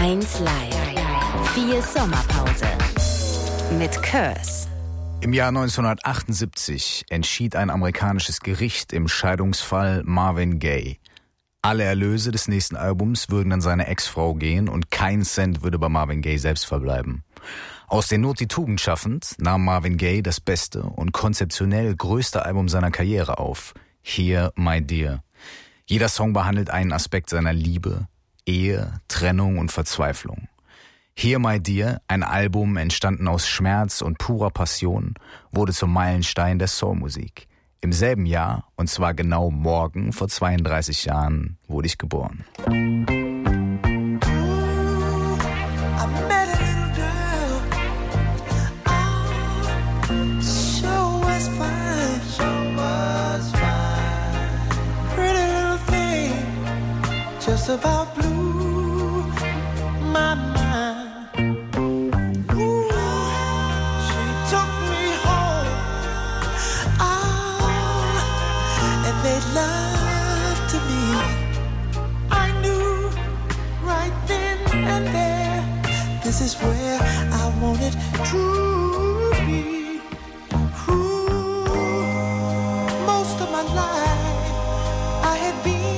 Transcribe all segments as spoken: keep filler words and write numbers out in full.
eins Live. Vier Sommerpause. Mit Curse. Im Jahr neunzehnhundertachtundsiebzig entschied ein amerikanisches Gericht im Scheidungsfall Marvin Gaye. Alle Erlöse des nächsten Albums würden an seine Ex-Frau gehen und kein Cent würde bei Marvin Gaye selbst verbleiben. Aus der Not die Tugend schaffend nahm Marvin Gaye das beste und konzeptionell größte Album seiner Karriere auf, Here My Dear. Jeder Song behandelt einen Aspekt seiner Liebe, Ehe, Trennung und Verzweiflung. Here My Dear, ein Album entstanden aus Schmerz und purer Passion, wurde zum Meilenstein der Soulmusik. Im selben Jahr, und zwar genau morgen, vor zweiunddreißig Jahren, wurde ich geboren. Just about blew my mind. Ooh, she took me home, ah, and made love to me. I knew right then and there, this is where I wanted to be. Ooh, most of my life I had been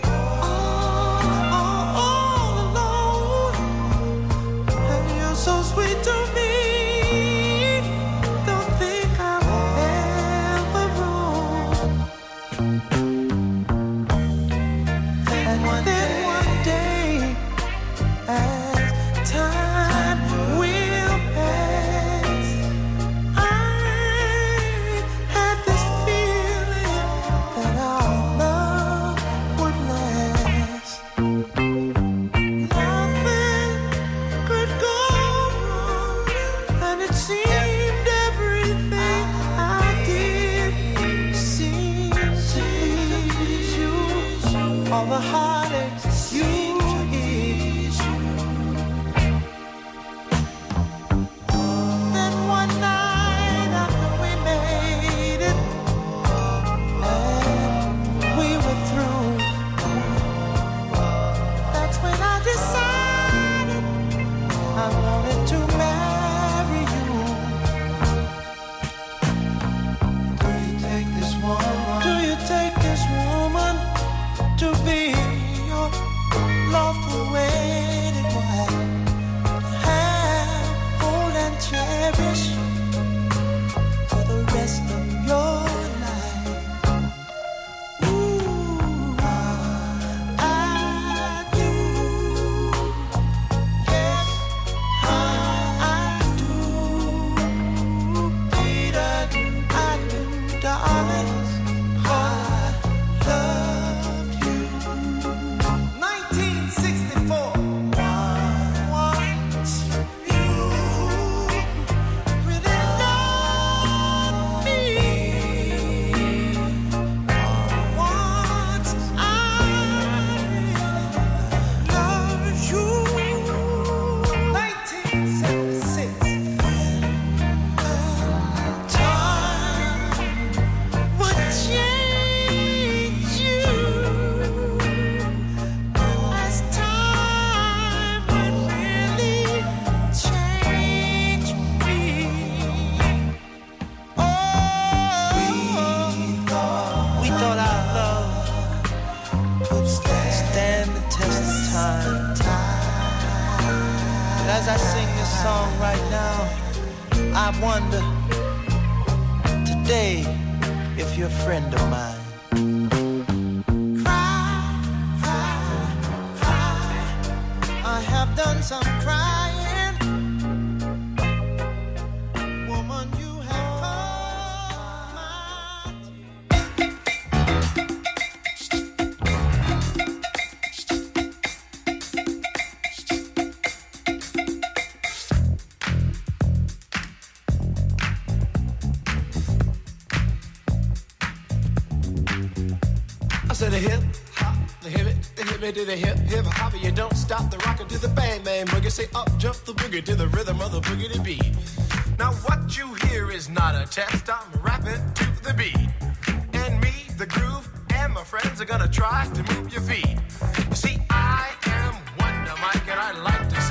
To the hip hop, the hip it, the hip it to the hip hip hop. You don't stop the rockin' to the bang bang boogie. Say up jump the boogie to the rhythm of the boogie to beat. Now what you hear is not a test. I'm rapping to the beat, and me, the groove, and my friends are gonna try to move your feet. You see, I am Wonder Mike, and I like to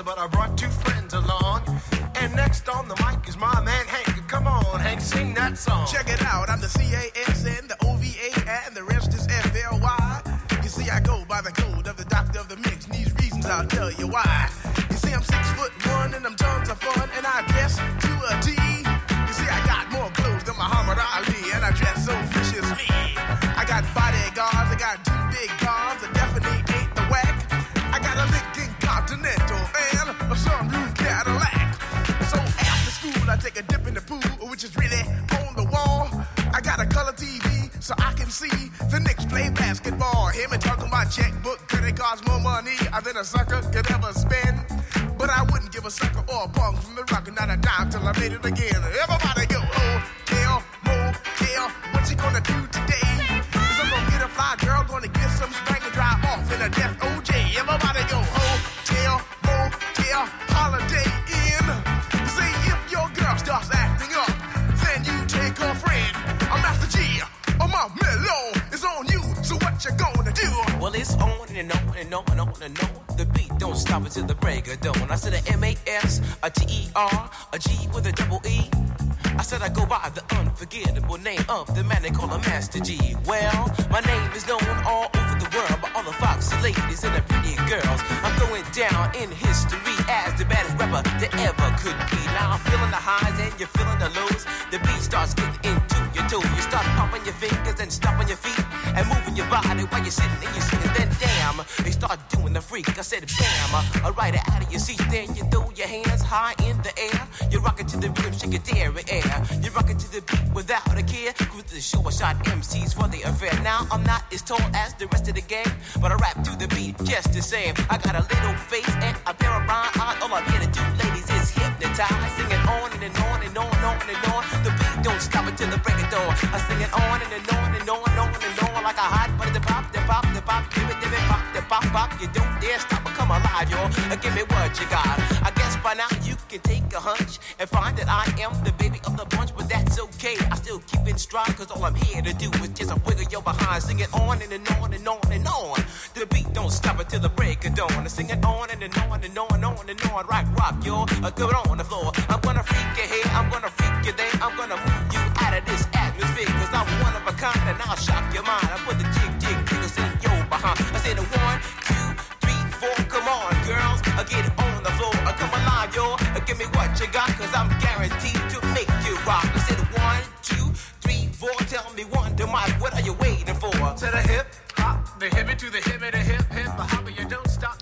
but I brought two friends along. And next on the mic is my man Hank. Come on, Hank, sing that song. Check it out, I'm the C A S N, the O V A, and the rest is F L Y. You see, I go by the code of the doctor of the mix, and these reasons I'll tell you why. You see, I'm six foot one, and I'm tons of fun, and I dress to a T. You see, I got more clothes than Muhammad Ali, and I dress so viciously. I got bodyguards, I got two big guns, I definitely ain't the whack. I got a Lincoln Continental and a sunroof Cadillac. So after school, I take a dip in the pool, which is really on the wall. I got a color T V, so I can see the Knicks play basketball. Hear me talking my checkbook, cause it costs more money than a sucker could ever spend. But I wouldn't give a sucker or a punk from the rock, not a dime till I made it again. Everybody go, hotel, motel, what you gonna do today? Cause I'm gonna get a fly girl, gonna get some spank and drive off in a death O J. Everybody go, hotel, motel, holiday inn. See if your girl starts acting up, then you take her friend. I'm Master G, oh my mellow is on you, so what you gonna do? Well, it's on and on and on and on and on. The beat don't stop until the break of dawn. I said a M A S, a T E R, a G with a double E. I said I go by the unforgettable name of the man they call a Master G. Well, my name is known all over the world by all the foxy ladies and the pretty girls. I'm going down in history as the baddest rapper that ever could be. Now I'm feeling the highs and you're feeling the lows. The beat starts getting into your toes. You start popping your fingers and stomping your feet and moving your body while you're sitting and you're singing. Then damn, they start doing the freak. I said bam, I ride it out of your seat. Then you throw your hands high in the air. You rock it to the rhythm, shake it dairy air. You rock it to the beat without a care. Cruise the show, I shot M Cs for the affair. Now I'm not as tall as the rest of the gang, but I rap to the beat just the same. I got a little face and a pair of rhyme eyes. All I'm here to do, ladies, is hypnotize. Singing on and, and on and on and on and on. The beat don't stop until the break of dawn. I sing it on and, and on and on and on and on like a hot butter. The pop, the pop, the pop, give it, give it, pop, the pop, pop. You don't dare stop or come alive, y'all. Give me what you got. I guess by now you can take a hunch and find that I am the baby of the bunch, but that's okay. I still keep in stride, cause all I'm here to do is just a wiggle your behind. Sing it on and, and on and on and on. The beat don't stop until the break of dawn. I sing it on and, and on and on and on and on. Right, rock, y'all. Uh, go on the floor. I'm gonna freak you here, I'm gonna freak you there. I'm gonna move you out of this atmosphere, cause I'm one of a kind and I'll shock your mind. I put the jig, jig, jiggles in your behind. I said a one, two, three, four. Come on, girls. I get it on the floor. I come alive, y'all. Give me what you got, cause I'm guaranteed to make you rock. I said one, two, three, four. Tell me one, to Mike, what are you waiting for? To the hip, hop, the hippie to the hippie, the hip, hip, the hopper, you don't stop.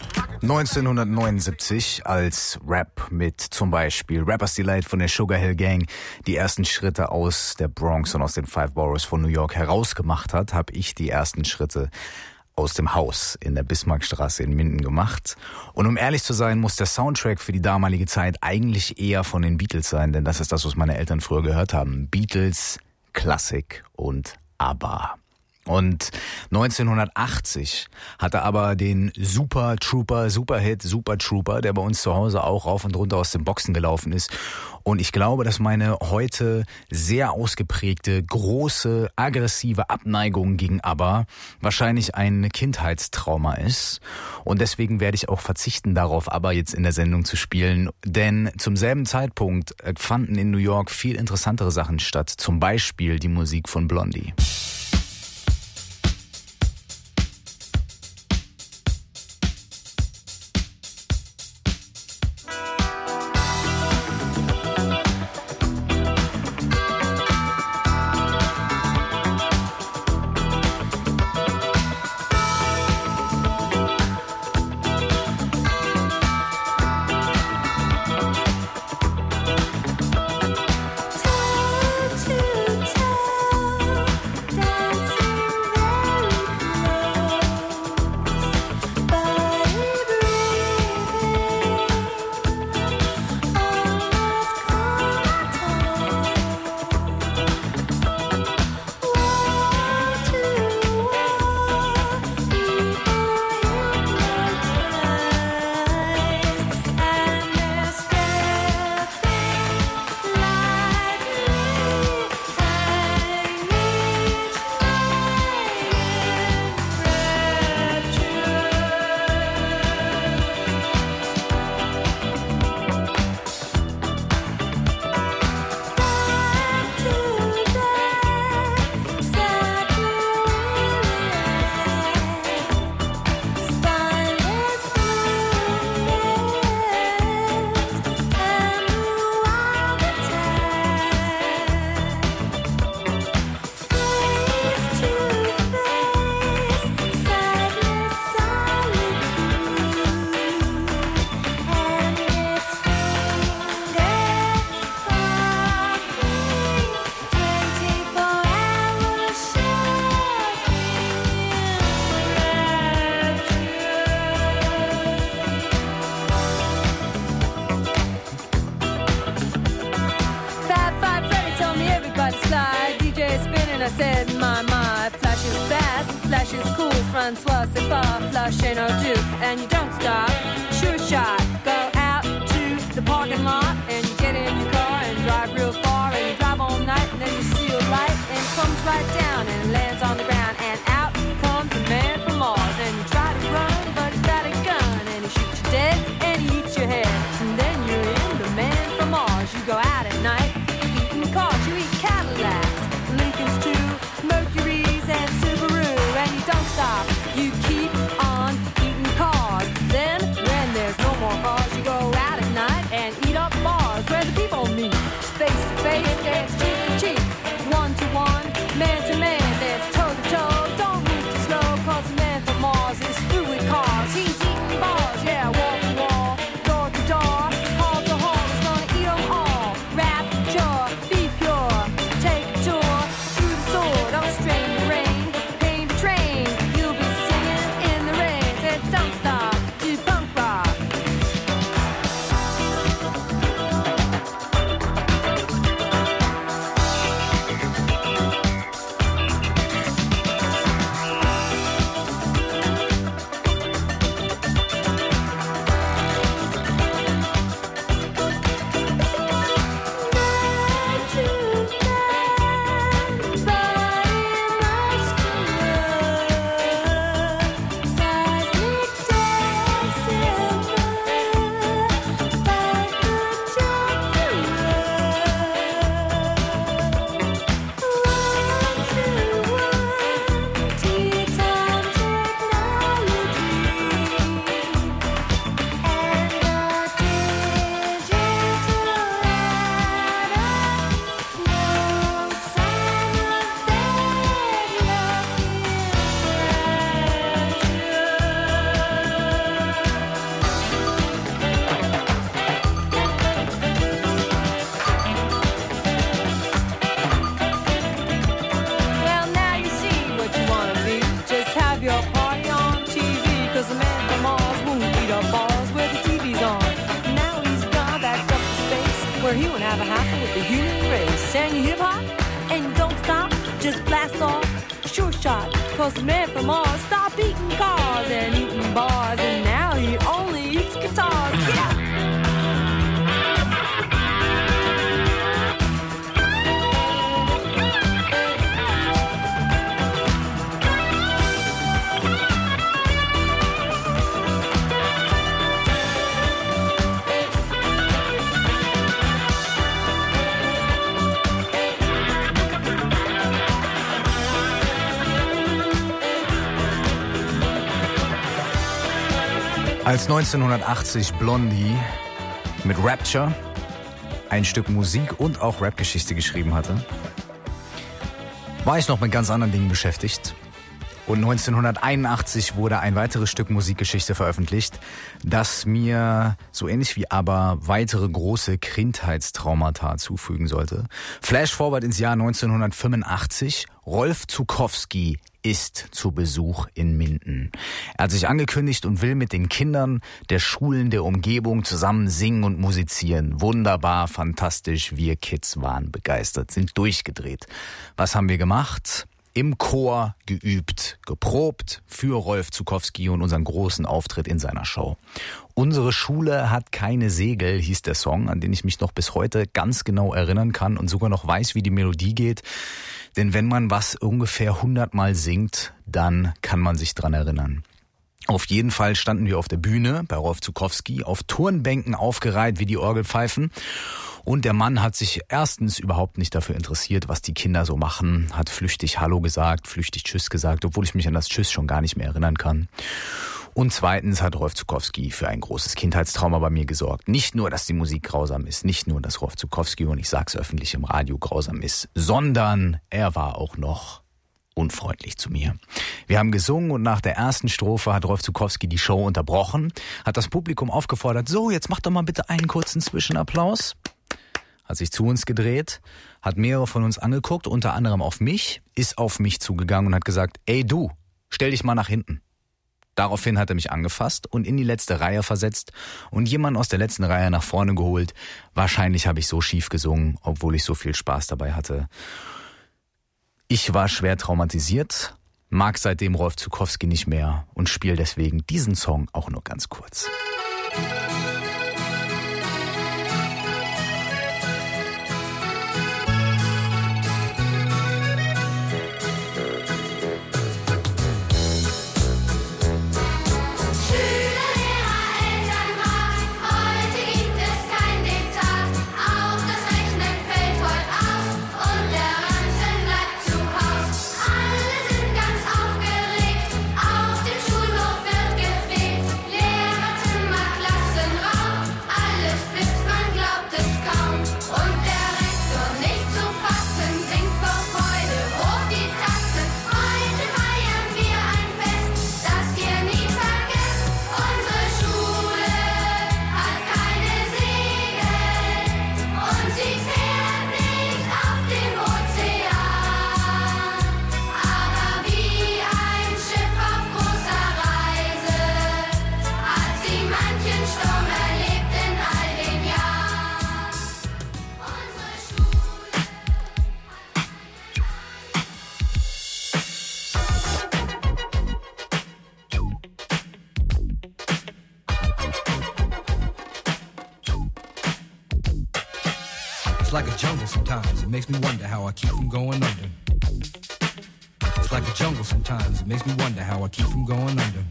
neunzehnhundertneunundsiebzig als Rap mit zum Beispiel Rapper's Delight von der Sugar Hill Gang die ersten Schritte aus der Bronx und aus den Five Boroughs von New York herausgemacht hat, habe ich die ersten Schritte aus dem Haus in der Bismarckstraße in Minden gemacht. Und um ehrlich zu sein, muss der Soundtrack für die damalige Zeit eigentlich eher von den Beatles sein, denn das ist das, was meine Eltern früher gehört haben. Beatles, Klassik und ABBA. Und neunzehnhundertachtzig hatte aber den Super Trooper, Superhit, Super Trooper, der bei uns zu Hause auch rauf und runter aus den Boxen gelaufen ist. Und ich glaube, dass meine heute sehr ausgeprägte, große, aggressive Abneigung gegen ABBA wahrscheinlich ein Kindheitstrauma ist. Und deswegen werde ich auch verzichten darauf, ABBA jetzt in der Sendung zu spielen. Denn zum selben Zeitpunkt fanden in New York viel interessantere Sachen statt. Zum Beispiel die Musik von Blondie. Tell And I said, my, my, flash is fast, flash is cool, Francois, c'est pas, flash ain't no do. And you don't stop, sure shot, go out to the parking lot, and you get in your car and drive real far, and you drive all night, and then you see a light, and it comes right down and lands on the ground, and out comes a man from Mars, and you try to run, but he's got a gun, and he shoots you dead, and he eats your head, and then you're in the man from Mars. You go out at night, eating cars, you eat Cadillacs, Lincolns too, Mercuries and Subaru, and you don't stop, you keep on eating cars. Then, when there's no more cars, you go out at night and eat up bars where the people meet. Face to face, dance cheek to cheek, one to one, man to man, dance toe to toe. Don't move too slow, cause the man from Mars is through with cars. He's eating bars, yeah, wall to wall, door to door, hall to hall. He's gonna eat them all. Rapture, be pure, take a tour through the sword. Don't strain the rain, pain the train. You'll be singing in the rain. Said don't stop, do punk rock. Well, now you see what you wanna be. Just have your party on T V. Cause the man from Mars won't eat up bars where the T V's on. Now he's gone back up to space where he won't have a hassle with the human race. And you hip hop and you don't stop, just blast off, sure shot. Cause the man from Mars stopped eating cars and eating bars, and now he only eats guitars. Get out! Als neunzehnhundertachtzig Blondie mit Rapture ein Stück Musik und auch Rapgeschichte geschrieben hatte, war ich noch mit ganz anderen Dingen beschäftigt. Und neunzehnhunderteinundachtzig wurde ein weiteres Stück Musikgeschichte veröffentlicht, das mir so ähnlich wie aber weitere große Kindheitstraumata zufügen sollte. Flash forward ins Jahr neunzehnhundertfünfundachtzig. Rolf Zuckowski ist zu Besuch in Minden. Er hat sich angekündigt und will mit den Kindern der Schulen der Umgebung zusammen singen und musizieren. Wunderbar, fantastisch. Wir Kids waren begeistert, sind durchgedreht. Was haben wir gemacht? Im Chor geübt, geprobt für Rolf Zuckowski und unseren großen Auftritt in seiner Show. Unsere Schule hat keine Segel, hieß der Song, an den ich mich noch bis heute ganz genau erinnern kann und sogar noch weiß, wie die Melodie geht. Denn wenn man was ungefähr hundertmal singt, dann kann man sich dran erinnern. Auf jeden Fall standen wir auf der Bühne bei Rolf Zuckowski, auf Turnbänken aufgereiht wie die Orgelpfeifen. Und der Mann hat sich erstens überhaupt nicht dafür interessiert, was die Kinder so machen, hat flüchtig Hallo gesagt, flüchtig Tschüss gesagt, obwohl ich mich an das Tschüss schon gar nicht mehr erinnern kann. Und zweitens hat Rolf Zuckowski für ein großes Kindheitstrauma bei mir gesorgt. Nicht nur, dass die Musik grausam ist, nicht nur, dass Rolf Zuckowski, und ich sag's öffentlich im Radio, grausam ist, sondern er war auch noch unfreundlich zu mir. Wir haben gesungen und nach der ersten Strophe hat Rolf Zuckowski die Show unterbrochen, hat das Publikum aufgefordert, so, jetzt macht doch mal bitte einen kurzen Zwischenapplaus. Hat sich zu uns gedreht, hat mehrere von uns angeguckt, unter anderem auf mich, ist auf mich zugegangen und hat gesagt, ey du, stell dich mal nach hinten. Daraufhin hat er mich angefasst und in die letzte Reihe versetzt und jemanden aus der letzten Reihe nach vorne geholt. Wahrscheinlich habe ich so schief gesungen, obwohl ich so viel Spaß dabei hatte. Ich war schwer traumatisiert, mag seitdem Rolf Zuckowski nicht mehr und spiele deswegen diesen Song auch nur ganz kurz. It's like a jungle sometimes, it makes me wonder how I keep from going under. It's like a jungle sometimes, it makes me wonder how I keep from going under.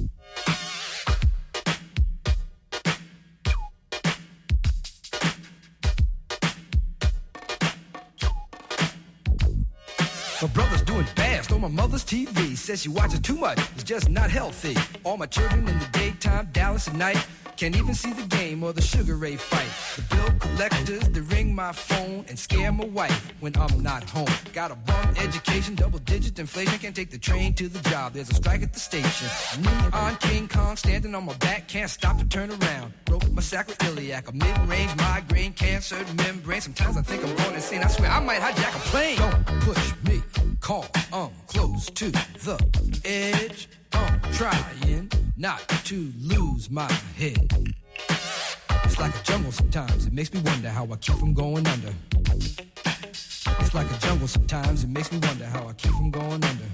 My brother's doing fast on my mother's T V. Says she watches too much, it's just not healthy. All my children in the daytime, Dallas at night. Can't even see the game or the Sugar Ray fight. The bill collectors, they ring my phone and scare my wife when I'm not home. Got a bum education, double digit inflation. Can't take the train to the job, there's a strike at the station. Me on King Kong, standing on my back, can't stop to turn around. Broke my sacroiliac, a mid-range migraine, cancer membrane. Sometimes I think I'm going insane, I swear I might hijack a plane. Don't push me, call, I'm close to the edge. I'm trying not to lose my head. It's like a jungle sometimes, it makes me wonder how I keep from going under. It's like a jungle sometimes, it makes me wonder how I keep from going under.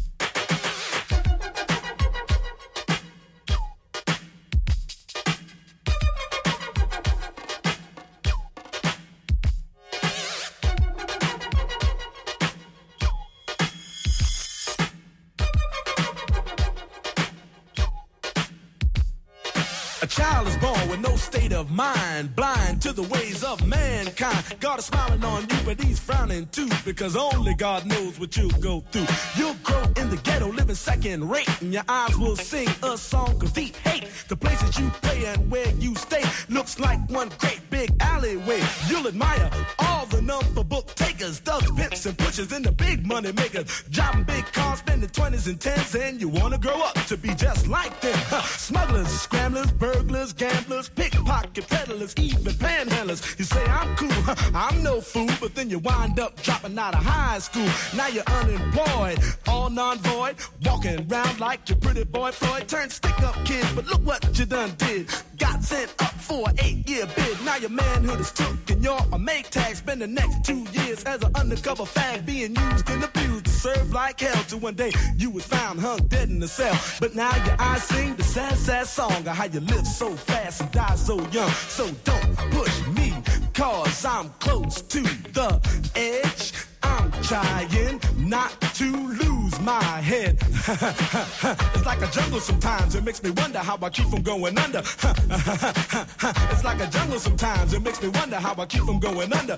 A child is born with no state of mind, blind to the ways of mankind. God is smiling on you, but he's frowning too, because only God knows what you'll go through. You'll grow in the ghetto, living second rate, and your eyes will sing a song of deep hate. The places you play and where you stay looks like one great big alleyway. You'll admire all the number book takers, thugs, pimps, and pushers, and the big money makers. Driving big cars, spending twenties and tens, and you wanna grow up to be just like them. Huh. Smugglers, scramblers, burglars, gamblers, pickpocket peddlers, even panhandlers. You say I'm cool, huh, I'm no fool, but then you wind up dropping out of high school. Now you're unemployed, all non-void, walking around like your pretty boy Floyd. Turned stick-up kid, but look what you done did. Got sent up for an eight-year bid. Now your manhood is took and you're a make tag. Spend the next two years as an undercover fag, being used and abused to serve like hell. Till one day you was found hung dead in the cell. But now your eyes sing the sad, sad song of how you live so fast and die so young. So don't push me, cause I'm close to the edge. I'm trying not to lose my head. It's like a jungle sometimes, it makes me wonder how I keep from going under. It's like a jungle sometimes, it makes me wonder how I keep from going under.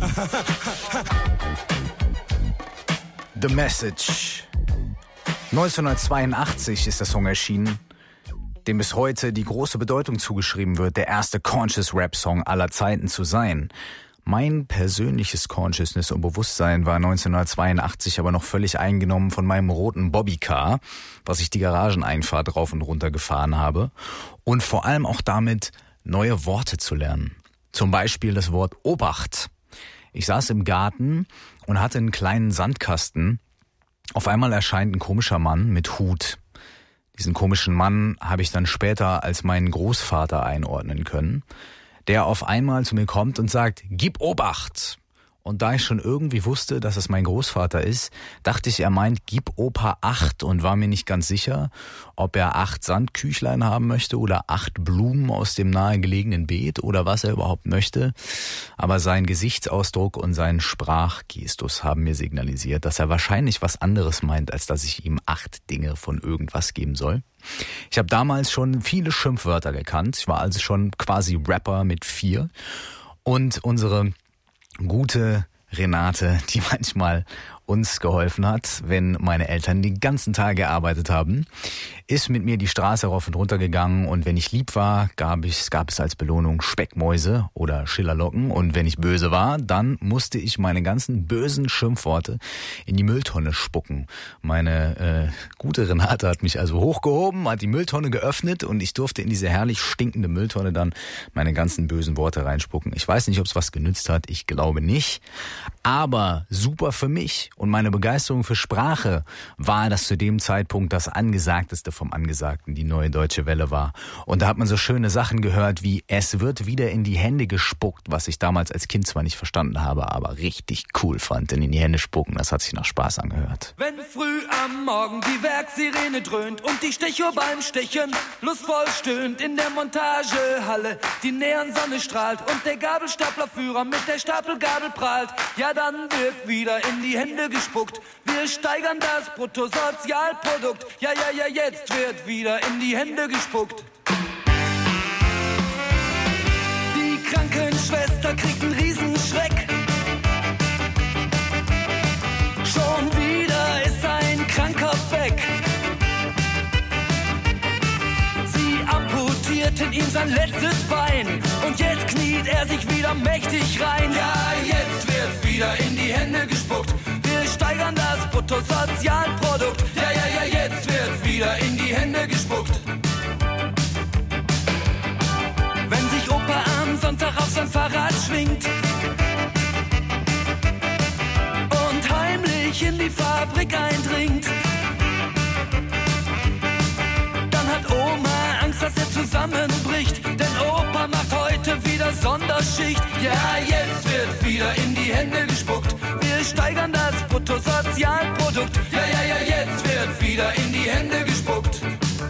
The Message. neunzehnhundertzweiundachtzig ist der Song erschienen, dem bis heute die große Bedeutung zugeschrieben wird, der erste Conscious-Rap-Song aller Zeiten zu sein. Mein persönliches Consciousness und Bewusstsein war neunzehnhundertzweiundachtzig aber noch völlig eingenommen von meinem roten Bobbycar, was ich die Garageneinfahrt rauf und runter gefahren habe, und vor allem auch damit, neue Worte zu lernen. Zum Beispiel das Wort Obacht. Ich saß im Garten und hatte einen kleinen Sandkasten. Auf einmal erscheint ein komischer Mann mit Hut. Diesen komischen Mann habe ich dann später als meinen Großvater einordnen können, der auf einmal zu mir kommt und sagt, gib Obacht. Und da ich schon irgendwie wusste, dass es mein Großvater ist, dachte ich, er meint, gib Opa acht und war mir nicht ganz sicher, ob er acht Sandküchlein haben möchte oder acht Blumen aus dem nahegelegenen Beet oder was er überhaupt möchte. Aber sein Gesichtsausdruck und sein Sprachgestus haben mir signalisiert, dass er wahrscheinlich was anderes meint, als dass ich ihm acht Dinge von irgendwas geben soll. Ich habe damals schon viele Schimpfwörter gekannt. Ich war also schon quasi Rapper mit vier. Und unsere gute Renate, die manchmal uns geholfen hat, wenn meine Eltern den ganzen Tag gearbeitet haben, ist mit mir die Straße rauf und runter gegangen und wenn ich lieb war, gab, ich, gab es als Belohnung Speckmäuse oder Schillerlocken und wenn ich böse war, dann musste ich meine ganzen bösen Schimpfworte in die Mülltonne spucken. Meine äh, gute Renate hat mich also hochgehoben, hat die Mülltonne geöffnet und ich durfte in diese herrlich stinkende Mülltonne dann meine ganzen bösen Worte reinspucken. Ich weiß nicht, ob es was genützt hat, ich glaube nicht, aber super für mich. Und meine Begeisterung für Sprache war, dass zu dem Zeitpunkt das Angesagteste vom Angesagten die Neue Deutsche Welle war. Und da hat man so schöne Sachen gehört wie, es wird wieder in die Hände gespuckt, was ich damals als Kind zwar nicht verstanden habe, aber richtig cool fand, denn in die Hände spucken, das hat sich nach Spaß angehört. Wenn früh am Morgen die Werksirene dröhnt und die Stechuhr beim Stechen lustvoll stöhnt in der Montagehalle, die Neonsonne strahlt und der Gabelstaplerführer mit der Stapelgabel prahlt, ja dann wird wieder in die Hände gespuckt. Wir steigern das Bruttosozialprodukt. Ja, ja, ja, jetzt wird wieder in die Hände gespuckt. Die Krankenschwester kriegt einen Riesenschreck. Schon wieder ist ein Kranker weg. Sie amputierten ihm sein letztes Bein und jetzt kniet er sich wieder mächtig rein. Ja, jetzt wird wieder in die Hände gespuckt. Wir steigern das Bruttosozialprodukt. Ja, ja, ja, jetzt wird wieder in die Hände gespuckt. Wenn sich Opa am Sonntag auf sein Fahrrad schwingt und heimlich in die Fabrik eindringt, dann hat Oma Angst, dass er zusammenbricht, denn Opa macht heute wieder Sonderschicht. Ja, jetzt wird wieder in die Hände gespuckt. Wir steigern das Bruttosozialprodukt. Ja, ja, ja, jetzt wird wieder in die Hände gespuckt.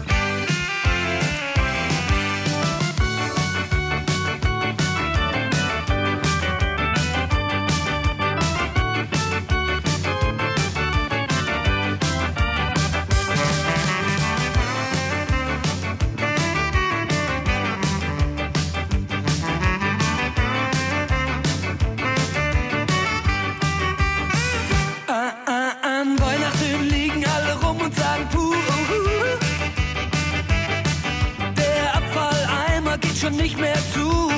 Nicht mehr zu.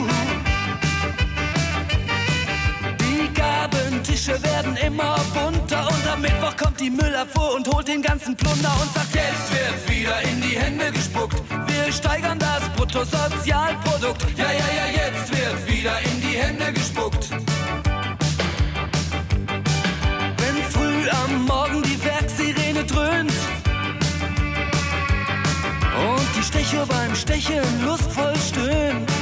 Die Gabentische werden immer bunter und am Mittwoch kommt die Müllabfuhr und holt den ganzen Plunder und sagt, jetzt wird wieder in die Hände gespuckt. Wir steigern das Bruttosozialprodukt. Ja, ja, ja, jetzt wird wieder in die Hände gespuckt. Wenn früh am Morgen die Werksirene dröhnt und die Stechuhr beim Stechen lustvoll stöhnt,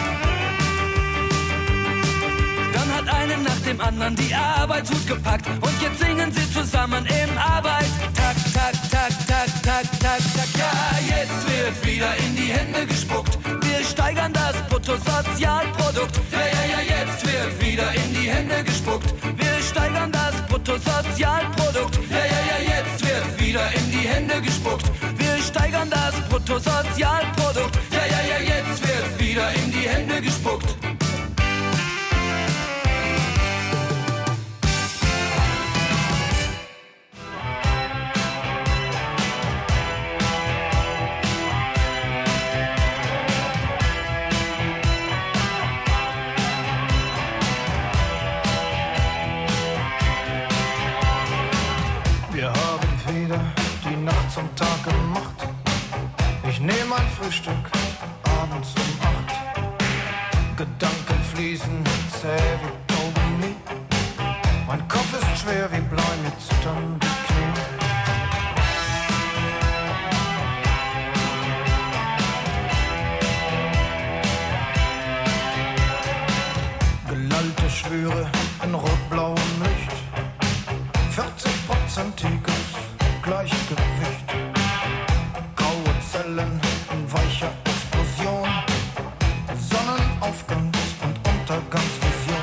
dann hat einen nach dem anderen die Arbeitshut gepackt und jetzt singen sie zusammen im Arbeitstakt, tak, tak, tak, tak, tak, tak. Ja, jetzt wird wieder in die Hände gespuckt. Wir steigern das Bruttosozialprodukt. Ja, ja, ja, jetzt wird wieder in die Hände gespuckt. Wir steigern das Bruttosozialprodukt. Ja, ja, ja, jetzt wird wieder in die Hände gespuckt. Wir steigern das Bruttosozialprodukt. Ja, ja, ja, jetzt wird wieder in die Hände gespuckt. Zum Tag gemacht. Ich nehme ein Frühstück abends um acht. Gedanken fließen zäh wie Kaugummi. Mein Kopf ist schwer wie Blei, mir zittern die Knie. Gelallte Schwüre in rot-blauen Gleichgewicht. Graue Zellen in weicher Explosion. Sonnenaufgangs- und Untergangsvision.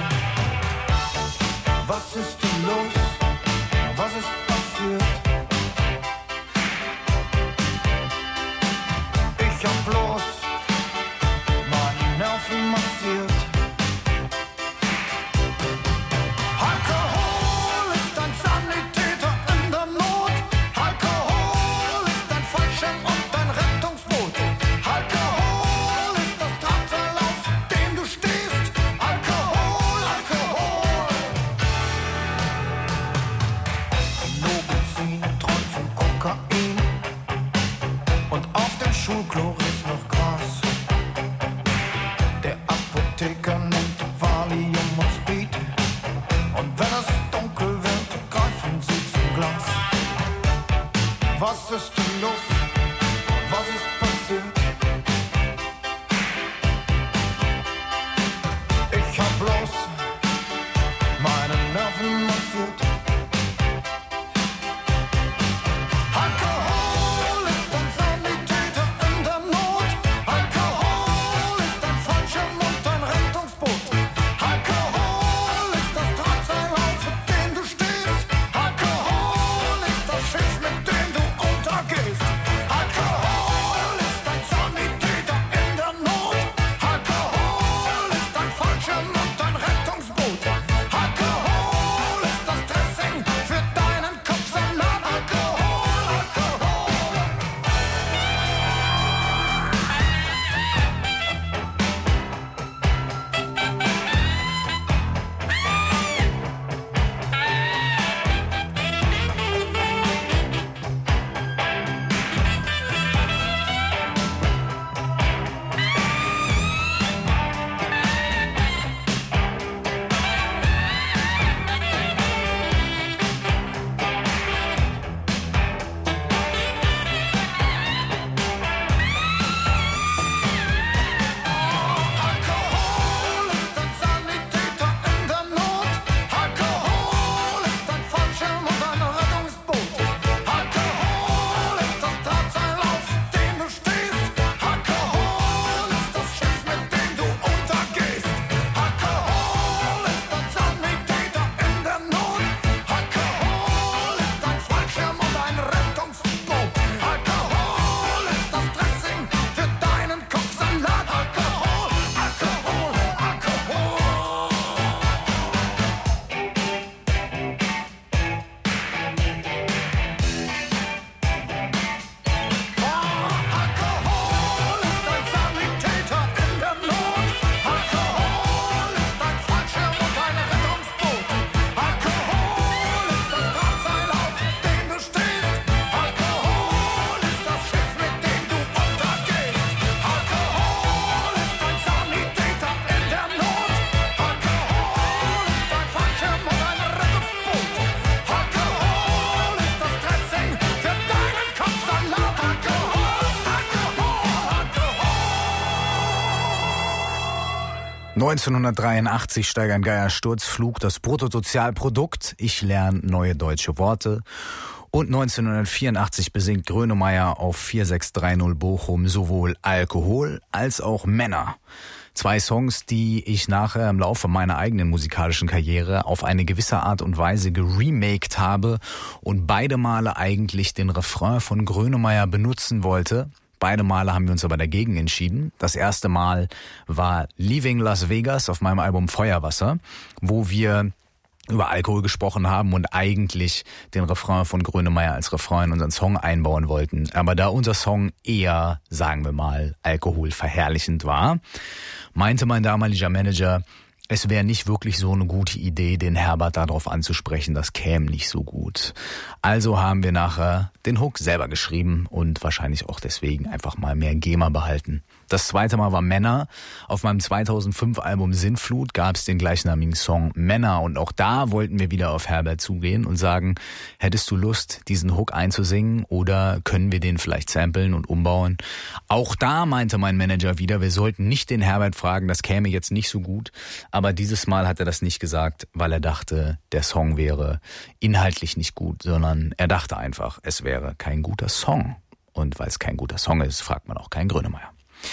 Was ist denn los? Was ist passiert? Ich hab bloß meine Nerven massiert. Alkohol ist ein Sanitäter in der Not. Alkohol ist ein Fallschirm und ein Rettungsboot. Alkohol ist das Drahtseil, auf dem du stehst. Alkohol, Alkohol. Nobelzin träumt von Kokain. Und auf dem Schulklo riecht's noch Gras. Der Apotheker nimmt Valium und Speed. Und wenn es dunkel wird, greifen sie zum Glas. Was ist denn los? Was ist passiert? Ich hab bloß meine Nerven massiert. Alkohol ist ein Sanitäter in der Not. Alkohol ist ein Fallschirm und ein Rettungsboot. Alkohol ist das Drahtseil, auf dem du stehst. Alkohol ist das Schiff, mit dem du untergehst. Alkohol ist ein Sanitäter in der Not. Alkohol ist ein Fallschirm und ein Rettungsboot. Alkohol ist das Dressing für deinen Kopfsalat. Alkohol, Alkohol. Alkohol ist ein Sanitäter in der Not. Alkohol ist ein Fallschirm und ein Rettungsboot. Alkohol ist das Drahtseil, auf dem du stehst. Alkohol ist das Schiff, mit dem du untergehst. Alkohol ist ein Sanitäter in der Not. Alkohol ist ein Fallschirm und ein Rettungsboot. Alkohol ist das Dressing für deinen Kopfsalat. Alkohol, Alkohol, Alkohol. Alkohol ist ein Sanitäter in der Not. Alkohol ist ein Fallschirm und ein Rettungsboot. Alkohol ist das Drahtseil, auf dem du stehst. Alkohol ist das Schiff, mit dem du untergehst. Alkohol ist ein Sanitäter in der Not. Alkohol ist ein Fallschirm und ein Rettungsboot. Alkohol ist das Dressing für deinen Kopfsalat. Alkohol, Alkohol, Alkohol. neunzehnhundertdreiundachtzig steigern Geier Sturzflug, das Bruttosozialprodukt, ich lerne neue deutsche Worte. Und neunzehnhundertvierundachtzig besingt Grönemeyer auf vier sechs drei null Bochum sowohl Alkohol als auch Männer. Zwei Songs, die ich nachher im Laufe meiner eigenen musikalischen Karriere auf eine gewisse Art und Weise geremaked habe und beide Male eigentlich den Refrain von Grönemeyer benutzen wollte. Beide Male haben wir uns aber dagegen entschieden. Das erste Mal war Leaving Las Vegas auf meinem Album Feuerwasser, wo wir über Alkohol gesprochen haben und eigentlich den Refrain von Grönemeyer als Refrain in unseren Song einbauen wollten. Aber da unser Song eher, sagen wir mal, alkoholverherrlichend war, meinte mein damaliger Manager, es wäre nicht wirklich so eine gute Idee, den Herbert darauf anzusprechen, das käme nicht so gut. Also haben wir nachher den Hook selber geschrieben und wahrscheinlich auch deswegen einfach mal mehr GEMA behalten. Das zweite Mal war Männer. Auf meinem zweitausendfünf Album Sinnflut gab es den gleichnamigen Song Männer. Und auch da wollten wir wieder auf Herbert zugehen und sagen, hättest du Lust, diesen Hook einzusingen oder können wir den vielleicht samplen und umbauen? Auch da meinte mein Manager wieder, wir sollten nicht den Herbert fragen, das käme jetzt nicht so gut. Aber dieses Mal hat er das nicht gesagt, weil er dachte, der Song wäre inhaltlich nicht gut, sondern er dachte einfach, es wäre kein guter Song. Und weil es kein guter Song ist, fragt man auch keinen Grönemeyer.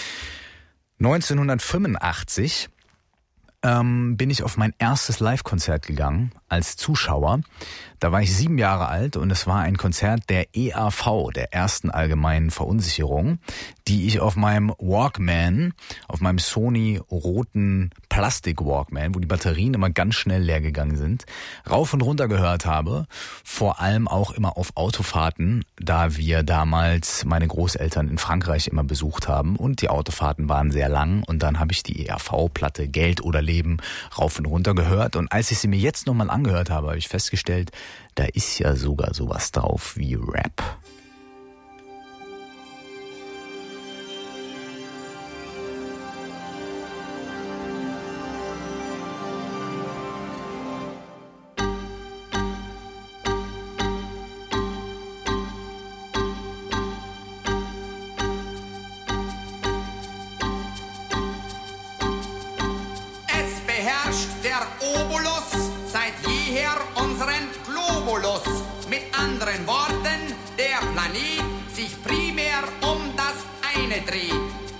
neunzehnhundertfünfundachtzig ähm, bin ich auf mein erstes Live-Konzert gegangen als Zuschauer. Da war ich sieben Jahre alt und es war ein Konzert der E A V, der ersten allgemeinen Verunsicherung, die ich auf meinem Walkman, auf meinem Sony roten Plastik-Walkman, wo die Batterien immer ganz schnell leer gegangen sind, rauf und runter gehört habe. Vor allem auch immer auf Autofahrten, da wir damals meine Großeltern in Frankreich immer besucht haben und die Autofahrten waren sehr lang und dann habe ich die E A V-Platte Geld oder Leben rauf und runter gehört und als ich sie mir jetzt nochmal angehört habe, habe ich festgestellt, da ist ja sogar sowas drauf wie Rap. Es beherrscht der Obolus seit jeher unseren Globulus. Mit anderen Worten, der Planet sich primär um das eine dreht.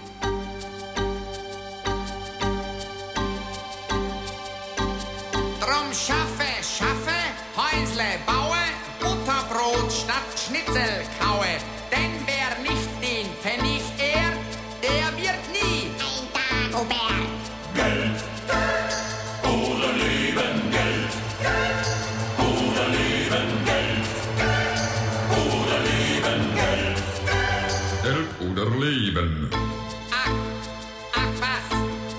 Drum schaffe, schaffe, Häusle baue, Butterbrot statt Schnitzel kaue. Denn wer nicht den Pfennig ehrt, der wird nie ein Dagobert. Geld oder Leben, Geld oder Leben, Geld oder Leben, Geld. Geld oder Leben. Ach, ach was.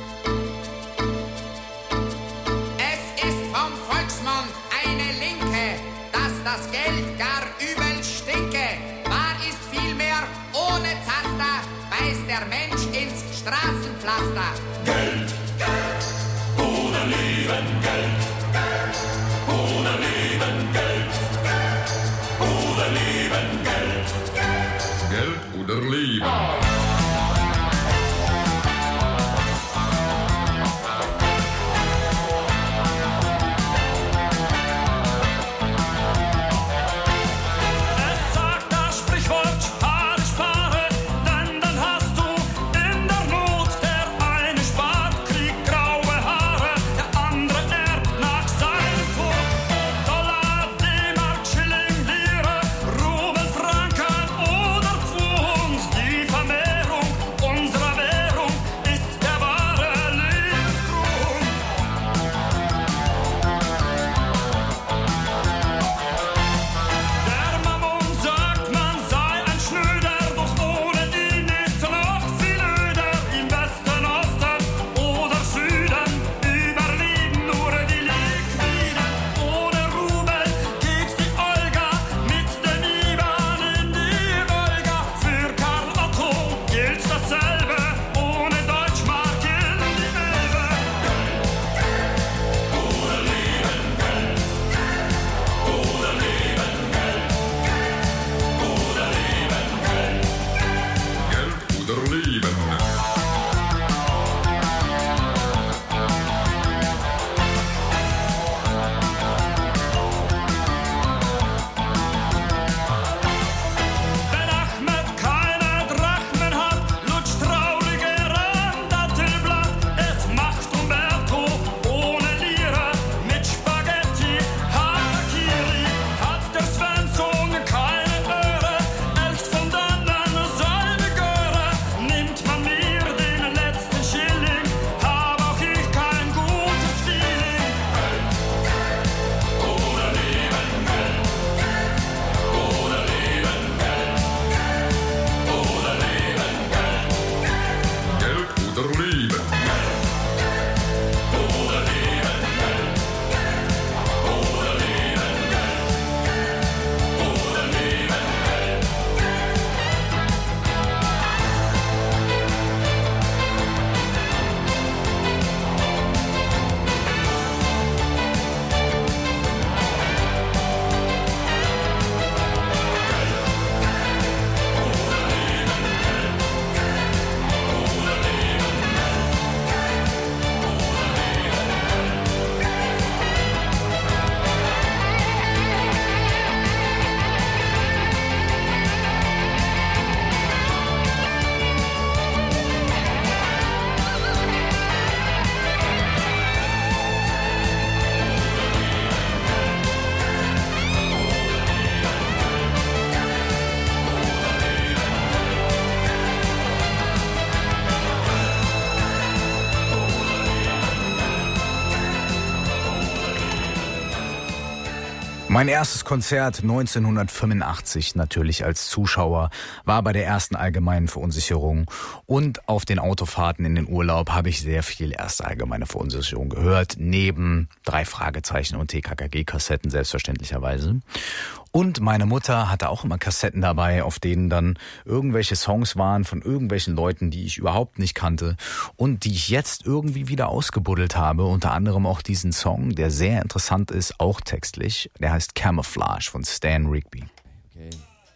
Es ist vom Volksmund eine Linke, dass das Geld gar übel stinke. Wahr ist vielmehr, ohne Zaster beißt der Mensch ins Straßenpflaster. Geld oder Leben, Geld oder Leben, Geld oder Leben, Geld. Geld oder Leben. Es sagt das Sprichwort, spare, spare, denn dann hast du in der Not, der eine spart, kriegt graue Haare, der andere erbt nach seinem Tod. Dollar, D-Mark, Schilling, Lire, Rubel, Franken oder Pfund, die Vermehrung Mein erstes Konzert neunzehnhundertfünfundachtzig, natürlich als Zuschauer, war bei der ersten allgemeinen Verunsicherung. Und auf den Autofahrten in den Urlaub habe ich sehr viel erste allgemeine Verunsicherung gehört, neben drei Fragezeichen und T K K G-Kassetten selbstverständlicherweise. Und meine Mutter hatte auch immer Kassetten dabei, auf denen dann irgendwelche Songs waren von irgendwelchen Leuten, die ich überhaupt nicht kannte und die ich jetzt irgendwie wieder ausgebuddelt habe. Unter anderem auch diesen Song, der sehr interessant ist, auch textlich. Der heißt Camouflage von Stan Rigby. Okay.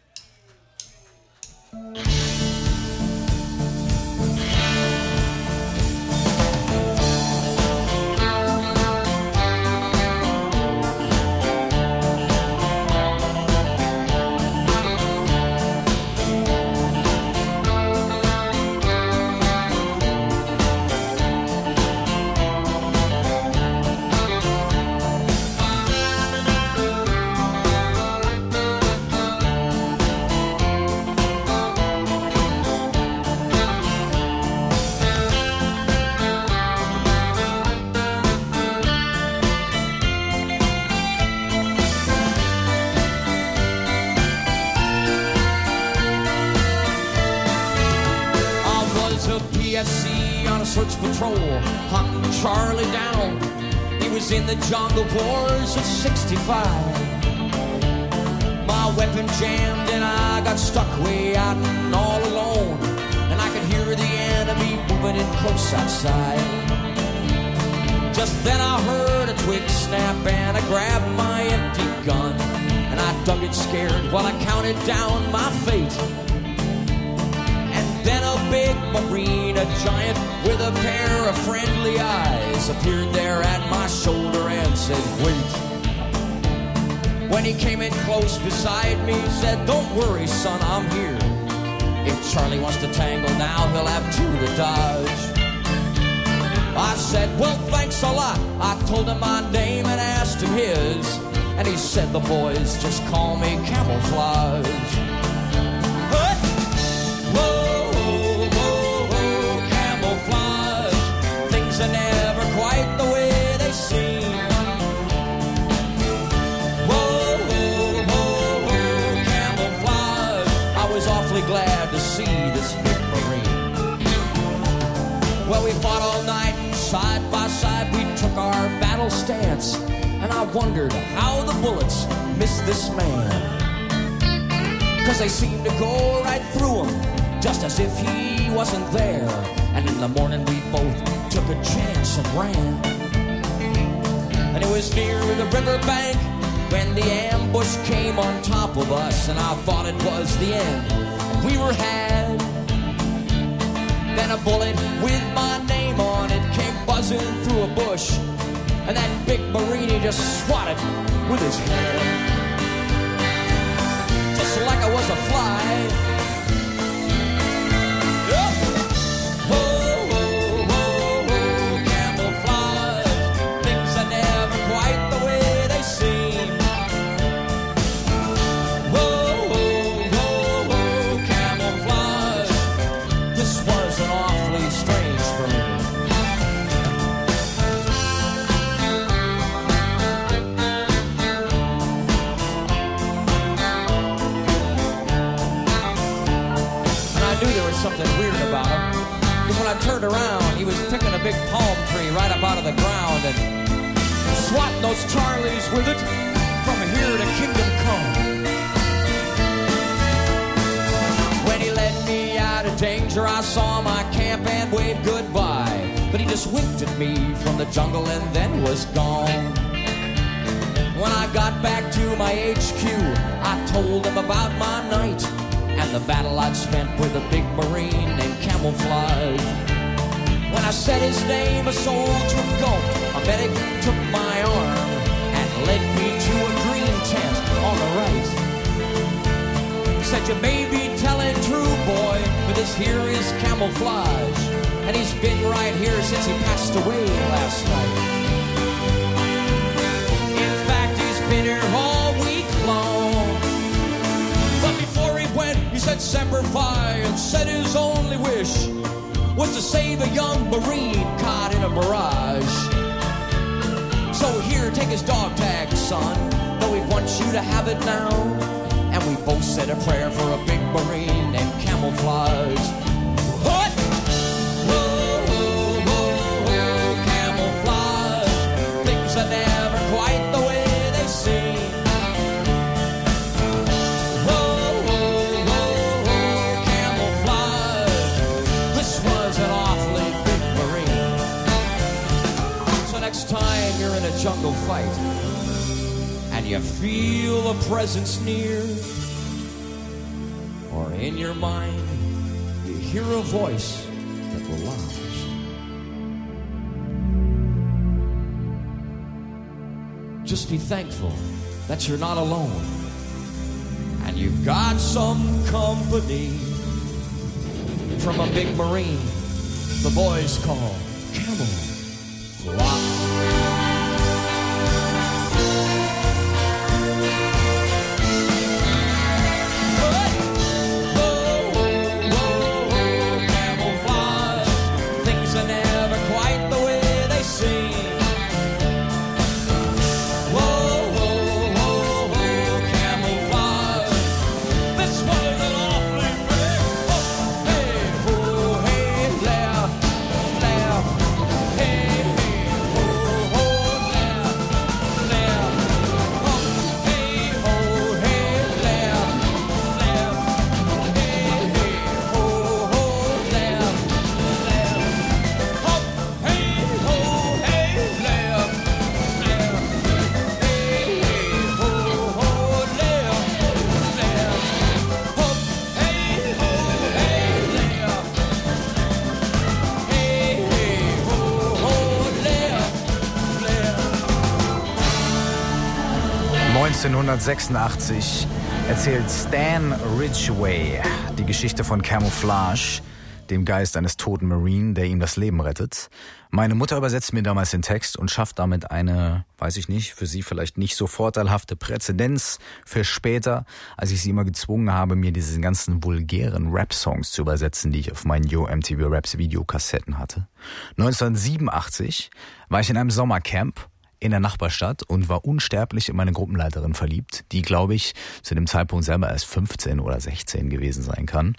Patrol, hunting Charlie down. He was in the jungle wars of sixty-five. My weapon jammed and I got stuck way out and all alone. And I could hear the enemy moving in close outside. Just then I heard a twig snap and I grabbed my empty gun. And I dug it scared while I counted down my fate. Then a big marine, a giant with a pair of friendly eyes, appeared there at my shoulder and said, wait. When he came in close beside me, he said, don't worry, son, I'm here. If Charlie wants to tangle now, he'll have two to dodge. I said, well, thanks a lot. I told him my name and asked him his. And he said, the boys just call me Camouflage. Whoa! Are never quite the way they seem. Whoa, whoa, whoa, whoa, Camouflage. I was awfully glad to see this big Marine. Well, we fought all night, side by side we took our battle stance. And I wondered how the bullets missed this man. Cause they seemed to go right through him, just as if he wasn't there. And in the morning we both took a chance and ran. And it was near the riverbank when the ambush came on top of us, and I thought it was the end. We were had. Then a bullet with my name on it came buzzing through a bush, and that big Marine he just swatted with his head, just like I was a fly. Something weird about him, because when I turned around, he was picking a big palm tree right up out of the ground and swatting those Charlies with it from here to Kingdom Come. When he led me out of danger, I saw my camp and waved goodbye, but he just winked at me from the jungle and then was gone. When I got back to my H Q, I told him about my night and the battle I'd spent with a big Marine named Camouflage. When I said his name, a soldier gulped. A medic took my arm and led me to a green tent on the right. Said, you may be telling true, boy, but this here is Camouflage, and he's been right here since he passed away last night. In fact, he's been here all week long. But before he went, he said Semper Fi and said his only wish was to save a young Marine caught in a barrage. So here, take his dog tag, son, though he wants you to have it now. And we both said a prayer for a big Marine named Camouflage. What? Whoa, whoa, whoa, whoa, camouflage. Things are never quite the way they seem. Whoa, whoa, whoa, whoa, camouflage. This was an awfully big Marine. So next time you're in a jungle fight and you feel a presence near, or in your mind you hear a voice that will lodge, just be thankful that you're not alone and you've got some company from a big Marine the boys call Camouflage. neunzehnhundertsechsundachtzig erzählt Stan Ridgway die Geschichte von Camouflage, dem Geist eines toten Marine, der ihm das Leben rettet. Meine Mutter übersetzt mir damals den Text und schafft damit eine, weiß ich nicht, für sie vielleicht nicht so vorteilhafte Präzedenz für später, als ich sie immer gezwungen habe, mir diese ganzen vulgären Rap-Songs zu übersetzen, die ich auf meinen Yo M T V Raps Videokassetten hatte. neunzehnhundertsiebenundachtzig war ich in einem Sommercamp in der Nachbarstadt und war unsterblich in meine Gruppenleiterin verliebt, die, glaube ich, zu dem Zeitpunkt selber erst fünfzehn oder sechzehn gewesen sein kann.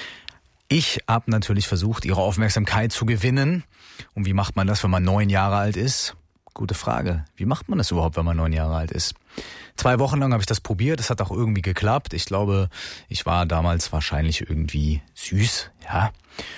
Ich habe natürlich versucht, ihre Aufmerksamkeit zu gewinnen. Und wie macht man das, wenn man neun Jahre alt ist? Gute Frage. Wie macht man das überhaupt, wenn man neun Jahre alt ist? Zwei Wochen lang habe ich das probiert. Es hat auch irgendwie geklappt. Ich glaube, ich war damals wahrscheinlich irgendwie süß, ja.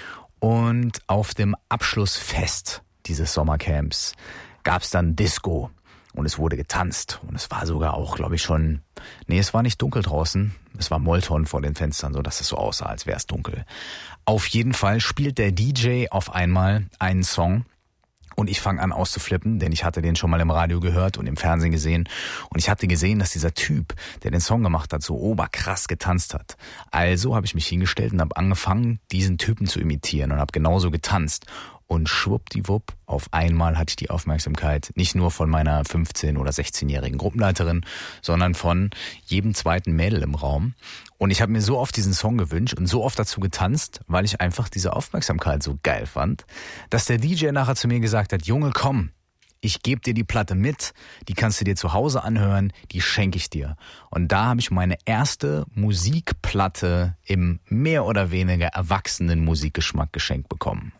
Und auf dem Abschlussfest dieses Sommercamps gab es dann Disco und es wurde getanzt und es war sogar auch, glaube ich, schon, nee, es war nicht dunkel draußen, es war Molton vor den Fenstern, so dass es so aussah, als wäre es dunkel. Auf jeden Fall spielt der D J auf einmal einen Song und ich fange an auszuflippen, denn ich hatte den schon mal im Radio gehört und im Fernsehen gesehen und ich hatte gesehen, dass dieser Typ, der den Song gemacht hat, so oberkrass getanzt hat. Also habe ich mich hingestellt und habe angefangen, diesen Typen zu imitieren und habe genauso getanzt. Und schwuppdiwupp, auf einmal hatte ich die Aufmerksamkeit nicht nur von meiner fünfzehn- oder sechzehnjährigen Gruppenleiterin, sondern von jedem zweiten Mädel im Raum. Und ich habe mir so oft diesen Song gewünscht und so oft dazu getanzt, weil ich einfach diese Aufmerksamkeit so geil fand, dass der D J nachher zu mir gesagt hat, Junge, komm, ich gebe dir die Platte mit, die kannst du dir zu Hause anhören, die schenke ich dir. Und da habe ich meine erste Musikplatte im mehr oder weniger erwachsenen Musikgeschmack geschenkt bekommen.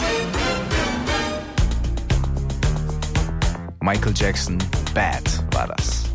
Michael Jackson, Bad war das.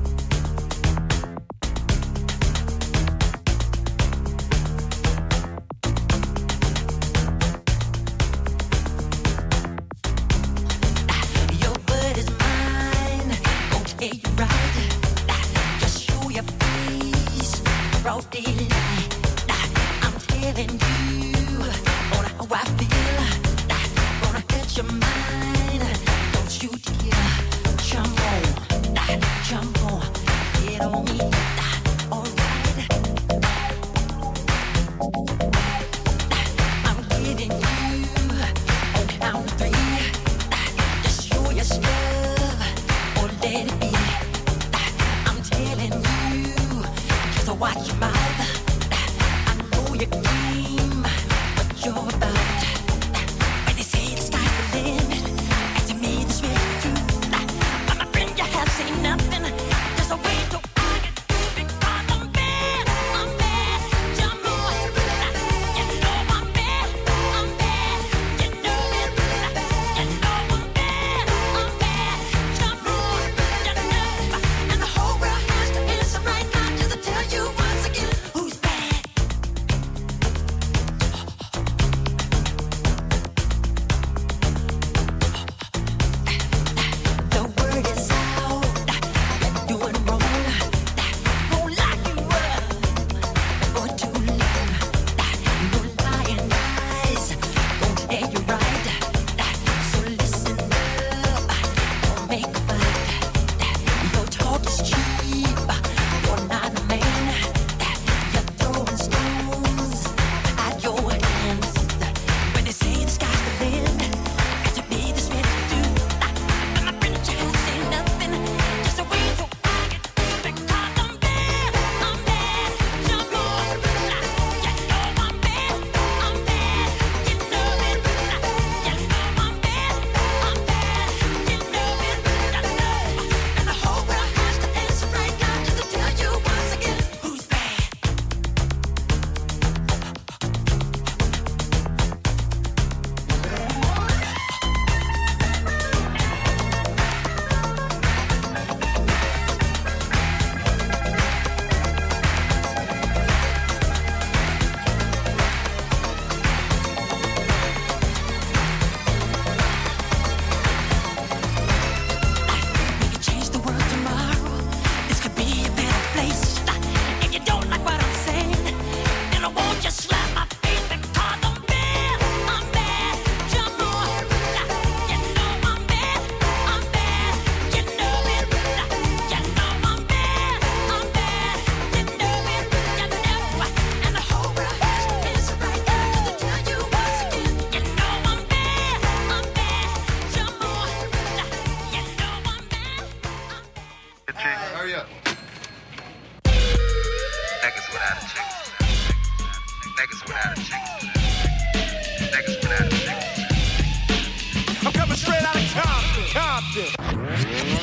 Your word is mine, gon' take you right. Just show your face, broad daylight. I'm telling you on how I feel, gonna hit your mind. Don't you dare jump on, jump on, get on me, alright. I'm getting you on count of three. Just show your stuff or let it be. I'm telling you, just watch your mouth. I know your game, what you're about. When they say the sky's the limit, to me this way true. I'm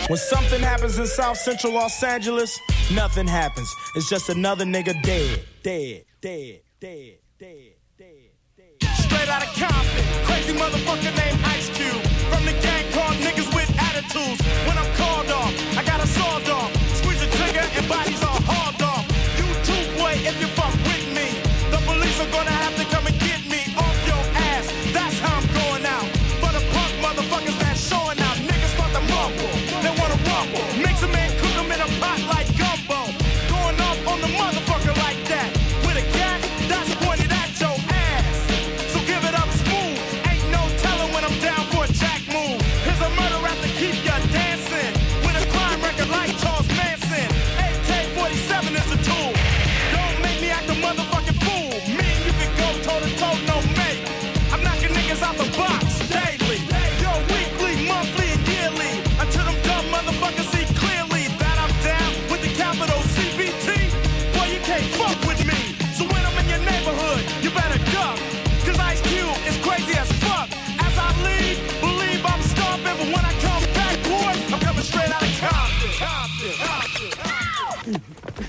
When something happens in South Central Los Angeles, nothing happens. It's just another nigga dead, dead, dead, dead, dead, dead, dead. Straight out of Compton, crazy motherfucker named Ice Cube. From the gang called niggas with attitudes. When I'm called off, I got a sawed off. Squeeze the trigger and bodies are hauled off. You too, boy, if you fuck with me. The police are gonna have to come and get me off your ass. That's how I'm going out. For the punk motherfuckers that's showing out. Niggas start to mumble, they wanna rumble. Mix 'em and cook 'em in a pot like gumbo. Going off on the motherfucker like that. With a gat that's pointed at your ass. So give it up smooth. Ain't no telling when I'm down for a jack move. Here's a murder rap to keep ya dancing. With a crime record like Charles Manson. A K forty-seven is the tool. Don't make me act a motherfucking fool. Me and you can go toe to toe, no mate. I'm knocking niggas out the box daily. Yo, weekly, monthly, and yearly. Until them dumb motherfuckers see clearly that I'm down with the capital C B T. Boy, you can't fuck with me. So when I'm in your neighborhood, you better duck. Cause Ice Cube is crazy as fuck. As I leave, believe I'm stomping. But when I come back, boy, I'm coming straight out of Compton. Compton, Compton, Compton.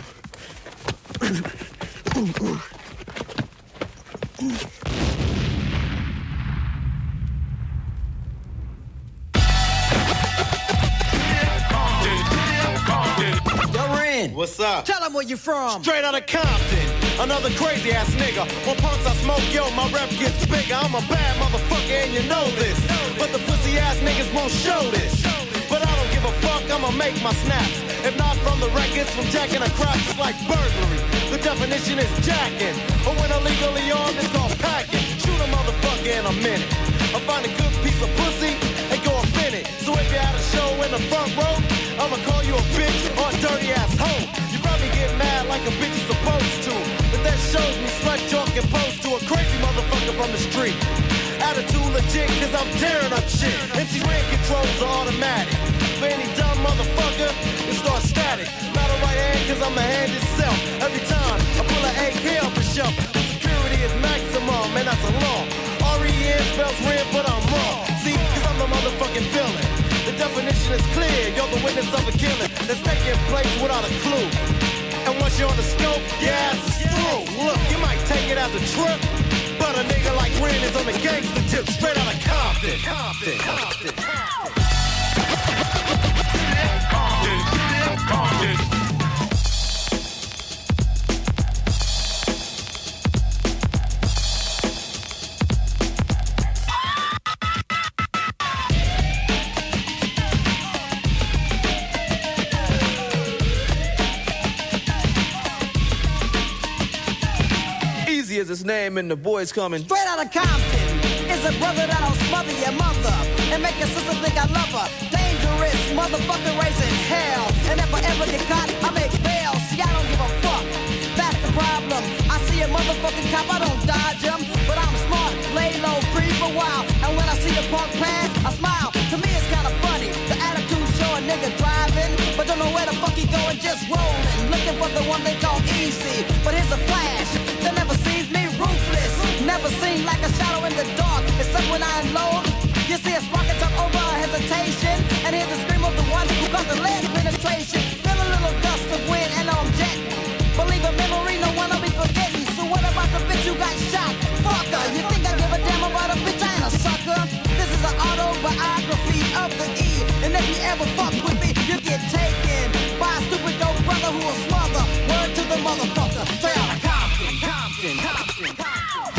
What's up? Tell them where you from. Straight out of Compton. Another crazy ass nigga. When punks I smoke, yo, my rep gets bigger. I'm a bad motherfucker and you know this. But the pussy ass niggas won't show this. But I don't give a fuck, I'ma make my snaps. If not from the records, from jacking a crop, it's like burglary. The definition is jacking. Or when illegally armed, it's called packing. Shoot a motherfucker in a minute. I find a good piece of pussy and go up in it. So if you had a show in the front row, I'ma call you a bitch or a dirty ass hoe. You probably get mad like a bitch is supposed to. But that shows me slut talk and pose to a crazy motherfucker from the street. Attitude legit cause I'm tearing up shit. M C Ren controls are automatic. For any dumb motherfucker, it starts static. Not a right hand cause I'm the hand itself. Every time I pull an A K off the shelf, the security is maximum and that's a law. R E N spells red but I'm raw. See, cause I'm the motherfucking villain. The definition is clear, you're the witness of a killing that's taking place without a clue. And once you're on the scope, your ass is through. Look, you might take it as a trip, but a nigga like Ren is on the gangster tip, straight out of Compton. Compton, Compton, Compton. Compton, Compton. Is his name and the boys coming straight out of Compton. Is a brother that'll smother your mother and make your sister think I love her. Dangerous motherfucker raising hell. And if I ever get caught, I make bail. See, I don't give a fuck. That's the problem. I see a motherfucking cop, I don't dodge him, but I'm smart, lay low, creep a while. And when I see the punk pass, I smile. To me, it's kind of funny. The attitude show a nigga driving, but don't know where the fuck he going, just rolling, looking for the one they call easy. But here's a flash. They never sees me ruthless. Never seen like a shadow in the dark. Except when I unload. You see a spark and jump over a hesitation. And hear the scream of the one who caused the lead penetration. Feel a little gust of wind and I'm jetting. Believe a memory, no one will be forgetting. So what about the bitch who got shot? Fucker, you think I give a damn about a bitch? I ain't a sucker. This is an autobiography of the E. And if you ever fuck with me, you get taken by a stupid dope brother who will smother. Word to the motherfucker. Straight out of Compton, Compton, Compton, Compton.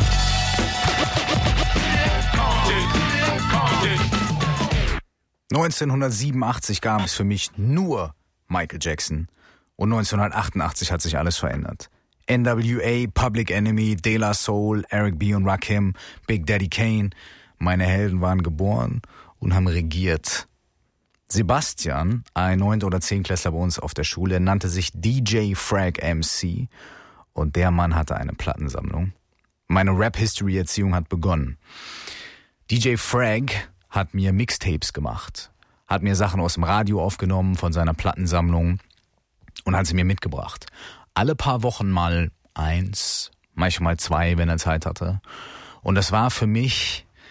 neunzehnhundertsiebenundachtzig gab es für mich nur Michael Jackson und neunzehnhundertachtundachtzig hat sich alles verändert. N W A, Public Enemy, De La Soul, Eric B. und Rakim, Big Daddy Kane, meine Helden waren geboren und haben regiert. Sebastian, ein Neunt- oder Zehntklässler bei uns auf der Schule, nannte sich D J Frag M C und der Mann hatte eine Plattensammlung. Meine Rap-History-Erziehung hat begonnen. D J Frag hat mir Mixtapes gemacht, hat mir Sachen aus dem Radio aufgenommen von seiner Plattensammlung und hat sie mir mitgebracht. Alle paar Wochen mal eins, manchmal zwei, wenn er Zeit hatte. Und das war für mich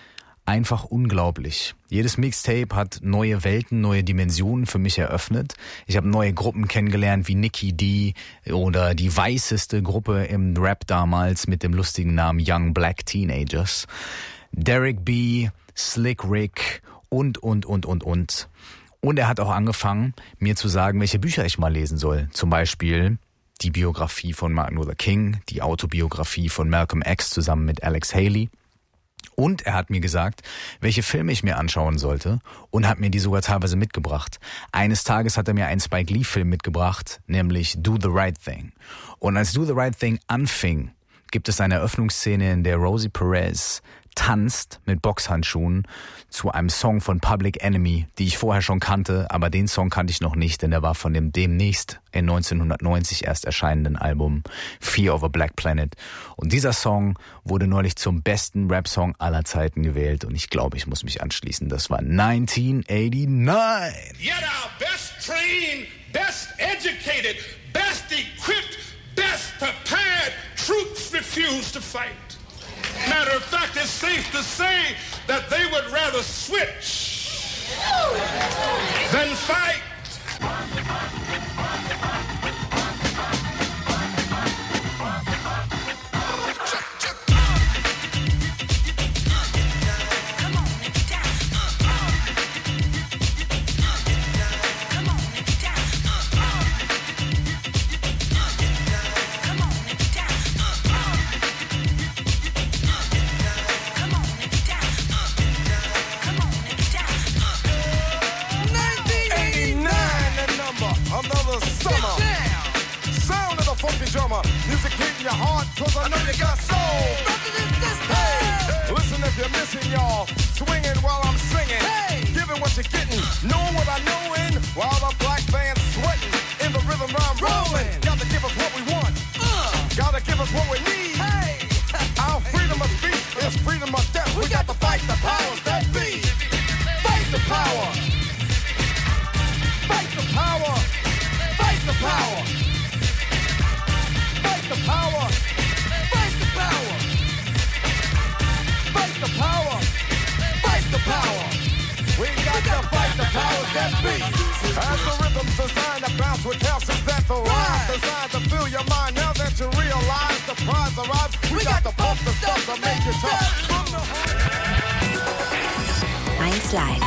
einfach unglaublich. Jedes Mixtape hat neue Welten, neue Dimensionen für mich eröffnet. Ich habe neue Gruppen kennengelernt wie Nicky D oder die weißeste Gruppe im Rap damals mit dem lustigen Namen Young Black Teenagers. Derek B, Slick Rick und, und, und, und, und. Und er hat auch angefangen, mir zu sagen, welche Bücher ich mal lesen soll. Zum Beispiel die Biografie von Martin Luther King, die Autobiografie von Malcolm X zusammen mit Alex Haley. Und er hat mir gesagt, welche Filme ich mir anschauen sollte und hat mir die sogar teilweise mitgebracht. Eines Tages hat er mir einen Spike Lee-Film mitgebracht, nämlich Do the Right Thing. Und als Do the Right Thing anfing, gibt es eine Eröffnungsszene, in der Rosie Perez tanzt mit Boxhandschuhen zu einem Song von Public Enemy, die ich vorher schon kannte, aber den Song kannte ich noch nicht, denn der war von dem demnächst in neunzehnhundertneunzig erst erscheinenden Album Fear of a Black Planet. Und dieser Song wurde neulich zum besten Rap-Song aller Zeiten gewählt und ich glaube, ich muss mich anschließen. Das war neunzehnhundertneunundachtzig. Yet our best trained, best educated, best equipped, best prepared troops refuse to fight. Matter of fact, it's safe to say that they would rather switch than fight. Drummer, music hitting your heart, cause I know you got soul. Hey, listen if you're missing, y'all. Swinging while I'm singing. Hey, giving what you're getting, knowing what I know in. While the black band's sweating, in the rhythm I'm rolling. Gotta give us what we want. Uh, gotta give us what we need. Hey, our freedom of speech is freedom of death. We, we got to fight the powers that be. Fight the power. Fight the power. Fight the power. The power, fight the power, fight the power, fight the power. We got to fight the powers that be. As the rhythm's designed to bounce with calcium that the rhyme designed to fill your mind. Now that you realize the prize arrives, we got to pump the stuff to make it tough. eins Live.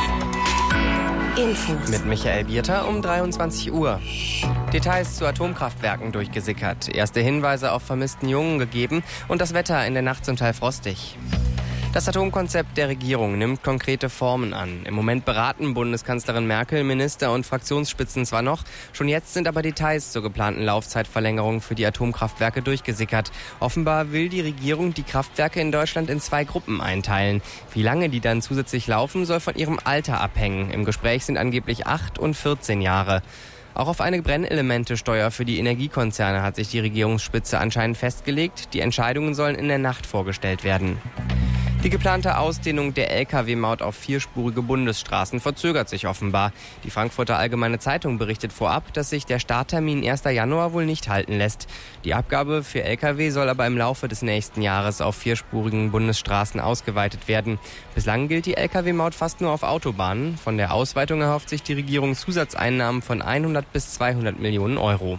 Infos. Mit Michael Bierter um dreiundzwanzig Uhr. Details zu Atomkraftwerken durchgesickert, erste Hinweise auf vermissten Jungen gegeben und das Wetter in der Nacht zum Teil frostig. Das Atomkonzept der Regierung nimmt konkrete Formen an. Im Moment beraten Bundeskanzlerin Merkel, Minister und Fraktionsspitzen zwar noch, schon jetzt sind aber Details zur geplanten Laufzeitverlängerung für die Atomkraftwerke durchgesickert. Offenbar will die Regierung die Kraftwerke in Deutschland in zwei Gruppen einteilen. Wie lange die dann zusätzlich laufen, soll von ihrem Alter abhängen. Im Gespräch sind angeblich acht und vierzehn Jahre. Auch auf eine Brennelementesteuer für die Energiekonzerne hat sich die Regierungsspitze anscheinend festgelegt. Die Entscheidungen sollen in der Nacht vorgestellt werden. Die geplante Ausdehnung der L K W-Maut auf vierspurige Bundesstraßen verzögert sich offenbar. Die Frankfurter Allgemeine Zeitung berichtet vorab, dass sich der Starttermin erster Januar wohl nicht halten lässt. Die Abgabe für L K W soll aber im Laufe des nächsten Jahres auf vierspurigen Bundesstraßen ausgeweitet werden. Bislang gilt die L K W-Maut fast nur auf Autobahnen. Von der Ausweitung erhofft sich die Regierung Zusatzeinnahmen von hundert bis zweihundert Millionen Euro.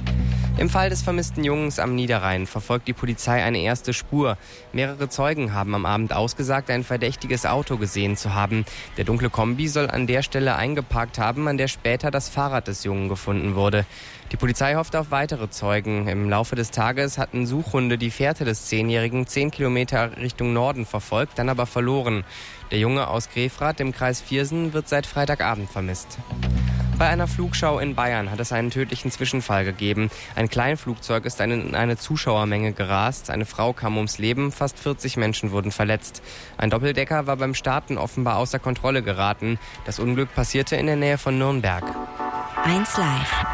Im Fall des vermissten Jungens am Niederrhein verfolgt die Polizei eine erste Spur. Mehrere Zeugen haben am Abend ausgesagt, ein verdächtiges Auto gesehen zu haben. Der dunkle Kombi soll an der Stelle eingeparkt haben, an der später das Fahrrad des Jungen gefunden wurde. Die Polizei hofft auf weitere Zeugen. Im Laufe des Tages hatten Suchhunde die Fährte des Zehnjährigen zehn Kilometer Richtung Norden verfolgt, dann aber verloren. Der Junge aus Grefrath im Kreis Viersen wird seit Freitagabend vermisst. Bei einer Flugschau in Bayern hat es einen tödlichen Zwischenfall gegeben. Ein Kleinflugzeug ist in eine Zuschauermenge gerast. Eine Frau kam ums Leben, fast vierzig Menschen wurden verletzt. Ein Doppeldecker war beim Starten offenbar außer Kontrolle geraten. Das Unglück passierte in der Nähe von Nürnberg. eins Live.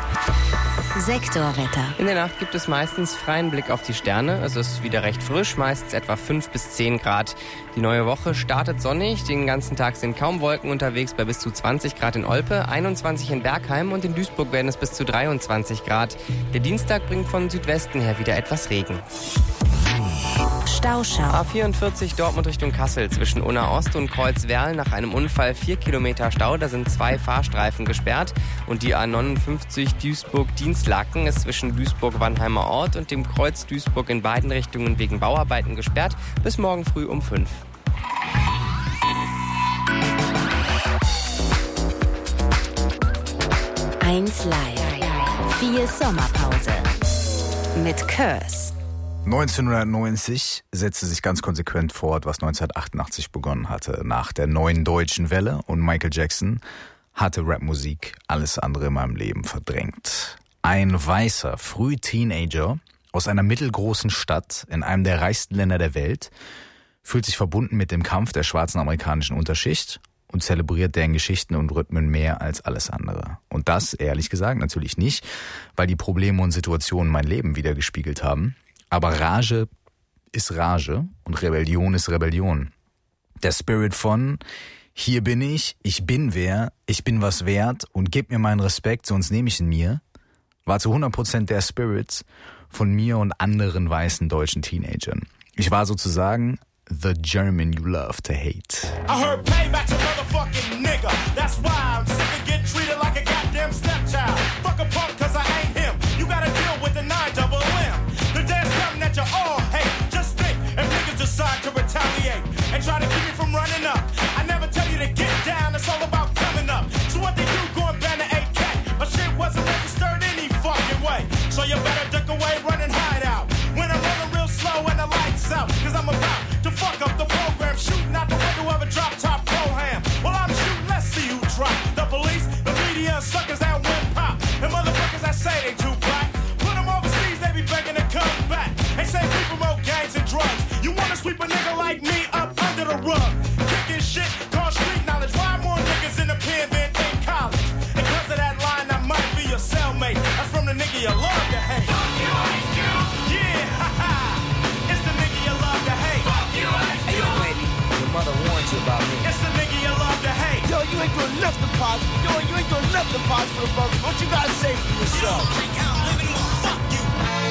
Sektorwetter. In der Nacht gibt es meistens freien Blick auf die Sterne. Es ist wieder recht frisch, meistens etwa fünf bis zehn Grad. Die neue Woche startet sonnig. Den ganzen Tag sind kaum Wolken unterwegs bei bis zu zwanzig Grad in Olpe, einundzwanzig in Bergheim und in Duisburg werden es bis zu dreiundzwanzig Grad. Der Dienstag bringt von Südwesten her wieder etwas Regen. Stauschau. A vierundvierzig Dortmund Richtung Kassel zwischen Unna Ost und Kreuzwerl nach einem Unfall vier Kilometer Stau. Da sind zwei Fahrstreifen gesperrt. Und die A neunundfünfzig Duisburg-Dienstlaken ist zwischen Duisburg-Wannheimer Ort und dem Kreuz Duisburg in beiden Richtungen wegen Bauarbeiten gesperrt. Bis morgen früh um fünf. eins Live. Vier Sommerpause. Mit Curse. neunzehnhundertneunzig setzte sich ganz konsequent fort, was neunzehnhundertachtundachtzig begonnen hatte. Nach der neuen deutschen Welle und Michael Jackson hatte Rapmusik alles andere in meinem Leben verdrängt. Ein weißer Früh-Teenager aus einer mittelgroßen Stadt in einem der reichsten Länder der Welt fühlt sich verbunden mit dem Kampf der schwarzen amerikanischen Unterschicht und zelebriert deren Geschichten und Rhythmen mehr als alles andere. Und das, ehrlich gesagt, natürlich nicht, weil die Probleme und Situationen mein Leben wiedergespiegelt haben. Aber Rage ist Rage und Rebellion ist Rebellion. Der Spirit von hier bin ich, ich bin wer, ich bin was wert und gib mir meinen Respekt, sonst nehme ich ihn mir, war zu hundert Prozent der Spirit von mir und anderen weißen deutschen Teenagern. Ich war sozusagen the German you love to hate. I heard payback's a motherfucking nigga. That's why I'm sick of getting treated like a goddamn stepchild. Fuck a punk cause I ain't him. You gotta deal with the nine double M. The day's coming that you all hate. Just think if niggas decide to retaliate and try to keep me from running up. I never tell you to get down, it's all about coming up. So what they do, go and ban the A K. My shit wasn't registered any fucking way. So you better duck away, run and hide out. When I'm rolling real slow and the lights out. Cause I'm about to fuck up the program, shooting out the window of a drop top pro-ham. Well, I'm shooting, let's see who drop. The police, the media, and suckers that win pop. And motherfuckers that say they too black. Put them overseas, they be begging to come back. They say we promote gangs and drugs. You wanna sweep a nigga like me up under the rug? Kicking shit, call street knowledge. Why more niggas in the pen than in college? And cause of that line, I might be your cellmate. That's from the nigga you love to hate. Fuck you, Ice Cube. Yeah, haha. It's the nigga you love to hate. Fuck you, Ice Cube. Hey, yo, baby, your mother warned you about me. It's the nigga you love to hate. Yo, you ain't doing nothing positive. Yo, you ain't doing nothing positive for the brother. What you gotta say for yourself? Fuck you.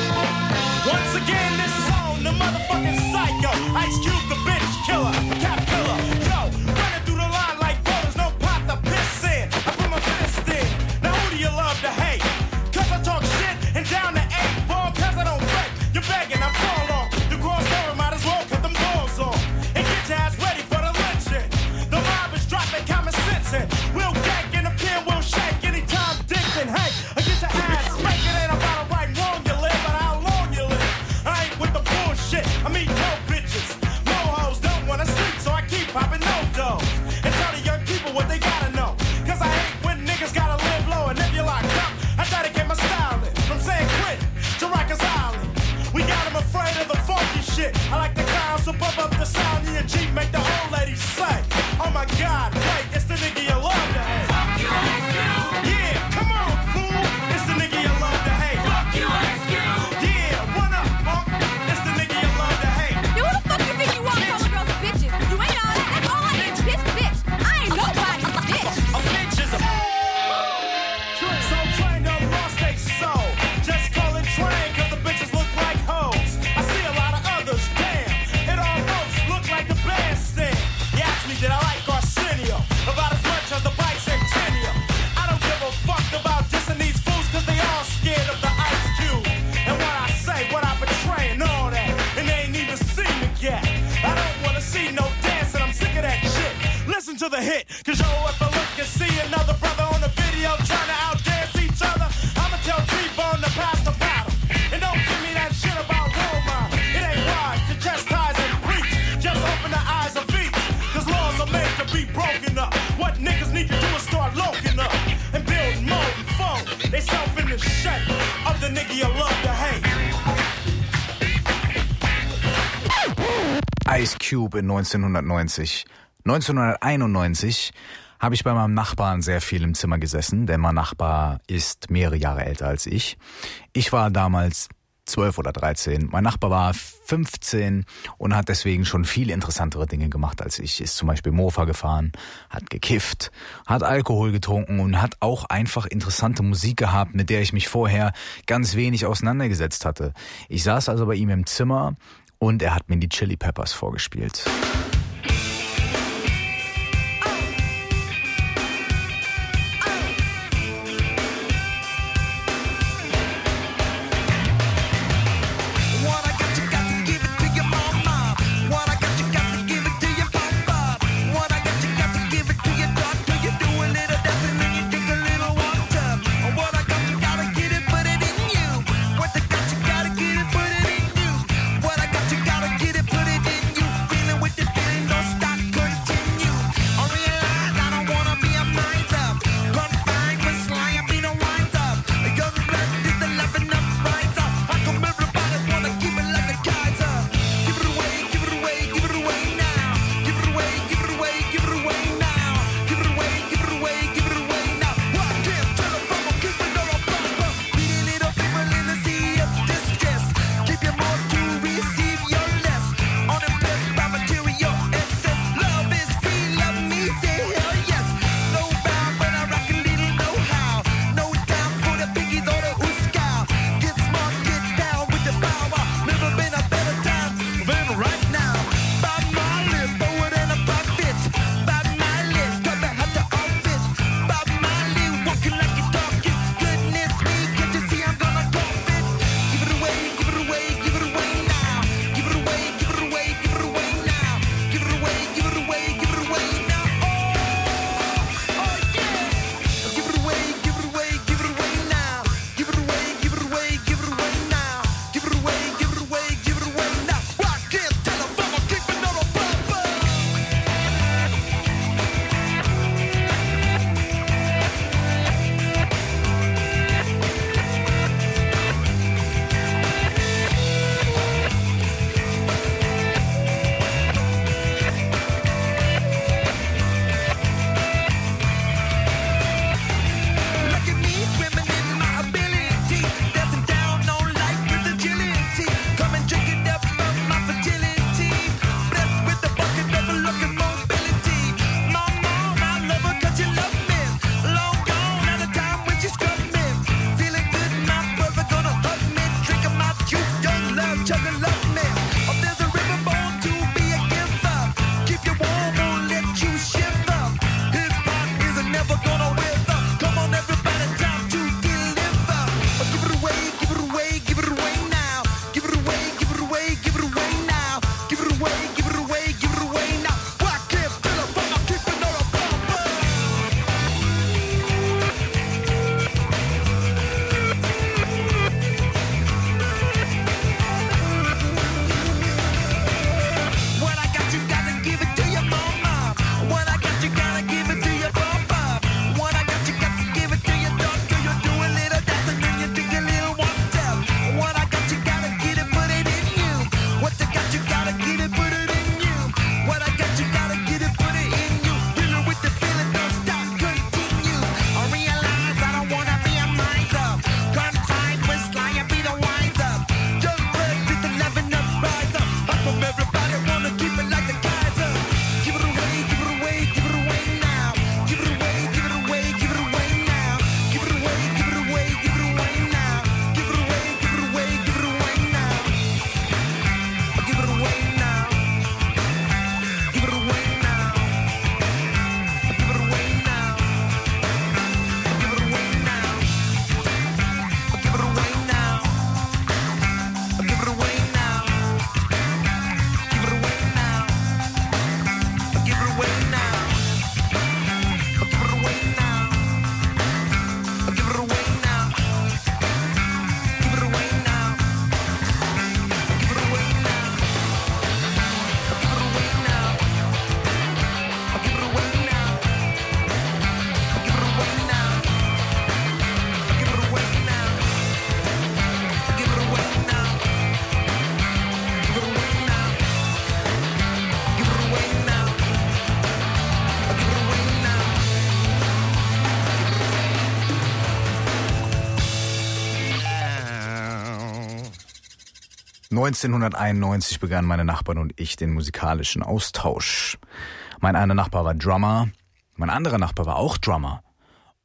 Once again, this song, the motherfucking psycho. Ice Cube, the bitch killer, cap killer. Yo, running through the line like boulders, no pot to piss in. I put my fist in. Now who do you love to hate? Cause I talk shit and down the eight ball, cause I don't break. You're begging, I fall off. The cross cover might as well cut them balls off. And get your ass ready for the lynching. The mob is dropping common sense in. We'll gank in the pen, we'll shake anytime Dick and Hank. I get your ass spanking, ain't about right and wrong you live, but how long you live. I ain't with the bullshit, I mean no bitches. No hoes don't wanna sleep, so I keep popping no dough. And tell the young people what they gotta know. Cause I hate when niggas gotta live low. And if you're locked up, I dedicate my styling. From saying quit to Rikers Island. We got them afraid of the funky shit. I like the clowns, so bump up the sound in your Jeep, make the old ladies say, oh my God, wait, it's the nigga you love to hate. Fuck you, Ice Cube. Yeah, come on, fool. It's the nigga you love to hate. Fuck you, Ice Cube. Yeah, what up, punk? It's the nigga you love to hate. Yo, who the fuck you think you are calling girls bitches? You ain't all that. That's all I am. Bitch, bitch. I ain't nobody's bitch. A bitch is a so trained up, lost they soul. Just call it train, cause the bitches look like hoes. I see a lot of others, damn. It almost look like the bandstand. You asked me, did I like Arsenio? About as much as the bicentennial. I don't give a fuck about dissing these fools, cause they all scared of the Ice Cube. And what I say, what I betray, and all that. And they ain't even seen me yet. I don't wanna see no dancing, I'm sick of that shit. Listen to the hit, cause yo, if I look and see another brother on the video trying to outdance each other, I'ma tell T-Bone to pass the battle. And don't give me that shit about role model. It ain't wise to chastise and preach. Just open the eyes of each. Cause laws are made to be broken up. What niggas need to do is start loking up. And build more and foe. They self in the shape of the nigga you love to hate. Ice Cube in neunzehnhundertneunzig. neunzehnhunderteinundneunzig habe ich bei meinem Nachbarn sehr viel im Zimmer gesessen, denn mein Nachbar ist mehrere Jahre älter als ich. Ich war damals zwölf oder dreizehn. Mein Nachbar war fünfzehn und hat deswegen schon viel interessantere Dinge gemacht als ich. Ist zum Beispiel Mofa gefahren, hat gekifft, hat Alkohol getrunken und hat auch einfach interessante Musik gehabt, mit der ich mich vorher ganz wenig auseinandergesetzt hatte. Ich saß also bei ihm im Zimmer Und er hat mir die Chili Peppers vorgespielt. neunzehnhunderteinundneunzig begannen meine Nachbarn und ich den musikalischen Austausch. Mein einer Nachbar war Drummer, mein anderer Nachbar war auch Drummer.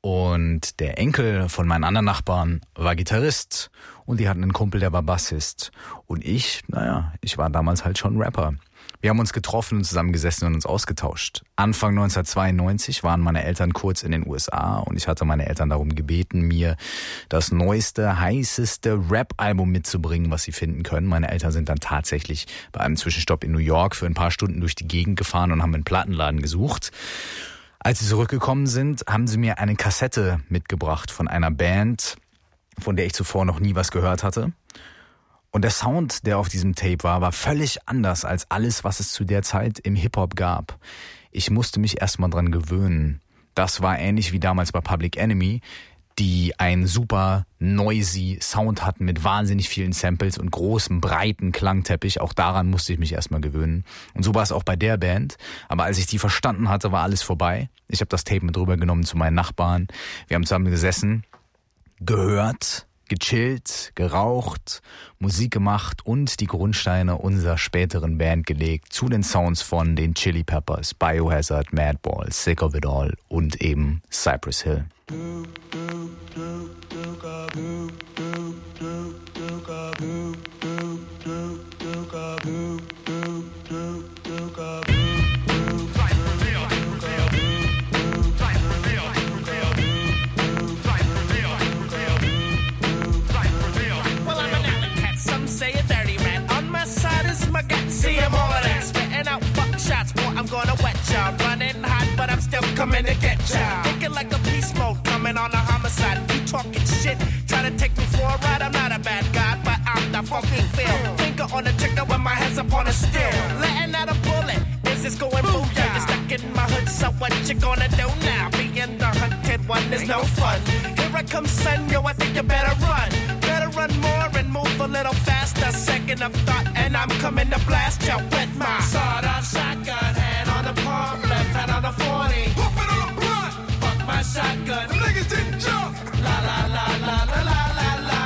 Und der Enkel von meinen anderen Nachbarn war Gitarrist und die hatten einen Kumpel, der war Bassist. Und ich, naja, ich war damals halt schon Rapper. Wir haben uns getroffen und zusammengesessen und uns ausgetauscht. Anfang neunzehnhundertzweiundneunzig waren meine Eltern kurz in den U S A und ich hatte meine Eltern darum gebeten, mir das neueste, heißeste Rap-Album mitzubringen, was sie finden können. Meine Eltern sind dann tatsächlich bei einem Zwischenstopp in New York für ein paar Stunden durch die Gegend gefahren und haben einen Plattenladen gesucht. Als sie zurückgekommen sind, haben sie mir eine Kassette mitgebracht von einer Band, von der ich zuvor noch nie was gehört hatte. Und der Sound, der auf diesem Tape war, war völlig anders als alles, was es zu der Zeit im Hip-Hop gab. Ich musste mich erstmal dran gewöhnen. Das war ähnlich wie damals bei Public Enemy, die einen super noisy Sound hatten mit wahnsinnig vielen Samples und großem, breiten Klangteppich. Auch daran musste ich mich erstmal gewöhnen. Und so war es auch bei der Band. Aber als ich die verstanden hatte, war alles vorbei. Ich habe das Tape mit rübergenommen zu meinen Nachbarn. Wir haben zusammen gesessen, gehört, gechillt, geraucht, Musik gemacht und die Grundsteine unserer späteren Band gelegt zu den Sounds von den Chili Peppers, Biohazard, Madball, Sick of It All und eben Cypress Hill. See I'm all of that, spitting out fuck shots, boy, I'm gonna wet y'all. Running hot, but I'm still coming to get y'all. Thinking like a beast mode, coming on a homicide. You talking shit, trying to take me for a ride. I'm not a bad guy, but I'm the fucking feel. Finger on the trigger when my head's up on a steel. Letting out a bullet, is this going booyah? You're stuck in my hood, so what you gonna do now? Being the hunted one is no fun. Here I come, son, yo, I think you better run. Better run more and move a little faster. Second of thought, and I'm coming to blast you with my sawed-off shotgun. Hand on the palm, left hand on the forty. Pump it on the blunt. Fuck my shotgun. Them niggas didn't jump. La la la la la la la la.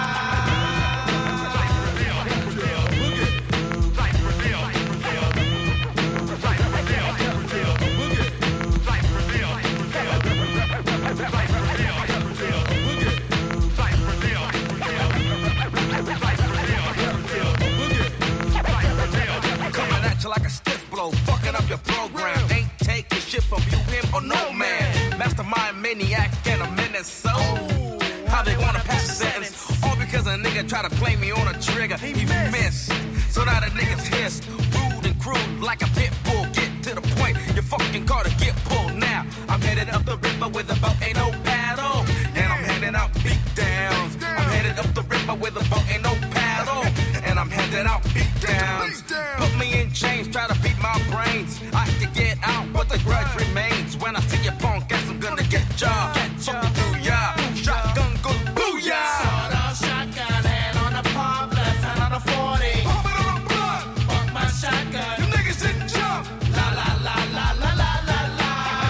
Like a stiff blow, fucking up your program. Ain't taking shit from you, him, or no man. Mastermind, maniac, and a menace. So, how they wanna pass the sentence? All because a nigga try to play me on a trigger. He missed. So now the niggas pissed. Rude and crude, like a pit bull. Get to the point, your fucking car to get pulled. Now, I'm headed up the river with a boat, ain't no paddle. And I'm handing out beat downs. I'm headed up the river with a boat, ain't no paddle. And I'm handing out beat downs. Put me in chains, try to beat my brains. I can get out, but the grudge remains. When I see your punk ass, I'm gonna get ya. Get fucking through ya. Shotgun goes booyah. Sawed-off shotgun, hand on the palm, left hand on the forty. Pump it on the blunt. Fuck my shotgun. You niggas didn't jump. La la la la la la la la.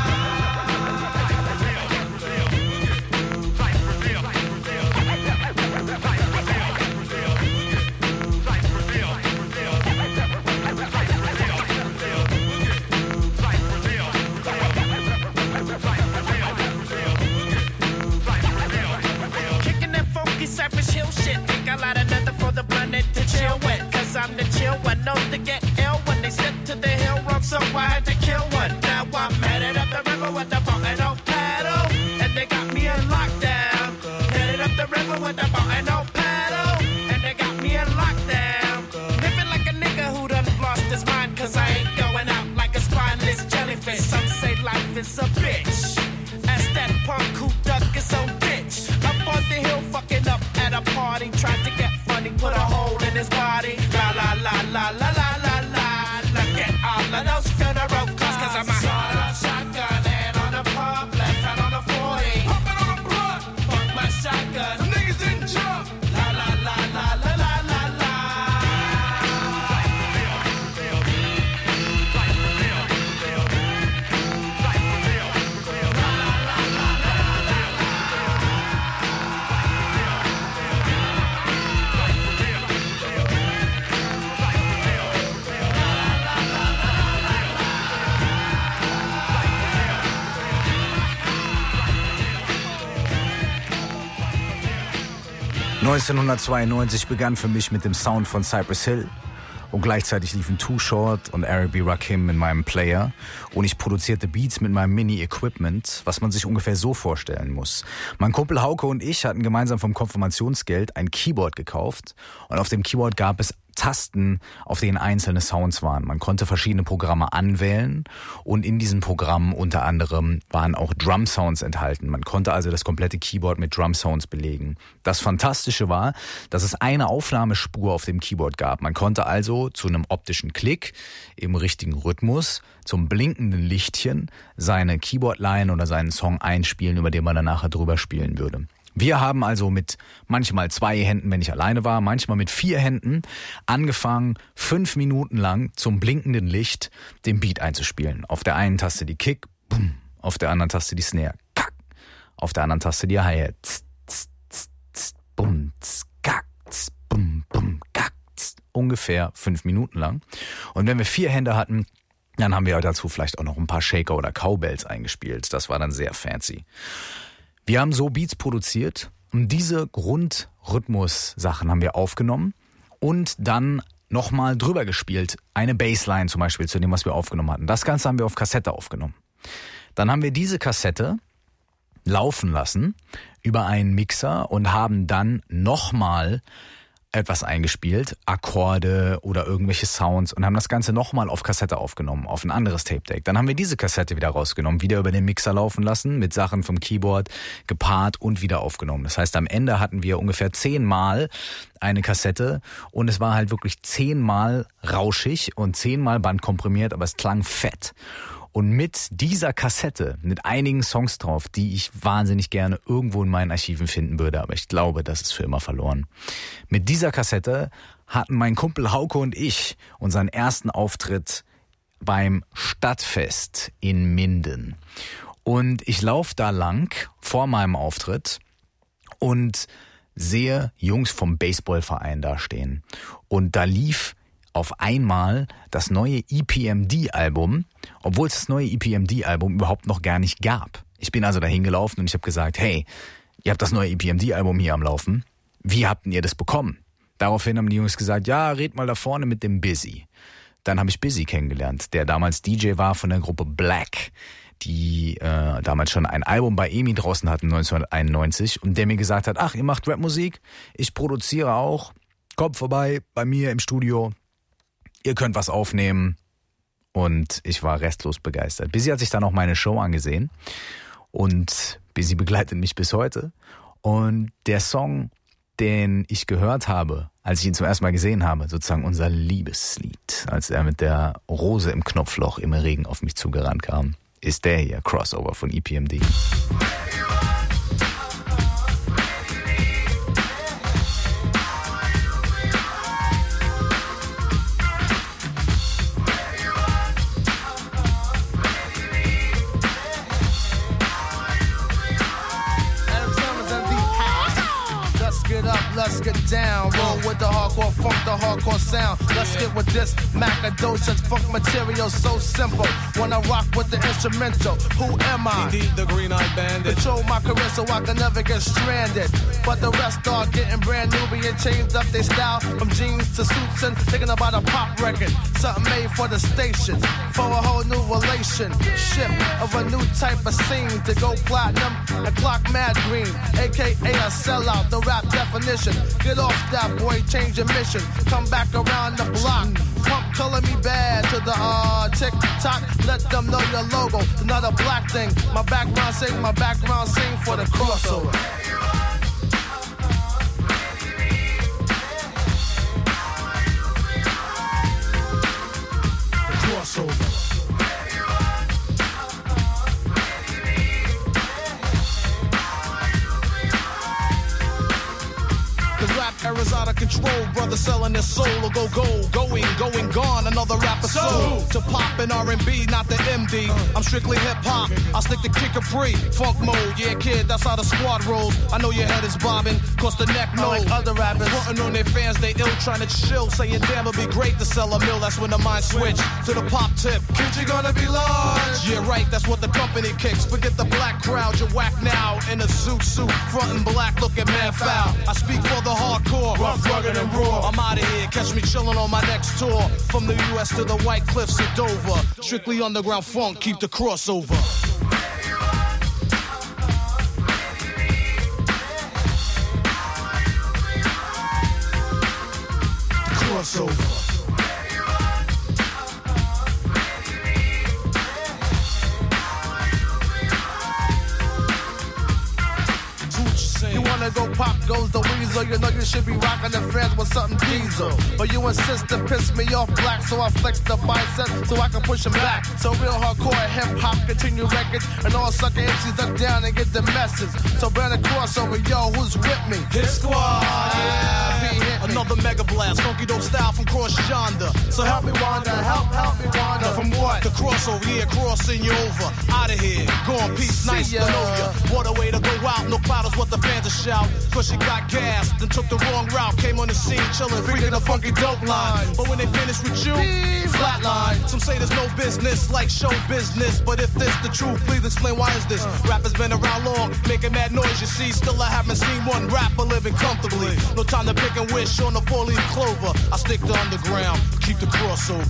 Cypress Hill shit, think I light another for the planet to chill with. Cause I'm the chill one, known to get ill when they step to the hill rock, so I had to kill one. Now I'm headed up the river with the boat and no paddle. And they got me in lockdown. Headed up the river with the boat and no paddle. And they got me in lockdown. Living like a nigga who done lost his mind. Cause I ain't going out like a spineless jellyfish. Some say life is a bitch. Ask that punk who dug his own ditch. Up on the hill fucking up at a party. Tried to get funny, put a hole in his body. La la la la la la la la. Look at all of those funeral cars. Cause I'm a sawed-off shotgun. Hand on the pump, left hand on the forty. Pump it on the blunt. Fuck my shotgun. Them niggas didn't jump. La la la la la la la la. neunzehnhundertzweiundneunzig begann für mich mit dem Sound von Cypress Hill und gleichzeitig liefen Too Short und Eric B. Rakim in meinem Player und ich produzierte Beats mit meinem Mini-Equipment, was man sich ungefähr so vorstellen muss. Mein Kumpel Hauke und ich hatten gemeinsam vom Konfirmationsgeld ein Keyboard gekauft und auf dem Keyboard gab es Tasten, auf denen einzelne Sounds waren. Man konnte verschiedene Programme anwählen und in diesen Programmen unter anderem waren auch Drum-Sounds enthalten. Man konnte also das komplette Keyboard mit Drum-Sounds belegen. Das Fantastische war, dass es eine Aufnahmespur auf dem Keyboard gab. Man konnte also zu einem optischen Klick im richtigen Rhythmus zum blinkenden Lichtchen seine Keyboard-Line oder seinen Song einspielen, über den man dann nachher drüber spielen würde. Wir haben also mit manchmal zwei Händen, wenn ich alleine war, manchmal mit vier Händen angefangen, fünf Minuten lang zum blinkenden Licht den Beat einzuspielen. Auf der einen Taste die Kick, boom, auf der anderen Taste die Snare, kack, auf der anderen Taste die Hi-Hat, tz, tz, tz, tz, bum, tz, kack, tz, bum, bum, kack, tz, ungefähr fünf Minuten lang. Und wenn wir vier Hände hatten, dann haben wir dazu vielleicht auch noch ein paar Shaker oder Cowbells eingespielt. Das war dann sehr fancy. Wir haben so Beats produziert und diese Grundrhythmus-Sachen haben wir aufgenommen und dann nochmal drüber gespielt. Eine Bassline zum Beispiel zu dem, was wir aufgenommen hatten. Das Ganze haben wir auf Kassette aufgenommen. Dann haben wir diese Kassette laufen lassen über einen Mixer und haben dann nochmal etwas eingespielt, Akkorde oder irgendwelche Sounds und haben das Ganze nochmal auf Kassette aufgenommen, auf ein anderes Tape-Deck. Dann haben wir diese Kassette wieder rausgenommen, wieder über den Mixer laufen lassen, mit Sachen vom Keyboard gepaart und wieder aufgenommen. Das heißt, am Ende hatten wir ungefähr zehnmal eine Kassette und es war halt wirklich zehnmal rauschig und zehnmal bandkomprimiert, aber es klang fett. Und mit dieser Kassette, mit einigen Songs drauf, die ich wahnsinnig gerne irgendwo in meinen Archiven finden würde, aber ich glaube, das ist für immer verloren. Mit dieser Kassette hatten mein Kumpel Hauke und ich unseren ersten Auftritt beim Stadtfest in Minden. Und ich laufe da lang vor meinem Auftritt und sehe Jungs vom Baseballverein da stehen. Und da lief auf einmal das neue E P M D-Album, obwohl es das neue E P M D-Album überhaupt noch gar nicht gab. Ich bin also dahin gelaufen und ich habe gesagt, hey, ihr habt das neue E P M D-Album hier am Laufen. Wie habt ihr das bekommen? Daraufhin haben die Jungs gesagt, ja, red mal da vorne mit dem Busy. Dann habe ich Busy kennengelernt, der damals D J war von der Gruppe Black, die äh, damals schon ein Album bei E M I draußen hatten, neunzehnhunderteinundneunzig, und der mir gesagt hat, ach, ihr macht Rapmusik, ich produziere auch, kommt vorbei bei mir im Studio, ihr könnt was aufnehmen. Und ich war restlos begeistert. Busy hat sich dann auch meine Show angesehen und Busy begleitet mich bis heute. Und der Song, den ich gehört habe, als ich ihn zum ersten Mal gesehen habe, sozusagen unser Liebeslied, als er mit der Rose im Knopfloch im Regen auf mich zugerannt kam, ist der hier, Crossover von E P M D. Let's get down, roll with the hardcore funk, the hardcore sound. Let's get with this Macadocious funk material, so simple. When I rock with the instrumental, who am I? Indeed, the green-eyed bandit. Control my career so I can never get stranded. But the rest are getting brand new, being changed up their style from jeans to suits and thinking about a pop record, something made for the station, for a whole new relationship of a new type of scene to go platinum and clock mad green, aka a sellout, the rap definition. Get off that boy, change your mission. Come back around the block. Pump color me bad to the uh, tick-tock. Let them know your logo. It's not a black thing. My background sing, my background sing for the crossover. The crossover. Era's out of control, brother. either selling their soul or go gold. Going, going, gone, another rapper soul. To pop in R and B, not the M D. I'm strictly hip hop. I stick to kick Capri, funk mode. Yeah, kid, that's how the squad rolls. I know your head is bobbing, cause the neck knows. Like other rappers, frontin' on their fans, they ill, trying to chill. Saying, damn, it'd be great to sell a mill. That's when the mind switch to the pop tip. Kid, you gonna be large. Yeah, right, that's what the company kicks. Forget the black crowd, you're whack now. In a suit, suit, frontin' black, looking mad foul. I speak for the hardcore, rough, rugged, and raw. I'm out of here, catch me chillin' on my next tour. From the U S to the White Cliffs of Dover. Strictly underground funk, keep the crossover. Crossover. You wanna go pop goes the weasel. You know you should be rocking the fans with something diesel. But you insist to piss me off black, so I flex the bicep so I can push them back. So real hardcore hip hop continue records, and all sucker M Cs duck down and get the message. So burn a crossover, yo, who's with me? Hit squad, yeah, be hit me. Another mega blast, funky dope style from cross yonder. So help me wander, help, help me wander. From what? The crossover, yeah, crossing you over. Out of here, gone, peace, see nice ya. To know ya. What a way to go out, no cloud is what the fans are shout. Cause she got gas, then took the wrong route. Came on the scene, chillin', freaking a funky dope line. But when they finish with you, flatline. Some say there's no business like show business. But if this the truth, please explain why is this? Rappers been around long, making mad noise, you see. Still I haven't seen one rapper living comfortably. No time to pick and wish on the four-leaf clover. I stick to underground, keep the crossover.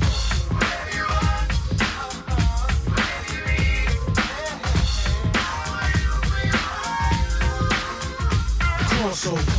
Crossover.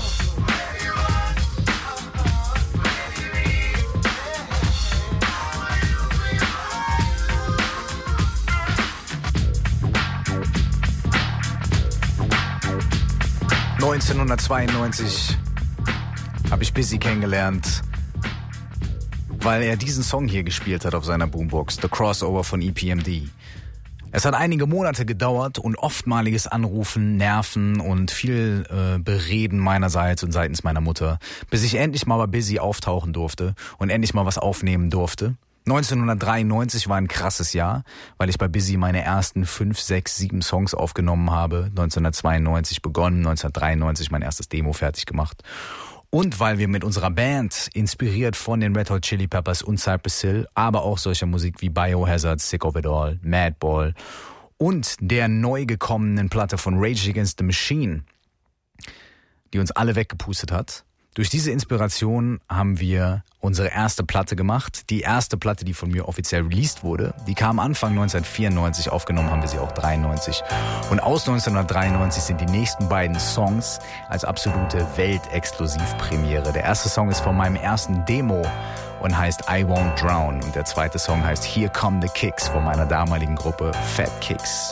neunzehnhundertzweiundneunzig habe ich Busy kennengelernt, weil er diesen Song hier gespielt hat auf seiner Boombox, The Crossover von E P M D. Es hat einige Monate gedauert und oftmaliges Anrufen, Nerven und viel äh, Bereden meinerseits und seitens meiner Mutter, bis ich endlich mal bei Busy auftauchen durfte und endlich mal was aufnehmen durfte. neunzehnhundertdreiundneunzig war ein krasses Jahr, weil ich bei Busy meine ersten fünf, sechs, sieben Songs aufgenommen habe. neunzehnhundertzweiundneunzig begonnen, neunzehnhundertdreiundneunzig mein erstes Demo fertig gemacht. Und weil wir mit unserer Band, inspiriert von den Red Hot Chili Peppers und Cypress Hill, aber auch solcher Musik wie Biohazard, Sick of It All, Madball und der neu gekommenen Platte von Rage Against the Machine, die uns alle weggepustet hat. Durch diese Inspiration haben wir unsere erste Platte gemacht. Die erste Platte, die von mir offiziell released wurde, die kam Anfang neunzehnhundertvierundneunzig, aufgenommen haben wir sie auch dreiundneunzig. Und aus neunzehnhundertdreiundneunzig sind die nächsten beiden Songs als absolute Weltexklusivpremiere. Der erste Song ist von meinem ersten Demo und heißt I Won't Drown. Und der zweite Song heißt Here Come the Kicks von meiner damaligen Gruppe Fat Kicks.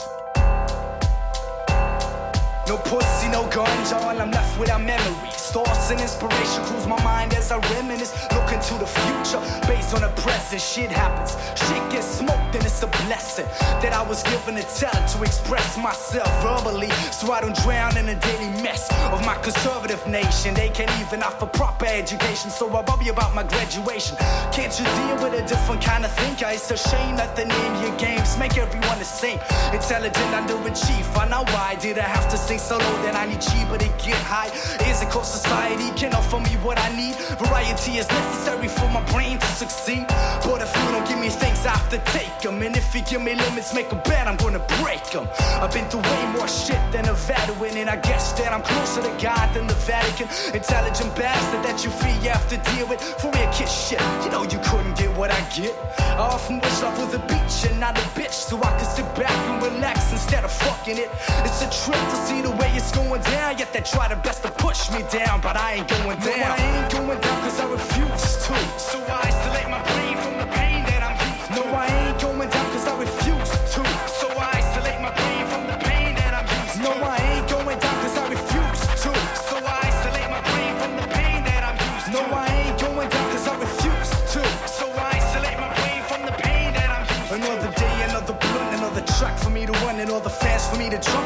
No pussy, no guns, all I'm left without memories. Thoughts and inspiration cruise my mind as I reminisce. Look into the future, based on the present. Shit happens, shit gets smoked and it's a blessing that I was given a talent to express myself verbally, so I don't drown in a daily mess of my conservative nation. They can't even offer proper education, so I bobby about my graduation. Can't you deal with a different kind of thinker? It's a shame that the name your games make everyone the same. Intelligent underachieve, I know why did I have to sing so low that I need cheaper to get high? Is it cause society can offer me what I need? Variety is necessary for my brain to succeed. But if you don't give me things, I have to take them. And if you give me limits, make a bet, I'm gonna break them. I've been through way more shit than a veteran, and I guess that I'm closer to God than the Vatican. Intelligent bastard that you feel you have to deal with. For real kid shit, you know you couldn't get what I get. I often wish I was a beach and not a bitch, so I could sit back and relax instead of fucking it. It's a trip to see the way it's going down, yet they try their best to push me down, but I ain't going down. No, I ain't going down cause I refuse to. So I isolate my brain from the pain that I'm used to. No, I ain't going down cause I refuse to. So I isolate my brain from the pain that I'm used to. No, I ain't going down cause I refuse to. So I isolate my brain from the pain that I'm used to. No, I ain't going down cause I refuse to. So I isolate my brain from the pain that I'm used to. Another day, another blunt, another track for me to run, and all the fans for me to jump. If I get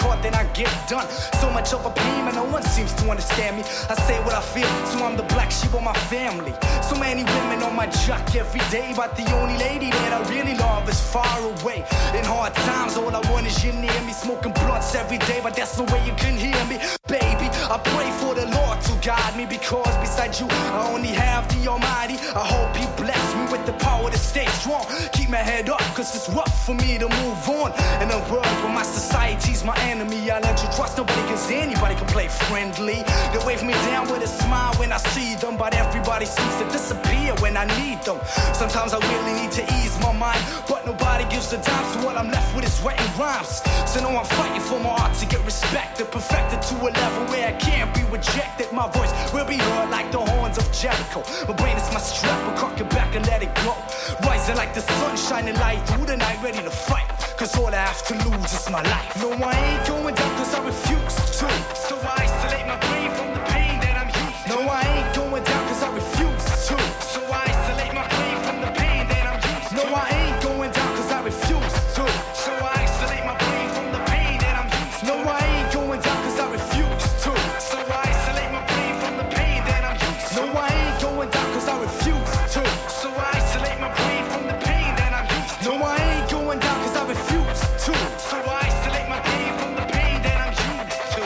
caught, then I get done. So much of a pain, and no one seems to understand me. I say what I feel, so I'm the black sheep of my family. So many women on my jock every day, but the only lady that I really love is far away. In hard times, all I want is you near me. Smoking blunts every day, but that's the way you can hear me. Baby, I pray for the Lord to guide me, because beside you, I only have the Almighty. I hope He bless me with the power to stay strong. Keep my head up, cause it's rough for me to move on. In a world where my society's my enemy, I learned to trust nobody, cause anybody can play friendly. They wave me down with a smile when I see them, but everybody seems to disappear when I need them. Sometimes I really need to ease my mind, but nobody gives a dime, so what I'm left with is writing rhymes. So now I'm fighting for my art to get respected, perfected to a level where I can't be rejected. My voice will be heard like the horns of Jericho. My brain is my strap, but cock it back and let it go. Rising like the sun, shining light through the night, ready to fight, cause all I have to lose is my life. No, I ain't going down cause I refuse to. So I isolate my brain from the pain that I'm used to. No, I ain't going down cause I refuse to. So I isolate my brain from the pain that I'm used to. No, I ain't going down cause I refuse to. So I isolate my brain from the pain that I'm used to. No, I ain't going down cause I refuse to. So I isolate my brain from the pain that I'm used to. No, I ain't going down cause I refuse to. So I isolate my brain from the pain that I'm used to. No, I ain't going down cause I refuse to. So I isolate my brain from the pain that I'm used to.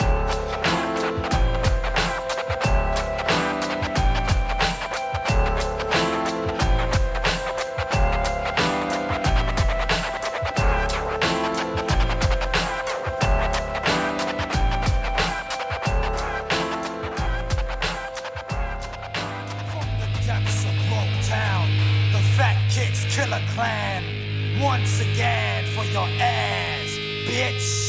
Depths of Motown, the Fat Kicks Killer Clan, once again for your ass, bitch.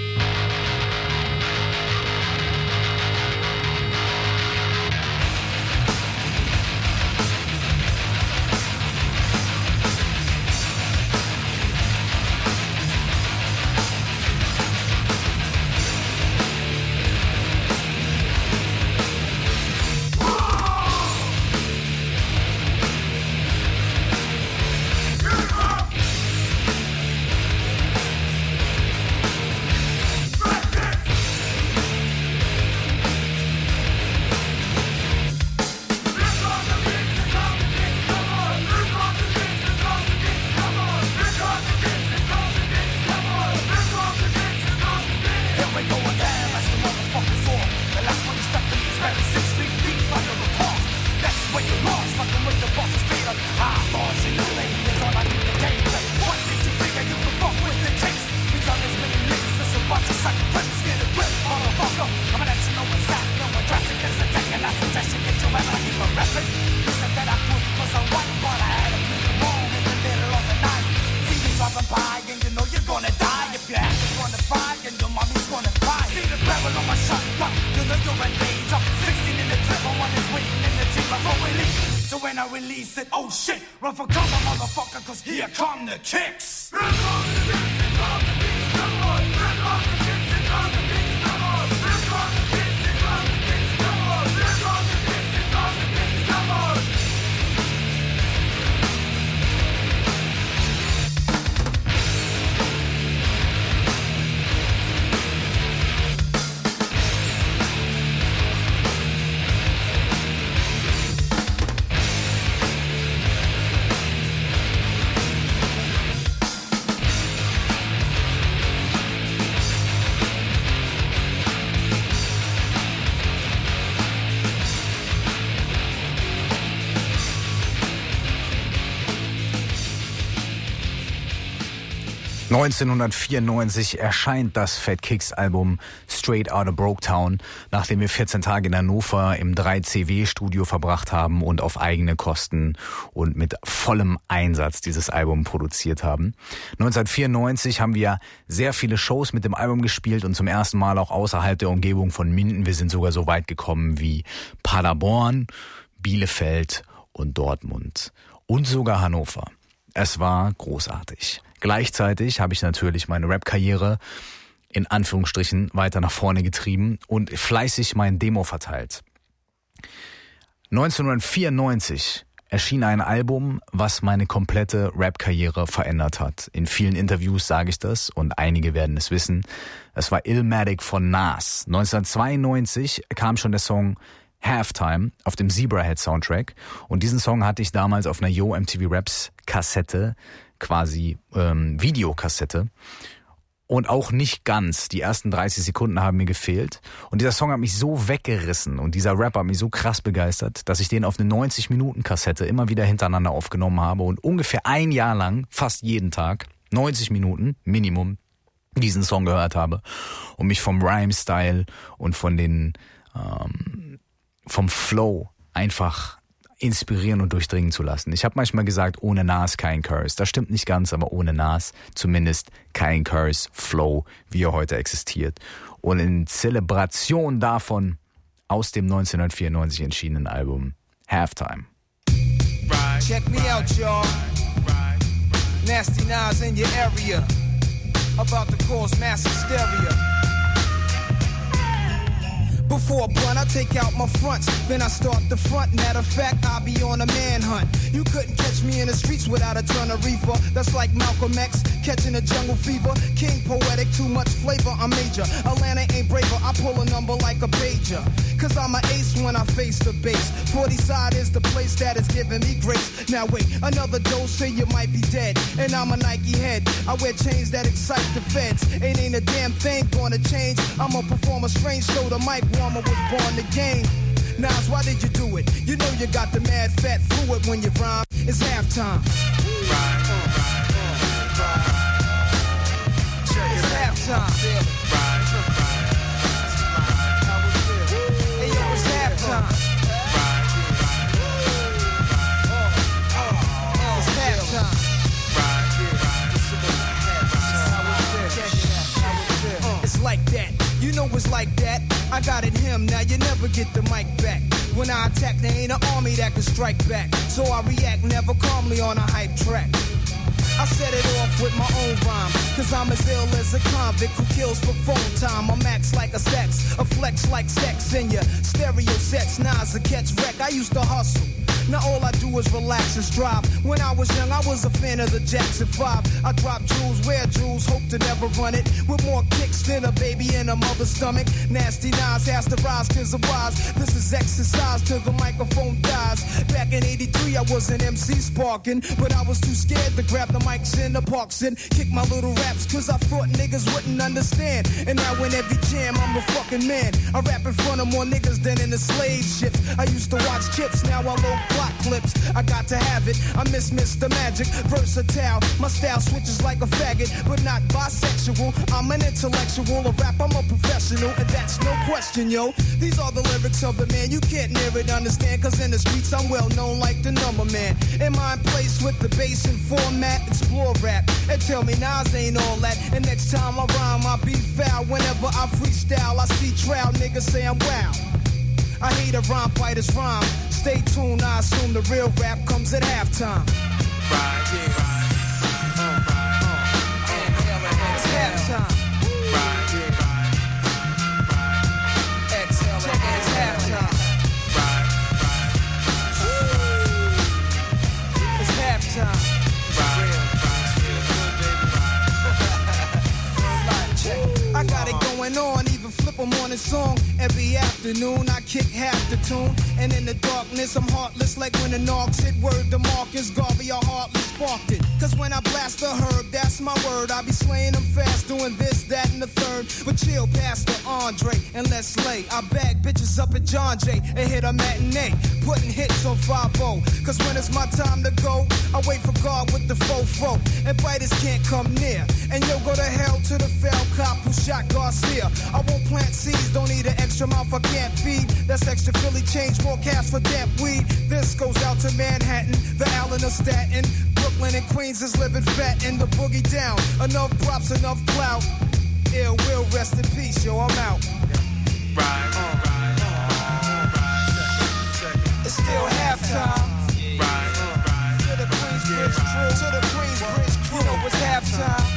Oh shit, run for cover, motherfucker, cause here come the kicks. Here come the kicks, here come the kicks, come on. Here come the kicks, here come the kicks, come on. Here come the kicks, here come the kicks, come on. Here come the kicks, here come the kicks, come on. neunzehnhundertvierundneunzig erscheint das Fat Kicks Album Straight Outta Broketown, nachdem wir vierzehn Tage in Hannover im drei C W Studio verbracht haben und auf eigene Kosten und mit vollem Einsatz dieses Album produziert haben. neunzehnhundertvierundneunzig haben wir sehr viele Shows mit dem Album gespielt und zum ersten Mal auch außerhalb der Umgebung von Minden. Wir sind sogar so weit gekommen wie Paderborn, Bielefeld und Dortmund und sogar Hannover. Es war großartig. Gleichzeitig habe ich natürlich meine Rap-Karriere in Anführungsstrichen weiter nach vorne getrieben und fleißig mein Demo verteilt. neunzehnhundertvierundneunzig erschien ein Album, was meine komplette Rap-Karriere verändert hat. In vielen Interviews sage ich das und einige werden es wissen. Es war Illmatic von Nas. neunzehnhundertzweiundneunzig kam schon der Song Halftime auf dem Zebrahead Soundtrack und diesen Song hatte ich damals auf einer Yo M T V Raps Kassette, quasi ähm, Videokassette. Und auch nicht ganz. Die ersten dreißig Sekunden haben mir gefehlt. Und dieser Song hat mich so weggerissen und dieser Rapper hat mich so krass begeistert, dass ich den auf eine neunzig Minuten Kassette immer wieder hintereinander aufgenommen habe und ungefähr ein Jahr lang, fast jeden Tag, neunzig Minuten Minimum, diesen Song gehört habe. Und mich vom Rhyme-Style und von den, ähm, vom Flow einfach inspirieren und durchdringen zu lassen. Ich habe manchmal gesagt, ohne Nas kein Curse. Das stimmt nicht ganz, aber ohne Nas zumindest kein Curse Flow, wie er heute existiert. Und in Zelebration davon aus dem neunzehnhundertvierundneunzig erschienenen Album Halftime. Check me out, y'all. Nasty Nas in your area. About to cause mass hysteria. Before a blunt, I take out my fronts, then I start the front. Matter of fact, I'll be on a manhunt. You couldn't catch me in the streets without a ton of reefer. That's like Malcolm X, catching a jungle fever. King poetic, too much flavor, I'm major. Atlanta ain't braver, I pull a number like a pager. Cause I'm an ace when I face the base. forty side is the place that is giving me grace. Now wait, another dose and you might be dead. And I'm a Nike head, I wear chains that excite the feds. It ain't a damn thing gonna change. I'ma perform a strange show, the mic warmer was born to game. Nas, why did you do it? You know you got the mad fat fluid when you rhyme. It's halftime. Right, right, right. It's halftime. Right, right. Hey, yo, it's halftime. It's halftime. It's like that. You know it's like that. I got it him, now you never get the mic back. When I attack, there ain't an army that can strike back. So I react never calmly on a hype track. I set it off with my own rhyme, cause I'm as ill as a convict who kills for phone time. I'm max like a sex, a flex like sex in your stereo sets. Nas a catch wreck, I used to hustle. Now all I do is relax and strive. When I was young, I was a fan of the Jackson five. I drop jewels, wear jewels, hope to never run it. With more kicks than a baby in a mother's stomach. Nasty Nas has to rise cause of wise. This is exercise till the microphone dies. Back in eighty-three, I was an M C sparking, but I was too scared to grab the mics in the parks and kick my little raps cause I thought niggas wouldn't understand. And now in every jam, I'm a fucking man. I rap in front of more niggas than in the slave ships. I used to watch Chips, now I load plot clips. I got to have it, I miss Mister Magic. Versatile, my style switches like a faggot, but not bisexual. I'm an intellectual, a rap, I'm a professional, and that's no question, yo. These are the lyrics of the man, you can't near it understand, cause in the streets I'm well known like the number man. In my place with the bass and format, explore rap, and tell me Nas ain't all that. And next time I rhyme, I be foul. Whenever I freestyle, I see trial niggas say I'm wow. I hate a rhyme fighter's rhyme. Stay tuned, I assume the real rap comes at halftime. Right, yeah. Uh, uh, uh, it's halftime. Right, yeah. Exhale, check it, it's halftime. Right, right. It's halftime. I got it going on, even flip a morning song. Every afternoon I kick half the tune. And in the darkness I'm heartless like when the knocks hit. Word to Marcus Garvey, I hardly sparked it. Cause when I blast the herb, that's my word. I be slaying them fast, doing this, that, and the third. But chill, Pastor Andre, and let's lay. I bag bitches up at John Jay and hit a matinee, putting hits on five oh. Cause when it's my time to go, I wait for God with the fofo. And biters can't come near. And yo, go to hell to the fell cop who shot Garcia. I won't plant seeds, don't need an extra mouth I can't feed. That's extra Philly change, more cash for damp weed. This goes out to Manhattan, the Allen of Staten. Brooklyn and Queens is living fat in the boogie down. Enough props, enough clout. Ill will, rest in peace, yo, I'm out. Right, uh, right, uh, right. It's still halftime. Right, uh, to the Queensbridge crew, to the Queensbridge crew, you know it's halftime.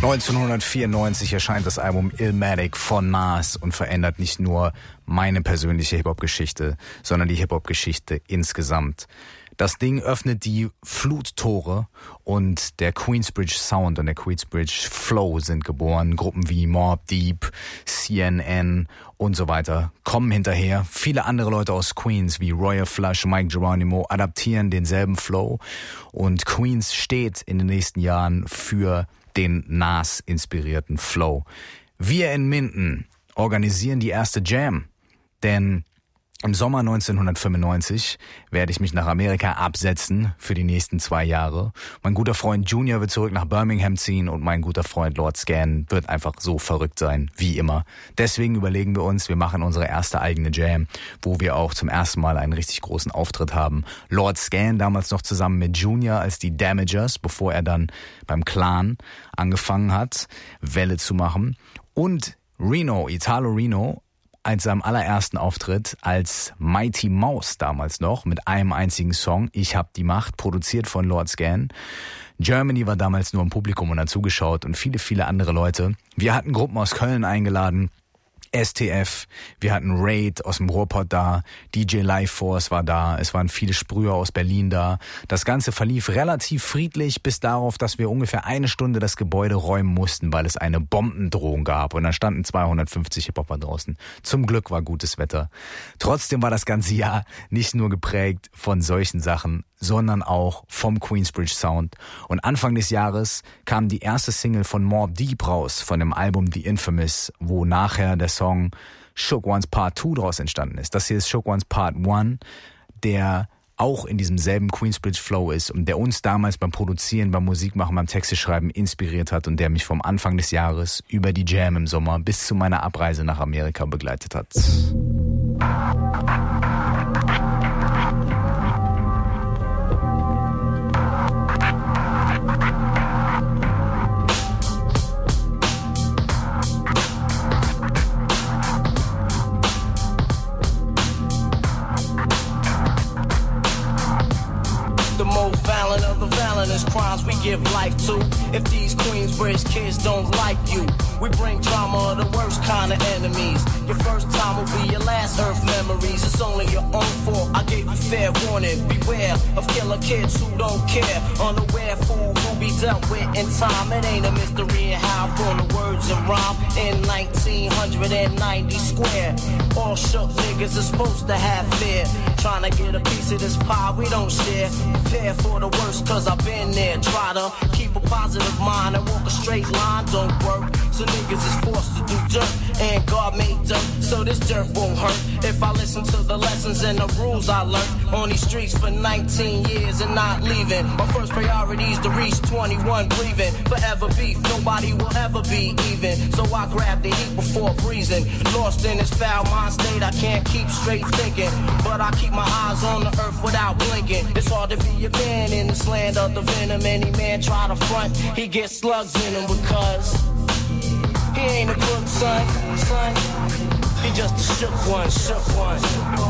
neunzehnhundertvierundneunzig erscheint das Album Illmatic von Nas und verändert nicht nur meine persönliche Hip-Hop-Geschichte, sondern die Hip-Hop-Geschichte insgesamt. Das Ding öffnet die Fluttore und der Queensbridge Sound und der Queensbridge Flow sind geboren. Gruppen wie Mobb Deep, C N N und so weiter kommen hinterher. Viele andere Leute aus Queens wie Royal Flush, Mike Geronimo adaptieren denselben Flow und Queens steht in den nächsten Jahren für den Nas-inspirierten Flow. Wir in Minden organisieren die erste Jam, denn im Sommer neunzehnhundertfünfundneunzig werde ich mich nach Amerika absetzen für die nächsten zwei Jahre. Mein guter Freund Junior wird zurück nach Birmingham ziehen und mein guter Freund Lord Scan wird einfach so verrückt sein, wie immer. Deswegen überlegen wir uns, wir machen unsere erste eigene Jam, wo wir auch zum ersten Mal einen richtig großen Auftritt haben. Lord Scan damals noch zusammen mit Junior als die Damagers, bevor er dann beim Clan angefangen hat, Welle zu machen. Und Reno, Italo Reno, als seinem allerersten Auftritt als Mighty Mouse damals noch mit einem einzigen Song, Ich hab die Macht, produziert von Lord Scan. Germany war damals nur im Publikum und hat zugeschaut und viele, viele andere Leute. Wir hatten Gruppen aus Köln eingeladen, S T F, wir hatten Raid aus dem Ruhrpott da, D J Life Force war da, es waren viele Sprüher aus Berlin da. Das Ganze verlief relativ friedlich bis darauf, dass wir ungefähr eine Stunde das Gebäude räumen mussten, weil es eine Bombendrohung gab und dann standen zweihundertfünfzig Hip-Hopper draußen. Zum Glück war gutes Wetter. Trotzdem war das ganze Jahr nicht nur geprägt von solchen Sachen, sondern auch vom Queensbridge Sound. Und Anfang des Jahres kam die erste Single von Mobb Deep raus, von dem Album The Infamous, wo nachher der Song Shook Ones Part zwei draus entstanden ist. Das hier ist Shook Ones Part eins, der auch in diesem selben Queensbridge Flow ist und der uns damals beim Produzieren, beim Musikmachen, beim Texteschreiben inspiriert hat und der mich vom Anfang des Jahres über die Jam im Sommer bis zu meiner Abreise nach Amerika begleitet hat. Of the violence crimes we give life to. If these Queensbridge kids don't like you, we bring drama of the worst kind of enemies. Your first time will be your last earth memories. It's only your own fault. I gave you fair warning. Beware of killer kids who don't care. Unaware fool who be dealt with in time. It ain't a mystery in how from the words and rhyme in nineteen ninety square. All shook niggas is supposed to have fear. Trying to get a piece of this pie we don't share. Prepare for the worst cause I've been there. Try to keep a positive mind and walk a straight line don't work. So niggas is forced to do dirt and God made dirt so this dirt won't hurt. If I listen to the lessons and the rules I learned on these streets for nineteen years and not leaving. My first priority is to reach twenty-one breathing. Forever beef, nobody will ever be even. So I grab the heat before breezing. Lost in this foul mind state I can't keep straight thinking. But I keep my eyes on the earth without blinking. It's hard to be a man in this land of the venom. Any man try to front, he gets slugs in him because he ain't a crook, son, son. He just a shook one, shook one.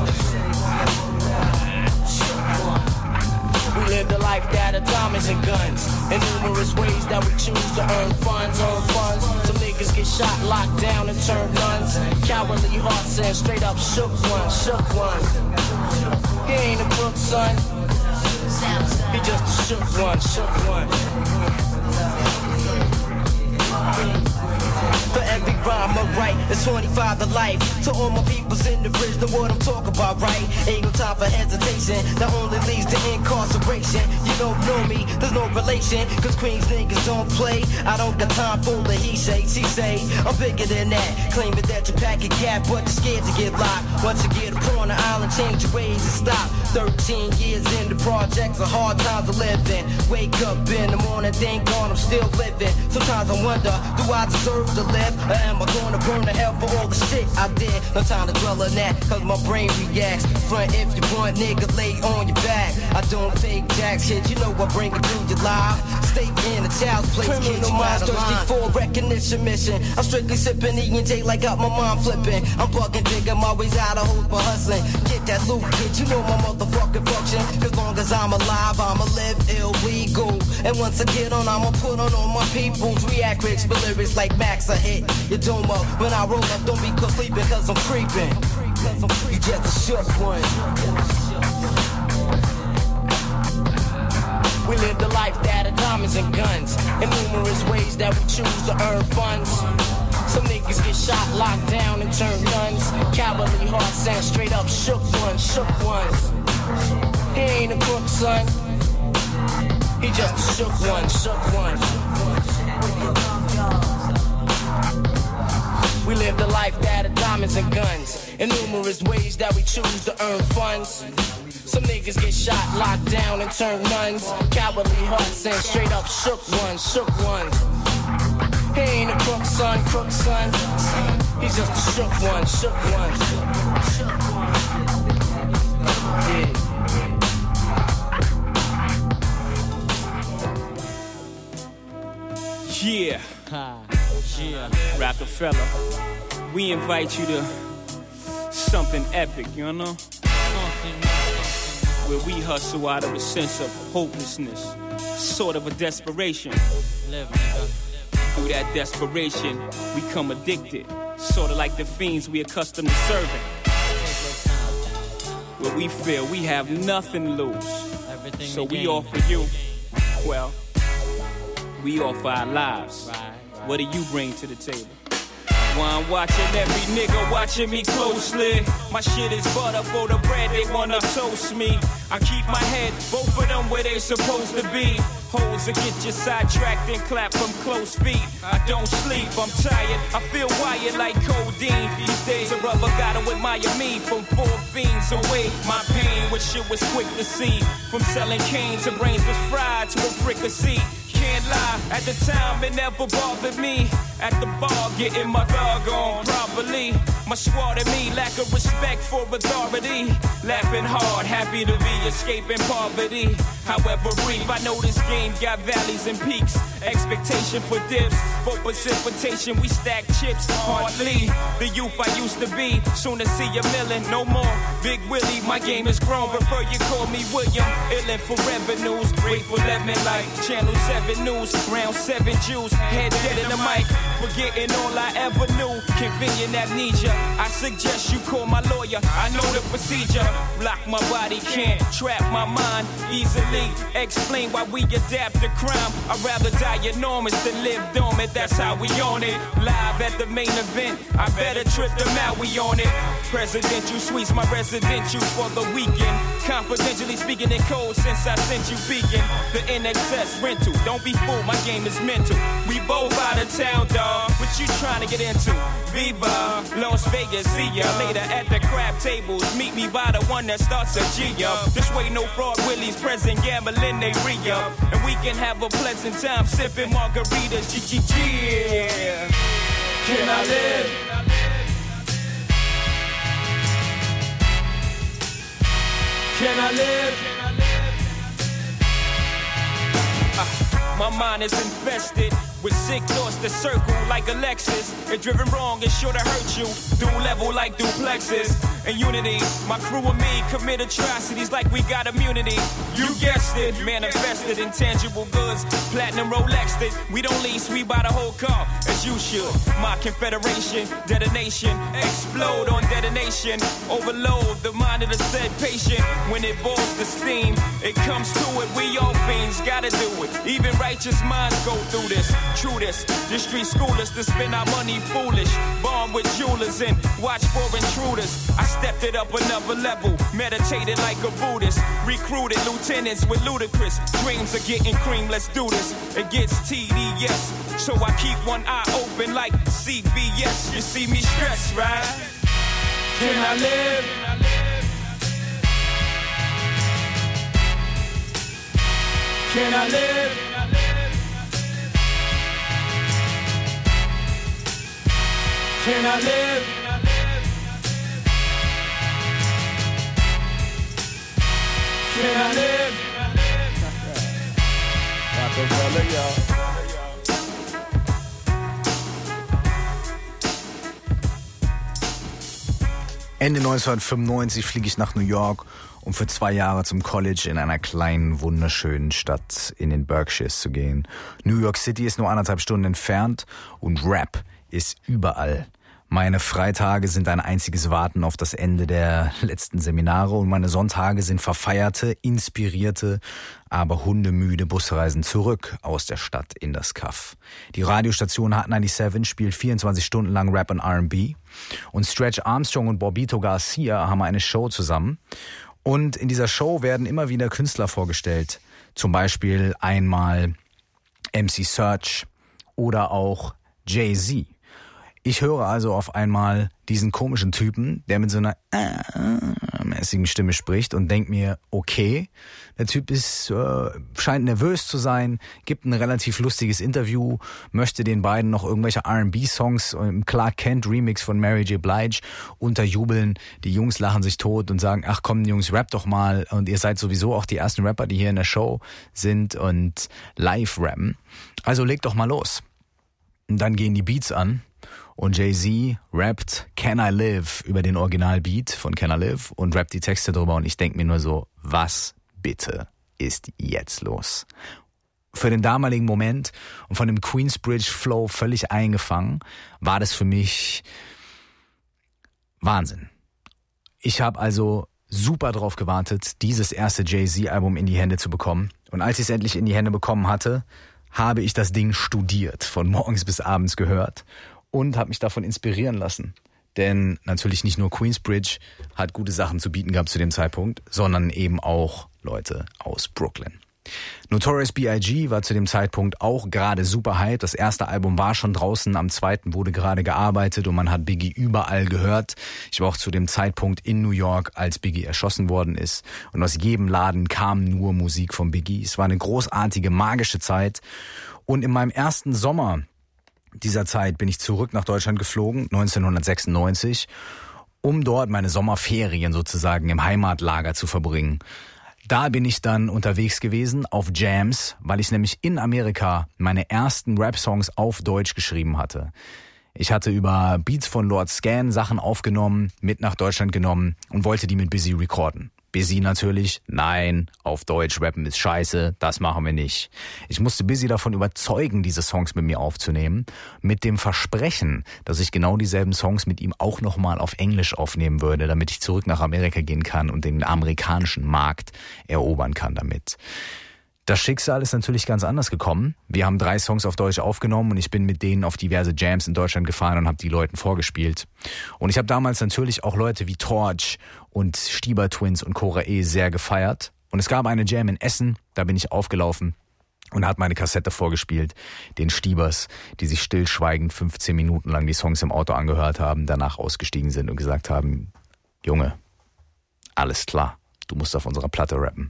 We live the life that of diamonds and guns. In numerous ways that we choose to earn funds, earn funds. Some niggas get shot, locked down and turn guns. Cowardly hearts and straight up shook one, shook one. He ain't a crook, son. He just a shook one, shook one. For every rhyme I write, it's twenty-five to life. To all my peoples in the bridge, know what I'm talking about, right? Ain't no time for hesitation, that only leads to incarceration. You don't know me, there's no relation, cause Queens niggas don't play. I don't got time for the he say, she say. I'm bigger than that, claiming that you pack a gap, but you're scared to get locked. Once you get upon the island, change your ways and stop. Thirteen years in the projects, a hard time to live in. Wake up in the morning, thank God I'm still living. Sometimes I wonder, do I deserve to live? Or am I gonna burn to hell for all the shit out there. No time to dwell on that, cause my brain reacts. Front if you want, nigga, lay on your back. I don't fake jacks, kid, you know I bring it to your live. Stay in the child's place, criminal minds thirsty for recognition mission. I'm strictly sipping, eating J like got my mind flipping. I'm bugging, digging my ways out of hope for hustling. Get that loot, kid, you know my motherfucking function. Cause long as I'm alive, I'ma live illegal. And once I get on, I'ma put on all my peoples. React rich, but lyrics like Max, I hit your dome up. When I roll up, don't be sleeping, cause I'm creeping. You just a shook one. We live the life that of diamonds and guns. In numerous ways that we choose to earn funds. Some niggas get shot, locked down, and turn guns. Cowardly hearts and straight up shook ones, shook ones. He ain't a crook, son. He just a shook one, shook one. We live the life that of diamonds and guns. In numerous ways that we choose to earn funds. Some niggas get shot, locked down, and turn nuns. Cowardly hearts and straight up shook ones, shook ones. He ain't a crook, son, crook, son. He's just a shook one, shook one. Yeah. Yeah. Rockefeller, we invite you to something epic, you know? Where we hustle out of a sense of hopelessness, sort of a desperation. Through that desperation, we come addicted, sort of like the fiends we accustomed to serving. Where we feel we have nothing to lose, so we offer you, well, we offer our lives. What do you bring to the table? Well, I'm watching every nigga watching me closely. My shit is butter for the bread, they wanna toast me. I keep my head, both of them where they supposed to be. Holes that get you sidetracked and clap from close feet. I don't sleep, I'm tired, I feel wired like codeine. These days a brother gotta admire me from four fiends away. My pain, which shit was quick to see. From selling cane to brains was fried to a fricassee. Can't lie, at the time it never bothered me. At the bar, getting my dog on properly. My squad and me lack of respect for authority. Laughing hard, happy to be escaping poverty. However brief, I know this game got valleys and peaks. Expectation for dips, for precipitation, we stack chips hardly. The youth I used to be, soon to see a million, no more. Big Willie, my game is grown, prefer you call me William. Illin' for revenues, grateful lemon like Channel seven News. Round seven Jews, head dead in the mic, forgetting all I ever knew. Convenient amnesia, I suggest you call my lawyer. I know the procedure, block my body, can't trap my mind easily. Explain why we adapt to crime. I'd rather die enormous than live dormant, that's how we on it. Live at the main event, I better trip them out, we on it. Presidential suites, my residential for the weekend. Confidentially speaking in code since I sent you beacon. The N X S rental, don't be fooled, my game is mental. We both out of town, dawg, what you trying to get into? Viva, Las Vegas, see ya later at the crab tables. Meet me by the one that starts a G up. This way no fraud willies present, gambling they re-up. And we can have a pleasant time sipping margaritas, G G G. Can I live? Can I live? Uh, my mind is infested with sick thoughts that circle like a Lexus. If driven wrong, it's sure to hurt you. Dual level like duplexes. And unity, my crew and me commit atrocities like we got immunity. You guessed it, manifested intangible goods. Platinum Rolexed it. We don't lease, we buy the whole car, as you should. My confederation, detonation, explode on detonation. Overload the mind of the said patient. When it boils the steam, it comes to it. We all fiends gotta do it. Even righteous minds go through this. True this, the street schoolers to spend our money foolish. Born with jewelers and watch for intruders. I stepped it up another level, meditated like a Buddhist. Recruited lieutenants with ludicrous dreams of getting cream, let's do this. It gets T D S, so I keep one eye open like C B S. You see me stressed, right? Can I live? Can I live? Can I live? Ende neunzehnhundertfünfundneunzig fliege ich nach New York, um für zwei Jahre zum College in einer kleinen, wunderschönen Stadt in den Berkshires zu gehen. New York City ist nur anderthalb Stunden entfernt und Rap ist überall. Meine Freitage sind ein einziges Warten auf das Ende der letzten Seminare und meine Sonntage sind verfeierte, inspirierte, aber hundemüde Busreisen zurück aus der Stadt in das Kaff. Die Radiostation Hot siebenundneunzig spielt vierundzwanzig Stunden lang Rap und R and B und Stretch Armstrong und Bobbito Garcia haben eine Show zusammen. Und in dieser Show werden immer wieder Künstler vorgestellt. Zum Beispiel einmal M C Serch oder auch Jay-Z. Ich höre also auf einmal diesen komischen Typen, der mit so einer äh, mäßigen Stimme spricht und denke mir, okay, der Typ ist äh, scheint nervös zu sein, gibt ein relativ lustiges Interview, möchte den beiden noch irgendwelche R and B-Songs im Clark Kent Remix von Mary J. Blige unterjubeln. Die Jungs lachen sich tot und sagen, ach komm Jungs, rap doch mal und ihr seid sowieso auch die ersten Rapper, die hier in der Show sind und live rappen. Also legt doch mal los. Und dann gehen die Beats an. Und Jay-Z rappt Can I Live über den Originalbeat von Can I Live und rappt die Texte drüber und ich denke mir nur so, was bitte ist jetzt los? Für den damaligen Moment und von dem Queensbridge Flow völlig eingefangen, war das für mich Wahnsinn. Ich habe also super drauf gewartet, dieses erste Jay-Z-Album in die Hände zu bekommen. Und als ich es endlich in die Hände bekommen hatte, habe ich das Ding studiert, von morgens bis abends gehört. Und habe mich davon inspirieren lassen. Denn natürlich nicht nur Queensbridge hat gute Sachen zu bieten gehabt zu dem Zeitpunkt, sondern eben auch Leute aus Brooklyn. Notorious B I G war zu dem Zeitpunkt auch gerade super hype. Das erste Album war schon draußen, am zweiten wurde gerade gearbeitet und man hat Biggie überall gehört. Ich war auch zu dem Zeitpunkt in New York, als Biggie erschossen worden ist. Und aus jedem Laden kam nur Musik von Biggie. Es war eine großartige, magische Zeit. Und in meinem ersten Sommer dieser Zeit bin ich zurück nach Deutschland geflogen, neunzehnhundertsechsundneunzig, um dort meine Sommerferien sozusagen im Heimatlager zu verbringen. Da bin ich dann unterwegs gewesen auf Jams, weil ich nämlich in Amerika meine ersten Rap-Songs auf Deutsch geschrieben hatte. Ich hatte über Beats von Lord Scan Sachen aufgenommen, mit nach Deutschland genommen und wollte die mit Busy recorden. Busy natürlich, nein, auf Deutsch rappen ist scheiße, das machen wir nicht. Ich musste Busy davon überzeugen, diese Songs mit mir aufzunehmen, mit dem Versprechen, dass ich genau dieselben Songs mit ihm auch nochmal auf Englisch aufnehmen würde, damit ich zurück nach Amerika gehen kann und den amerikanischen Markt erobern kann damit. Das Schicksal ist natürlich ganz anders gekommen. Wir haben drei Songs auf Deutsch aufgenommen und ich bin mit denen auf diverse Jams in Deutschland gefahren und habe die Leuten vorgespielt. Und ich habe damals natürlich auch Leute wie Torch und Stieber Twins und Cora E sehr gefeiert. Und es gab eine Jam in Essen, da bin ich aufgelaufen und hat meine Kassette vorgespielt, den Stiebers, die sich stillschweigend fünfzehn Minuten lang die Songs im Auto angehört haben, danach ausgestiegen sind und gesagt haben, Junge, alles klar, du musst auf unserer Platte rappen.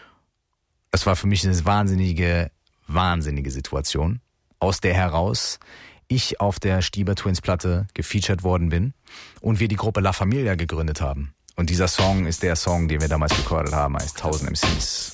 Es war für mich eine wahnsinnige, wahnsinnige Situation, aus der heraus ich auf der Stieber Twins Platte gefeatured worden bin und wir die Gruppe La Familia gegründet haben. Und dieser Song ist der Song, den wir damals recorded haben, als tausend M Cs.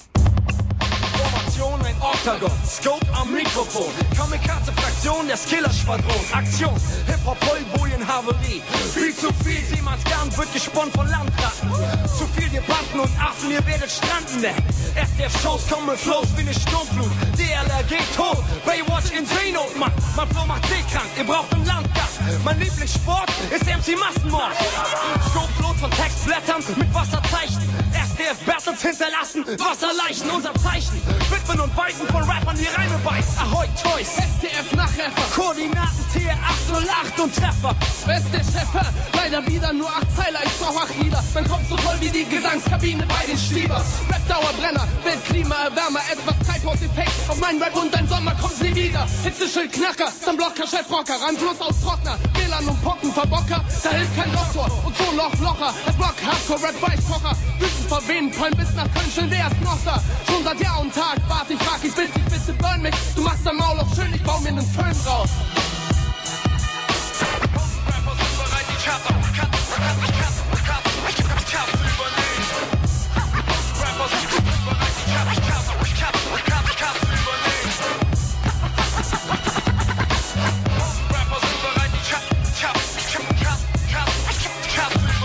Ein Octagon, Scope am Mikrofon, Kamikaze-Fraktion der Skiller-Schwadron, Aktion, Hip-Hop, Heubojen, Haverie, viel zu viel, Seemannsgarn wird gesponnen von Landratten, zu viel Debatten und Affen, ihr werdet stranden, ne? S D F-Shows kommen mit Flows wie ne Sturmflut, D L R geht tot, Baywatch in Seenot, Mann, mein Flow macht seekrank, ihr braucht einen Landgast, mein Lieblingssport ist M C-Massenmord, Scope float von Textblättern mit Wasserzeichen, S D F-Battles hinterlassen, Wasserleichen, unser Zeichen, Widmen und Weisen von Rappern, die Reime beißen. Ahoi, Toys, S D F-Nachreffer, Koordinaten T R acht null acht und Treffer. Beste Scheffer, leider wieder nur acht Zeiler, ich brauch acht Lieder. Mein Kopf so voll wie die Gesangskabine bei den Stiebers. Rap-Dauerbrenner, Weltklima-Erwärmer, etwas Treibhauseffekt. Auf meinen Rap und dein Sommer kommt nie wieder. Hitzeschild, Knacker, Sunblocker, Chefrocker, Randlos aus Trockner, W L A N und Pocken, Verbocker. Da hilft kein Doktor und so noch locher. Als Block, Hardcore, Rap, Weißkocher. Wüsten verwehen, Palm bis nach Köln, schön, der ist noch da. Schon seit Jahr und Tag, warte, ich frag, ich bitte dich, bitte burn mich. Du machst dein Maul auf schön, ich bau mir nen Föhn raus. Rappers sind bereit, die Charts auf die Karte, Karte, Karte, Karte, Karte zu übernehmen. Rappers sind bereit, die Charts, Karte, Karte, Karte, Karte zu übernehmen. Rappers sind bereit, die Charts, Charts, Karte, Karte, Karte zu übernehmen.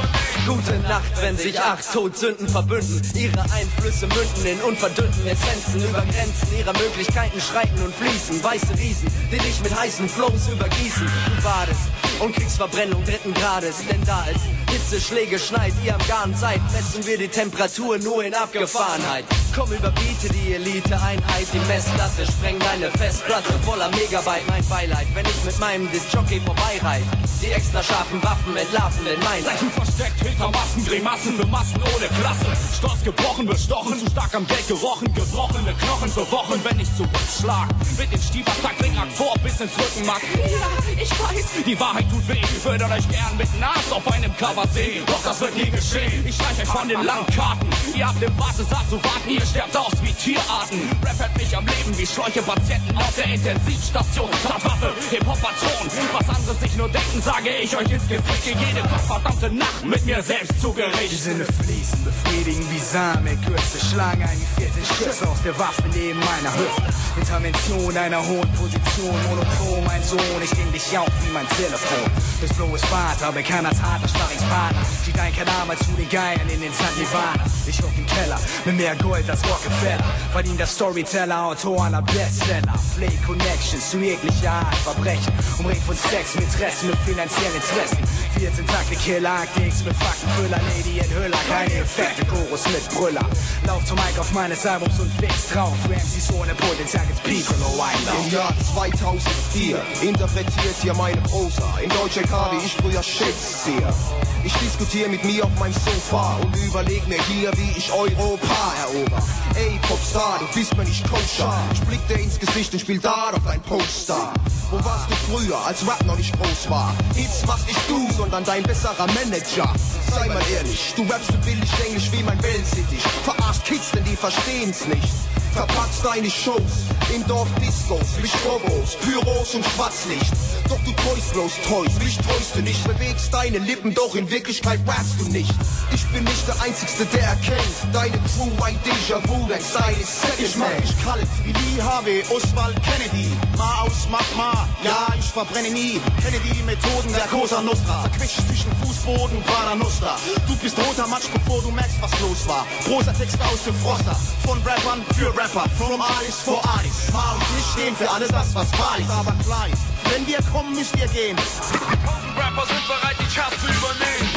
Gute Nacht, wenn sich acht Todsünden verbünden. Ihre Einflüsse münden in unverdünnten Essenzen. Über Grenzen ihrer Möglichkeiten schreiten und fließen. Weiße Riesen, die dich mit heißen Flows übergießen. Du badest und kriegst Verbrennung dritten Grades. Denn da es Hitzeschläge schneit, ihr am Garn seid, messen wir die Temperatur nur in Abgefahrenheit. Komm, überbiete die Elite-Einheit. Die Messlatte sprengt deine Festplatte voller Megabyte. Mein Beileid, wenn ich mit meinem Disc-Jockey vorbeireit. Die extra scharfen Waffen entlarven den Meiner. Zeichen versteckt hinter Massen, Grimassen für Massen ohne Klasse. Stolz gebrochen, bestochen, zu stark am Geld gerochen. Gebrochene Knochen für Wochen, wenn ich zurückschlag. Mit dem Stiebertag, Ringakt vor bis ins Rückenmark. Ja, ich weiß, die Wahrheit tut weh. Ich würde euch gern mit Nas auf einem Cover sehen. Doch das wird nie geschehen. Ich streich euch von den Landkarten. Ihr habt im Wartesaal zu warten, ihr sterbt aus wie Tierarten. Rap hält mich am Leben wie Schläuche Patienten auf der Intensivstation. Tatwaffe, Hip-Hop-Patron. Was andere sich nur denken, sage ich euch ins Gesicht. Gehe jede verdammte Nacht mit mir selbst zu Gericht. Die Sinne fließen, befriedigen wie Samen, Kürze schlagen ein wie vierzig Schüsse aus der Waffe neben meiner Hüfte. Intervention einer hohen Position, monoton, mein Sohn, ich ging dich auf wie mein Telefon. Das Flow ist Vater, bekannt als harter Sparringspartner. Steht ein Kanal zu den Geiern in den San Nirvana. Ich hock im Keller, mit mehr Gold als Rockefeller. Verdient der Storyteller, Autor aller Bestseller. Play Connections zu jeglicher Art Verbrechen. Umringt von Sex, mit Interessen, mit finanziellen Interessen. vierzehn Takte Killer, Aktiks mit Faktenfüller. Lady in Hüller, keine Effekte, Chorus mit Brüller. Lauf zum Mic auf meines Albums und wächst drauf. Für M Cs ohne Potenzial gibt's Piccolo Einlauf. Im Jahr zweitausendvier interpretiert hier meine Prosa. In Deutscher K wie ich früher Shakespeare. Ich diskutiere mit mir auf meinem Sofa und überleg mir hier, wie ich Europa erober. Ey, Popstar, du bist mir nicht koscher. Ich blick dir ins Gesicht und spiel Dart auf ein Poster. Wo warst du früher, als Rap noch nicht groß war? Hits machst nicht du, sondern dein besserer Manager. Sei mal ehrlich, du rappst so billig Englisch wie mein Wellensittich. Verarscht Kids, denn die verstehen's nicht. Verpackst deine Shows im Dorf Discos, mit Strobos, Pyros und Schwarzlicht. Doch du täust bloß täust, mich täust du nicht. Bewegst deine Lippen, doch in Wirklichkeit rappst du nicht. Ich bin nicht der Einzigste, der erkennt deine Crew ein Déjà-vu, dein Style ist Second Ich mach mich kalt wie Lee Harvey, Oswald Kennedy. Ma aus Magma, ja, ich verbrenne nie. Kenne die Methoden der Cosa Nostra. Verquetscht zwischen Fußboden, Prada Nostra. Du bist roter Matsch, bevor du merkst, was los war. Prosa-Texte aus dem Froster, von Rappern für Rapper. From Artist for Artist. Ma und ich stehen für alles das, was wahr ist. Aber klar ist, wenn wir kommen, müsst ihr gehen. Tausend Rapper sind bereit, die Charts zu übernehmen.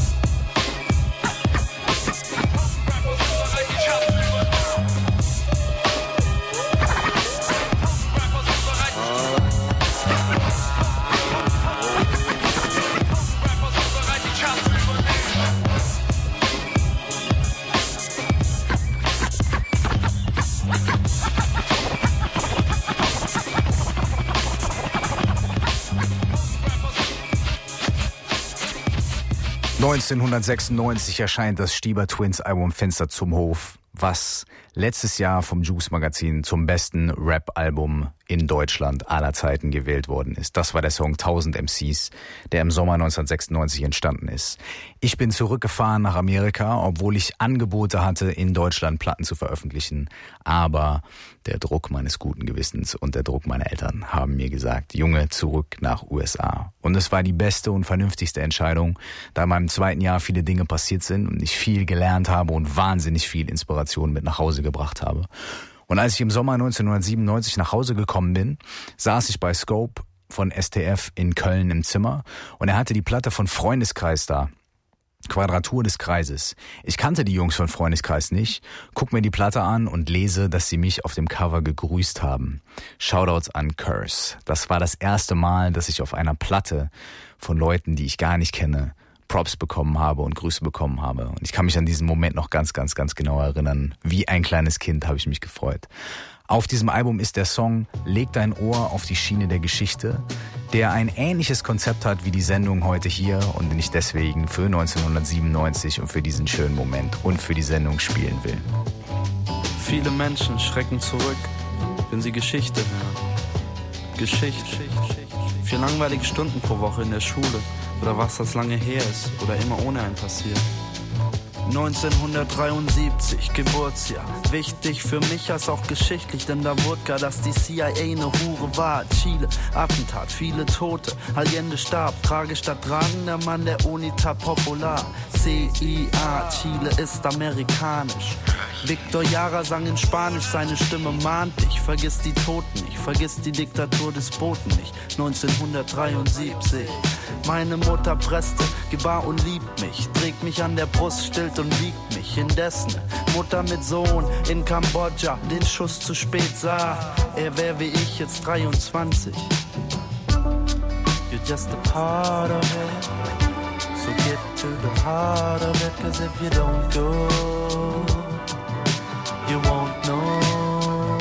neunzehnhundertsechsundneunzig erscheint das Stieber Twins Album Fenster zum Hof, was letztes Jahr vom Juice Magazin zum besten Rap-Album in Deutschland aller Zeiten gewählt worden ist. Das war der Song tausend M Cs, der im Sommer neunzehnhundertsechsundneunzig entstanden ist. Ich bin zurückgefahren nach Amerika, obwohl ich Angebote hatte, in Deutschland Platten zu veröffentlichen. Aber der Druck meines guten Gewissens und der Druck meiner Eltern haben mir gesagt, Junge, zurück nach U S A. Und es war die beste und vernünftigste Entscheidung, da in meinem zweiten Jahr viele Dinge passiert sind und ich viel gelernt habe und wahnsinnig viel Inspiration mit nach Hause gebracht habe. Und als ich im Sommer neunzehnhundertsiebenundneunzig nach Hause gekommen bin, saß ich bei Scope von S T F in Köln im Zimmer und er hatte die Platte von Freundeskreis da. Quadratur des Kreises. Ich kannte die Jungs von Freundeskreis nicht, guck mir die Platte an und lese, dass sie mich auf dem Cover gegrüßt haben. Shoutouts an Curse. Das war das erste Mal, dass ich auf einer Platte von Leuten, die ich gar nicht kenne, Props bekommen habe und Grüße bekommen habe. Und ich kann mich an diesen Moment noch ganz, ganz, ganz genau erinnern. Wie ein kleines Kind habe ich mich gefreut. Auf diesem Album ist der Song Leg dein Ohr auf die Schiene der Geschichte, der ein ähnliches Konzept hat wie die Sendung heute hier und den ich deswegen für neunzehnhundertsiebenundneunzig und für diesen schönen Moment und für die Sendung spielen will. Viele Menschen schrecken zurück, wenn sie Geschichte hören. Geschichte. Vier langweilige Stunden pro Woche in der Schule oder was das lange her ist oder immer ohne einen passiert. neunzehnhundertdreiundsiebzig, Geburtsjahr. Wichtig für mich als auch geschichtlich, denn da wurde gar, dass die C I A eine Hure war. Chile, Attentat, viele Tote, Allende starb. Tragisch statt tragender Mann der UNITA popular. C I A, Chile ist amerikanisch. Victor Jara sang in Spanisch, seine Stimme mahnt dich. Vergiss die Toten nicht, vergiss die Diktatur des Boten nicht. neunzehnhundertdreiundsiebzig. Meine Mutter presste, gebar und liebt mich, trägt mich an der Brust, stillt und wiegt mich. Indessen Mutter mit Sohn in Kambodscha den Schuss zu spät sah. Er wär wie ich jetzt dreiundzwanzig. You're just a part of it, so get to the heart of it, cause if you don't go, you won't know.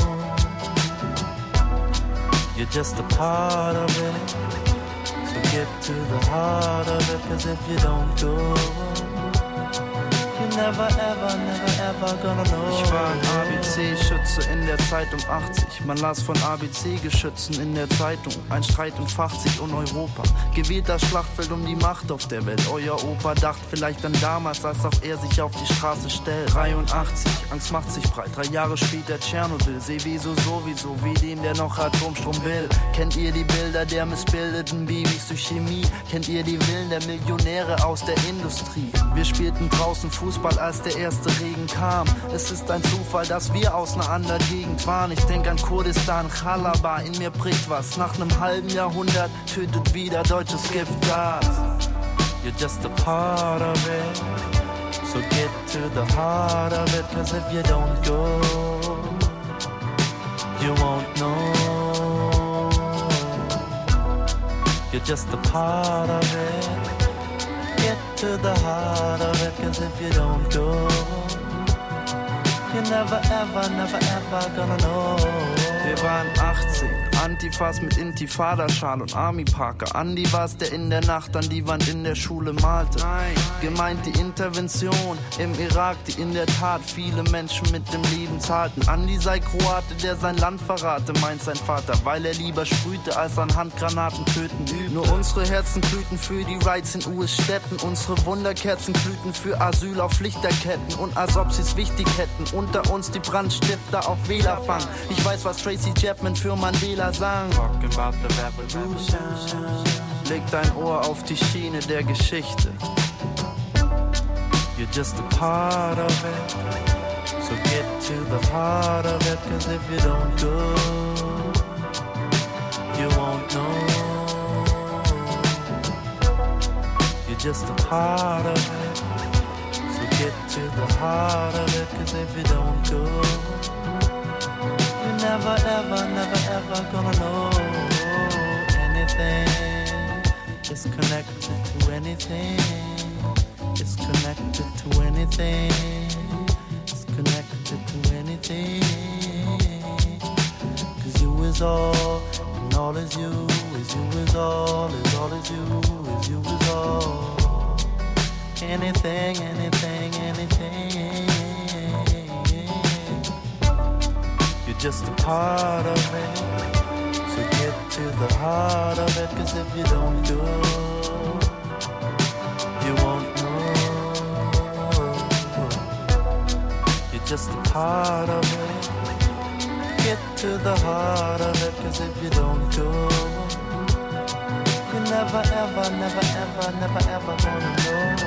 You're just a part of it, so get to the heart of it, cause if you don't go, you're never ever, never ever gonna know. Ich war ein A B C-Schütze in der Zeit um achtzig. Man las von A B C-Geschützen in der Zeitung. Ein Streit um Fachzig und Europa. Gewählt das Schlachtfeld um die Macht auf der Welt. Euer Opa dacht vielleicht an damals, als auch er sich auf die Straße stellt. dreiundachtzig, Angst macht sich breit. Drei Jahre später Tschernobyl. Sowieso, sowieso, wie den, der noch Atomstrom will. Kennt ihr die Bilder der missbildeten Babys durch Chemie? Kennt ihr die Willen der Millionäre aus der Industrie? Wir spielten draußen Fußball, als der erste Regen kam. Es ist ein Zufall, dass wir aus einer anderen Gegend waren. Ich denk an Kurdistan, Chalaba, in mir bricht was. Nach einem halben Jahrhundert tötet wieder deutsches Giftgas. You're just a part of it, so get to the heart of it, cause if you don't go, you won't know. You're just a part of it, get to the heart of it, cause if you don't go, you're never ever, never ever gonna know. Wir waren achtzehn, Antifas mit Intifada-Schal und Army-Parker. Andi war's, der in der Nacht an die Wand in der Schule malte. Nein, gemeint die Intervention im Irak, die in der Tat viele Menschen mit dem Leben zahlten. Andi sei Kroate, der sein Land verrate, meint sein Vater, weil er lieber sprühte, als an Handgranaten töten übt. Nur unsere Herzen glühten für die Rights in U S-Städten, unsere Wunderkerzen glühten für Asyl auf Lichterketten. Und als ob sie's wichtig hätten, unter uns die Brandstifter auf Wählerfang. Ich weiß, was Tracy Chapman für Mandela sang. Talking about the revolution. Leg dein Ohr auf die Schiene der Geschichte. You're just a part of it, so get to the heart of it, cause if you don't go, you won't know. You're just a part of it, so get to the heart of it, cause if you don't go, you're never ever, never ever gonna know. Anything is connected to anything. It's connected to anything. It's connected to anything. Cause you is all, and all is you. Is you is all, is all is you. Is you is all. Anything, anything, anything. You're just a part of it. So get to the heart of it. Cause if you don't do it, you won't know. You're just a part of it. Get to the heart of it, cause if you don't go, you never ever, never ever, never ever gonna know.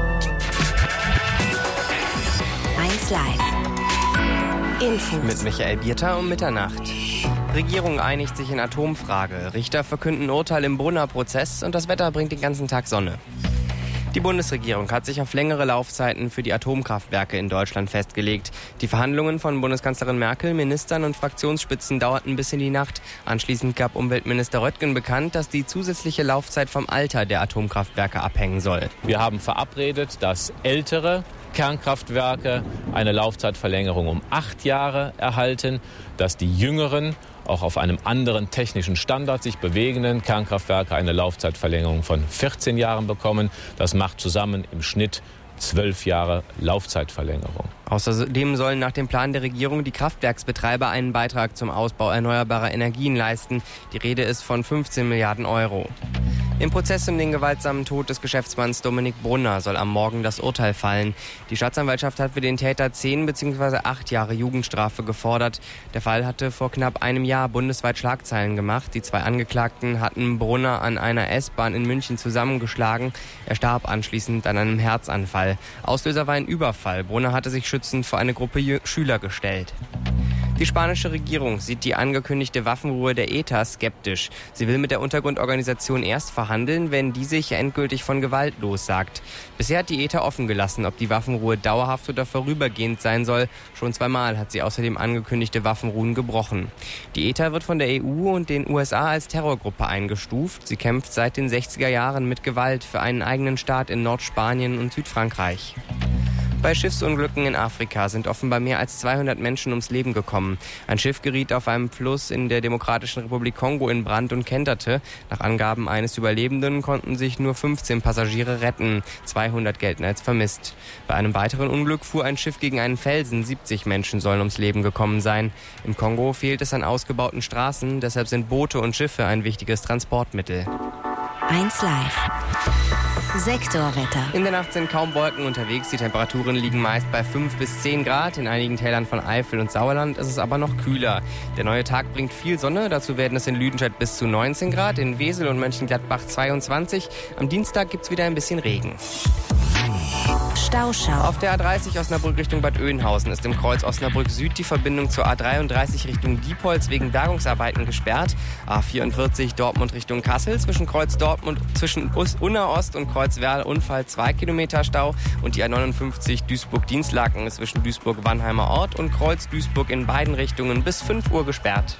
eins Live. Infos. Mit Michael Bierter um Mitternacht. Regierung einigt sich in Atomfrage. Richter verkünden Urteil im Brunner Prozess und das Wetter bringt den ganzen Tag Sonne. Die Bundesregierung hat sich auf längere Laufzeiten für die Atomkraftwerke in Deutschland festgelegt. Die Verhandlungen von Bundeskanzlerin Merkel, Ministern und Fraktionsspitzen dauerten bis in die Nacht. Anschließend gab Umweltminister Röttgen bekannt, dass die zusätzliche Laufzeit vom Alter der Atomkraftwerke abhängen soll. Wir haben verabredet, dass ältere Kernkraftwerke eine Laufzeitverlängerung um acht Jahre erhalten, dass die jüngeren, auch auf einem anderen technischen Standard sich bewegenden Kernkraftwerke eine Laufzeitverlängerung von vierzehn Jahren bekommen. Das macht zusammen im Schnitt zwölf Jahre Laufzeitverlängerung. Außerdem sollen nach dem Plan der Regierung die Kraftwerksbetreiber einen Beitrag zum Ausbau erneuerbarer Energien leisten. Die Rede ist von fünfzehn Milliarden Euro. Im Prozess um den gewaltsamen Tod des Geschäftsmanns Dominik Brunner soll am Morgen das Urteil fallen. Die Staatsanwaltschaft hat für den Täter zehn bzw. acht Jahre Jugendstrafe gefordert. Der Fall hatte vor knapp einem Jahr bundesweit Schlagzeilen gemacht. Die zwei Angeklagten hatten Brunner an einer S-Bahn in München zusammengeschlagen. Er starb anschließend an einem Herzanfall. Auslöser war ein Überfall. Brunner hatte sich schützend vor eine Gruppe Jü- Schüler gestellt. Die spanische Regierung sieht die angekündigte Waffenruhe der E T A skeptisch. Sie will mit der Untergrundorganisation erst verhandeln, wenn die sich endgültig von Gewalt lossagt. Bisher hat die E T A offen gelassen, ob die Waffenruhe dauerhaft oder vorübergehend sein soll. Schon zweimal hat sie außerdem angekündigte Waffenruhen gebrochen. Die E T A wird von der E U und den U S A als Terrorgruppe eingestuft. Sie kämpft seit den sechziger Jahren mit Gewalt für einen eigenen Staat in Nordspanien und Südfrankreich. Bei Schiffsunglücken in Afrika sind offenbar mehr als zweihundert Menschen ums Leben gekommen. Ein Schiff geriet auf einem Fluss in der Demokratischen Republik Kongo in Brand und kenterte. Nach Angaben eines Überlebenden konnten sich nur fünfzehn Passagiere retten. zweihundert gelten als vermisst. Bei einem weiteren Unglück fuhr ein Schiff gegen einen Felsen. siebzig Menschen sollen ums Leben gekommen sein. Im Kongo fehlt es an ausgebauten Straßen. Deshalb sind Boote und Schiffe ein wichtiges Transportmittel. eins Live. Sektorwetter. In der Nacht sind kaum Wolken unterwegs. Die Temperaturen liegen meist bei fünf bis zehn Grad. In einigen Tälern von Eifel und Sauerland ist es aber noch kühler. Der neue Tag bringt viel Sonne. Dazu werden es in Lüdenscheid bis zu neunzehn Grad, in Wesel und Mönchengladbach zweiundzwanzig. Am Dienstag gibt es wieder ein bisschen Regen. Stauschau. Auf der A dreißig Osnabrück Richtung Bad Oeynhausen ist im Kreuz Osnabrück Süd die Verbindung zur A dreiunddreißig Richtung Diepholz wegen Bergungsarbeiten gesperrt. A vierundvierzig Dortmund Richtung Kassel zwischen Kreuz Dortmund, zwischen Unna Ost und Kreuz Werl Unfall zwei Kilometer Stau. Und die A neunundfünfzig Duisburg-Dienstlaken ist zwischen Duisburg-Wannheimer Ort und Kreuz Duisburg in beiden Richtungen bis fünf Uhr gesperrt.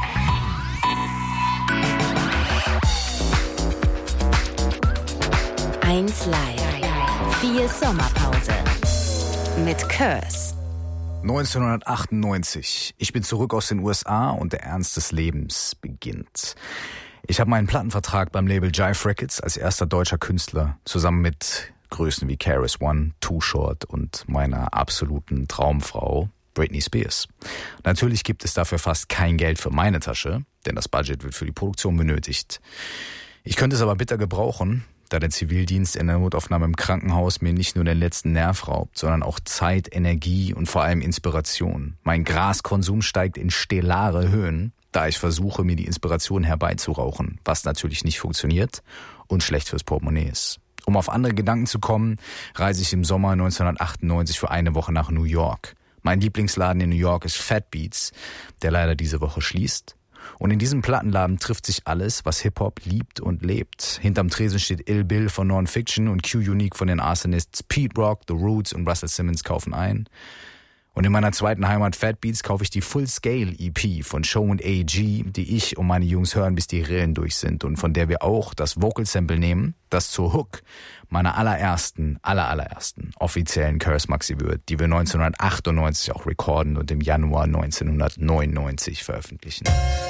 eins Live. Vier Sommerpause. Mit Curse. neunzehnhundertachtundneunzig. Ich bin zurück aus den U S A und der Ernst des Lebens beginnt. Ich habe meinen Plattenvertrag beim Label Jive Records als erster deutscher Künstler zusammen mit Größen wie K R S One, Too Short und meiner absoluten Traumfrau Britney Spears. Natürlich gibt es dafür fast kein Geld für meine Tasche, denn das Budget wird für die Produktion benötigt. Ich könnte es aber bitter gebrauchen, da der Zivildienst in der Notaufnahme im Krankenhaus mir nicht nur den letzten Nerv raubt, sondern auch Zeit, Energie und vor allem Inspiration. Mein Graskonsum steigt in stellare Höhen, da ich versuche, mir die Inspiration herbeizurauchen, was natürlich nicht funktioniert und schlecht fürs Portemonnaie ist. Um auf andere Gedanken zu kommen, reise ich im Sommer neunzehnhundertachtundneunzig für eine Woche nach New York. Mein Lieblingsladen in New York ist Fat Beats, der leider diese Woche schließt. Und in diesem Plattenladen trifft sich alles, was Hip-Hop liebt und lebt. Hinterm Tresen steht Ill Bill von Non-Fiction und Q-Unique von den Arsonists. Pete Rock, The Roots und Russell Simmons kaufen ein. Und in meiner zweiten Heimat Fat Beats kaufe ich die Full-Scale-E P von Show und A G, die ich und meine Jungs hören, bis die Rillen durch sind und von der wir auch das Vocal-Sample nehmen, das zur Hook meiner allerersten, aller allerersten offiziellen Curse Maxi wird, die wir neunzehnhundertachtundneunzig auch recorden und im Januar neunzehnhundertneunundneunzig veröffentlichen.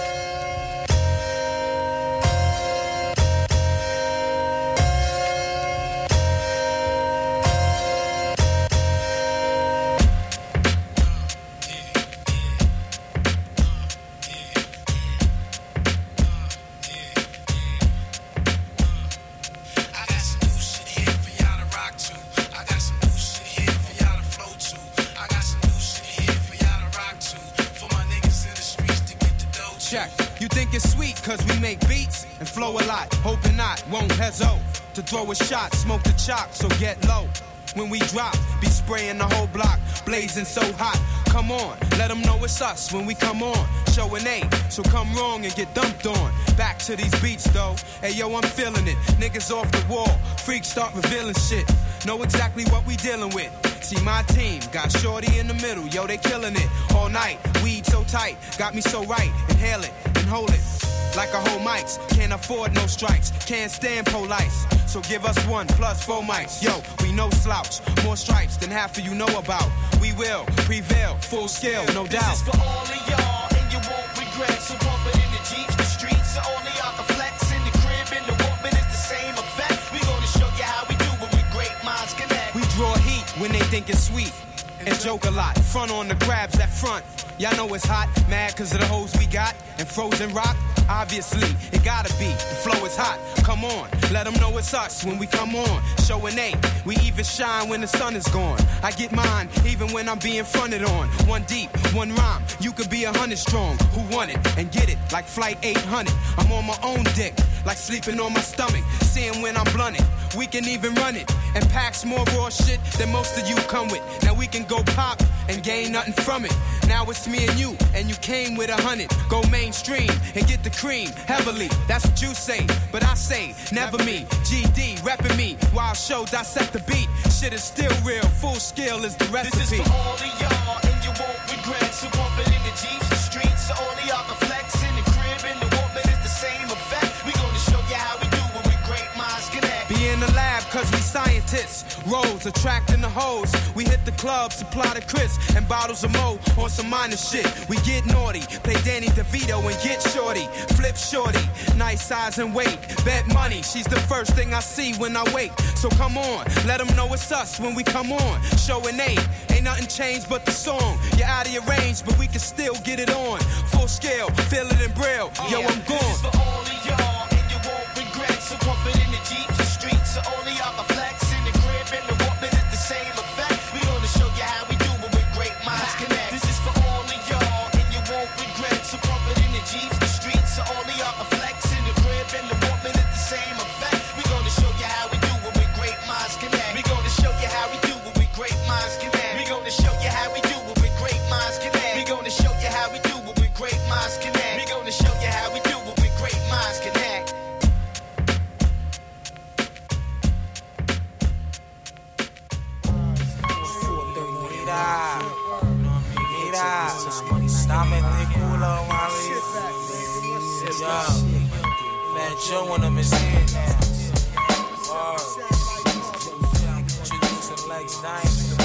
Cause we make beats and flow a lot. Hoping not, won't hesitate to throw a shot, smoke the chalk, so get low. When we drop, be spraying the whole block, blazing so hot. Come on, let them know it's us when we come on. Showing A, so come wrong and get dumped on. Back to these beats though, hey yo, I'm feeling it. Niggas off the wall, freaks start revealing shit. Know exactly what we dealing with. See my team, got Shorty in the middle, yo, they killing it. All night, weed so tight, got me so right. Inhale it and hold it. Like a whole mics, can't afford no strikes, can't stand police. So give us one plus four mics. Yo, we no slouch, more stripes than half of you know about. We will prevail, full scale, no doubt. This is for all of y'all, and you won't regret. So pump it in the Jeeps, the streets, so all of y'all can flex. In the crib, in the whooping, it's the same effect. We gonna show you how we do it with great minds connect. We draw heat when they think it's sweet, and joke a lot. Front on the grabs that front. Y'all know it's hot, mad cause of the hoes we got, and frozen rock. Obviously, it gotta be. The flow is hot. Come on, let them know it's us when we come on. Showing eight, we even shine when the sun is gone. I get mine even when I'm being fronted on. One deep, one rhyme. You could be a hundred strong. Who want it and get it like Flight eight hundred. I'm on my own dick, like sleeping on my stomach. Seeing when I'm blunted, we can even run it. And packs more raw shit than most of you come with. Now we can go pop and gain nothing from it. Now it's me and you, and you came with a hundred. Go mainstream and get the cream heavily. That's what you say, but I say never me. G D repping me while show dissect the beat. Shit is still real, full skill is the recipe. This is for all of y'all, and you won't regret. So bump it in the Jeeps, the streets, so all of y'all can flex in the crib, and the woman is the same effect. We gonna show you how we do what we great minds connect. Be in the lab, cause we scientists. Roads attracting the hoes. We hit the club, supply the Chris and bottles of Mo on some minor shit. We get naughty, play Danny DeVito and get shorty. Flip shorty, nice size and weight. Bet money, she's the first thing I see when I wake. So come on, let them know it's us when we come on. Showing eight, ain't nothing changed but the song. You're out of your range, but we can still get it on. Full scale, feel it in braille. Yo, I'm gone. This is for all of y'all, and you won't regret. So pump it in the Jeeps, the streets, so all of y'all can flex in the crib, and the woman is the same effect. We gonna show you how we do what we great minds connect. This is for all of y'all, and you won't regret. So pump it in the Jeeps, the streets, so all of y'all can flex in the crib, and the woman is the same effect. We gonna show you how we do what we great minds connect. We gonna show you how we do what we great minds connect. We gonna show you how we do what we great minds connect. We gonna show you how we do what we great minds connect. We gonna show you how we do what we great minds connect. Dame este culo, mami. Yo, Fat Joe on them is here now. Word. Introducing Lex Diamond.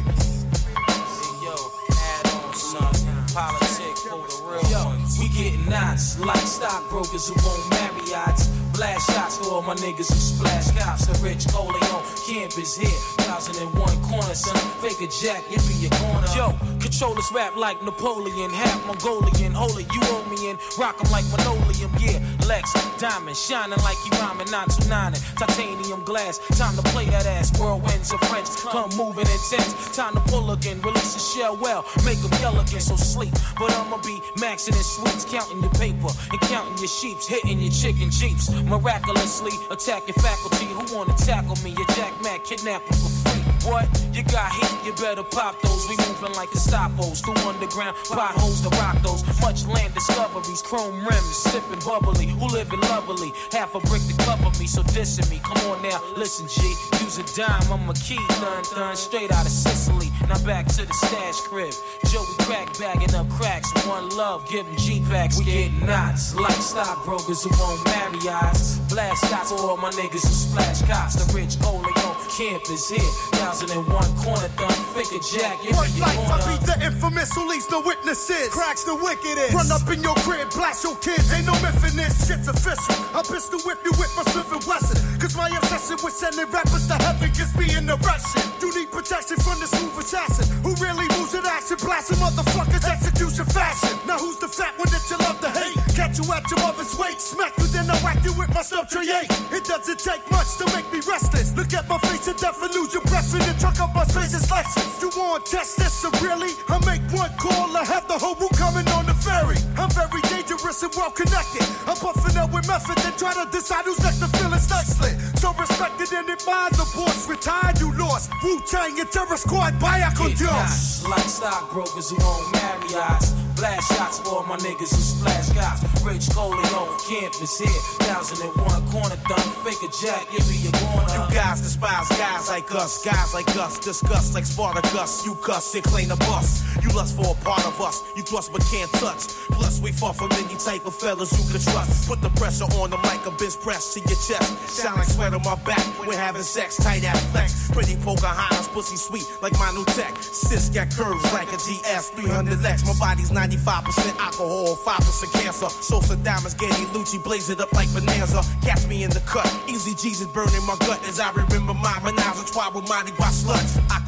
Hey, yo, add on son. Politic for the real ones. We getting knots like stockbrokers who won't marry yachts. Blast shots for all my niggas who splash cops. The rich Corleone campus here. Thousand and one corner, son. Fake a jack, it be your corner. Yo, control this rap like Napoleon. Half Mongolian, hold it, you owe me in. Rock 'em like linoleum, yeah. Lex, diamond, shining like he rhyming. nine two nine, titanium glass. Time to play that ass. Whirlwinds of French, come moving intense. Time to pull again, release the shell well. Make them yell again, so sleep. But I'ma be maxing in sweets, counting your paper and counting your sheeps, hitting your chicken jeeps. Miraculously attacking faculty who wanna tackle me. Your Jack Mac kidnapping for free. What? You got heat, you better pop those. We moving like Gestapos through underground potholes to rock those. Much land discoveries, chrome rims, sipping bubbly. Who living lovely? Half a brick to cover me, so dissing me. Come on now, listen, G. Use a dime, I'm a key, dun dun, straight out of Sicily. Now back to the stash crib. Joey crack bagging up cracks. One love, giving G-Packs. We get knots like stockbrokers who won't marry eyes. Blast shots for all my niggas who splash cops. The rich Corleone campus here. Thousand and one corner thumb, fake a jack. You One life, I be the infamous who leaves no witnesses. Cracks the wickedest. Run up in your crib, blast your kids. Ain't no myth in this, shit's official. I pistol whip you with my Smith and Wesson. Cause my obsession with sending rappers to heaven gets me in the Russian. You need protection from the smooth assassin who really moves at action, blasting motherfuckers execution fashion. Now who's the fat one that you love to hate? Catch you at your mother's weight, smack you, then I whack you with my sub tray eight. It doesn't take much to make me restless. Look at my face and death and lose your breath in the truck of my face is lessons. You want test this, so really? I make one call, I have the whole room coming on the ferry. I'm very dangerous and well connected. I'm buffing up with method, then try to decide who's next to feel it's nicely. So respected and admired, the boss retired, you lost. Wu-Tang and Terror Squad, vaya con Dios. Like stockbrokers who won't marry eyes. Blast shots for all my niggas who splash cops. Rich Corleone campus here. Thousand and one corner thumb, fake a jack, you be your corner. You guys despise guys like us, guys like us. Discuss like Spartacus, you cuss, they claim the bus. You lust for a part of us, you thrust but can't touch. Plus we far from any type of fellas you can trust. Put the pressure on them like a bench press to your chest. Sound like sweat on my back, we're having sex, tight ass flex. Pretty Pocahontas, pussy sweet like my new tech. Sis got curves like a G S three hundred X. My body's ninety-five percent alcohol, five percent cancer. Sosa diamonds, Getty Lucci, blaze it up like Bonanza. Catch me in the cut, easy Jesus burning my gut as I remember my menage a trois with Mardi Gras sluts. I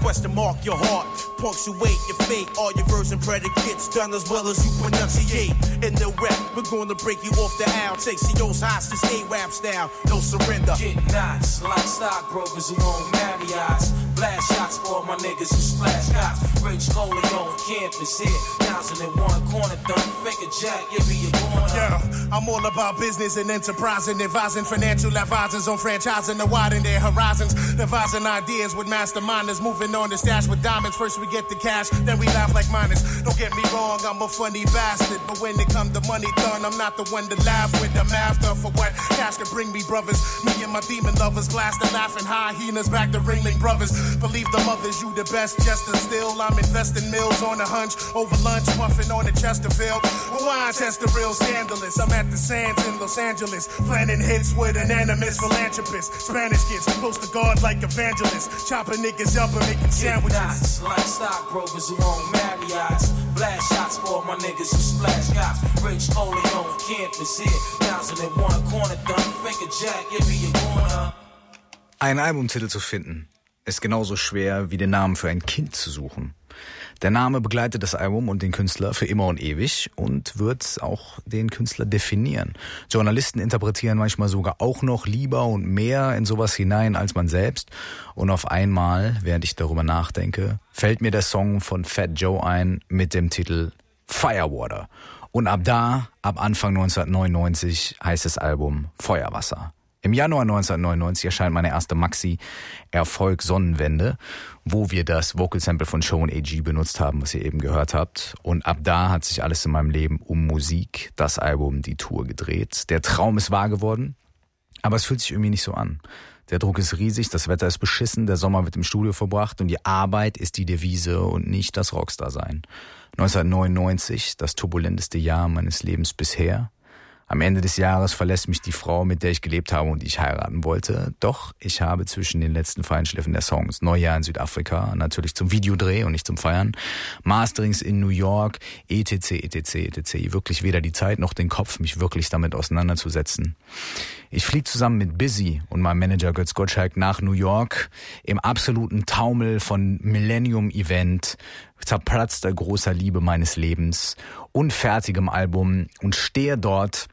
question mark your heart. Punctuate your fate. All your verbs and predicates done as well as you pronunciate. In the rap, we're gonna break you off the aisle. Take C O's hostage, A-rap style. No surrender. Get knots like stockbrokers who own Marriott's. Blast shots for all my niggas who splash cops. Rich Coley on campus here. Thousand and one corner thumb. Finger jack, give me a corner. Yeah, I'm all about business and enterprising. Advising financial advisors on franchising to widen their horizons. Devising ideas with masterminders. Moving on to stash with diamonds. First we get the cash, then we laugh like minors. Don't get me wrong, I'm a funny bastard. But when it come to money done, I'm not the one to laugh with. I'm after for what cash can bring me, brothers. Me and my demon lovers. Blast the laughing hyenas back to Ringling Brothers. Believe the mothers, you the best jester. Still, I'm investing mills on a hunch. Over lunch, puffing on the Chesterfield. Wine test the real scandalous. I'm at the Sands in Los Angeles. Planning hits with anonymous philanthropists. Spanish kids, close to God like evangelists. Chopping niggas up and making sandwiches. Knots like stockbrokers who own Marriott's. Blast shots for all my niggas who splash cops. Rich Coley on campus here. Thousand and one corner thumb. Finger jack, give me a corner. Einen Albumtitel zu finden ist genauso schwer wie den Namen für ein Kind zu suchen. Der Name begleitet das Album und den Künstler für immer und ewig und wird auch den Künstler definieren. Journalisten interpretieren manchmal sogar auch noch lieber und mehr in sowas hinein als man selbst. Und auf einmal, während ich darüber nachdenke, fällt mir der Song von Fat Joe ein mit dem Titel Firewater. Und ab da, ab Anfang neunzehnhundertneunundneunzig, heißt das Album Feuerwasser. Im Januar neunzehnhundertneunundneunzig erscheint meine erste Maxi Erfolg Sonnenwende, wo wir das Vocal Sample von Show and A G benutzt haben, was ihr eben gehört habt. Und ab da hat sich alles in meinem Leben um Musik, das Album, die Tour gedreht. Der Traum ist wahr geworden, aber es fühlt sich irgendwie nicht so an. Der Druck ist riesig, das Wetter ist beschissen, der Sommer wird im Studio verbracht und die Arbeit ist die Devise und nicht das Rockstar-Sein. neunzehnhundertneunundneunzig, das turbulenteste Jahr meines Lebens bisher. Am Ende des Jahres verlässt mich die Frau, mit der ich gelebt habe und die ich heiraten wollte. Doch ich habe zwischen den letzten Feinschliffen der Songs Neujahr in Südafrika, natürlich zum Videodreh und nicht zum Feiern, Masterings in New York, etc, etc, et cetera. Wirklich weder die Zeit noch den Kopf, mich wirklich damit auseinanderzusetzen. Ich fliege zusammen mit Busy und meinem Manager Götz Gottschalk nach New York im absoluten Taumel von Millennium-Event, zerplatzter großer Liebe meines Lebens, unfertigem Album und stehe dort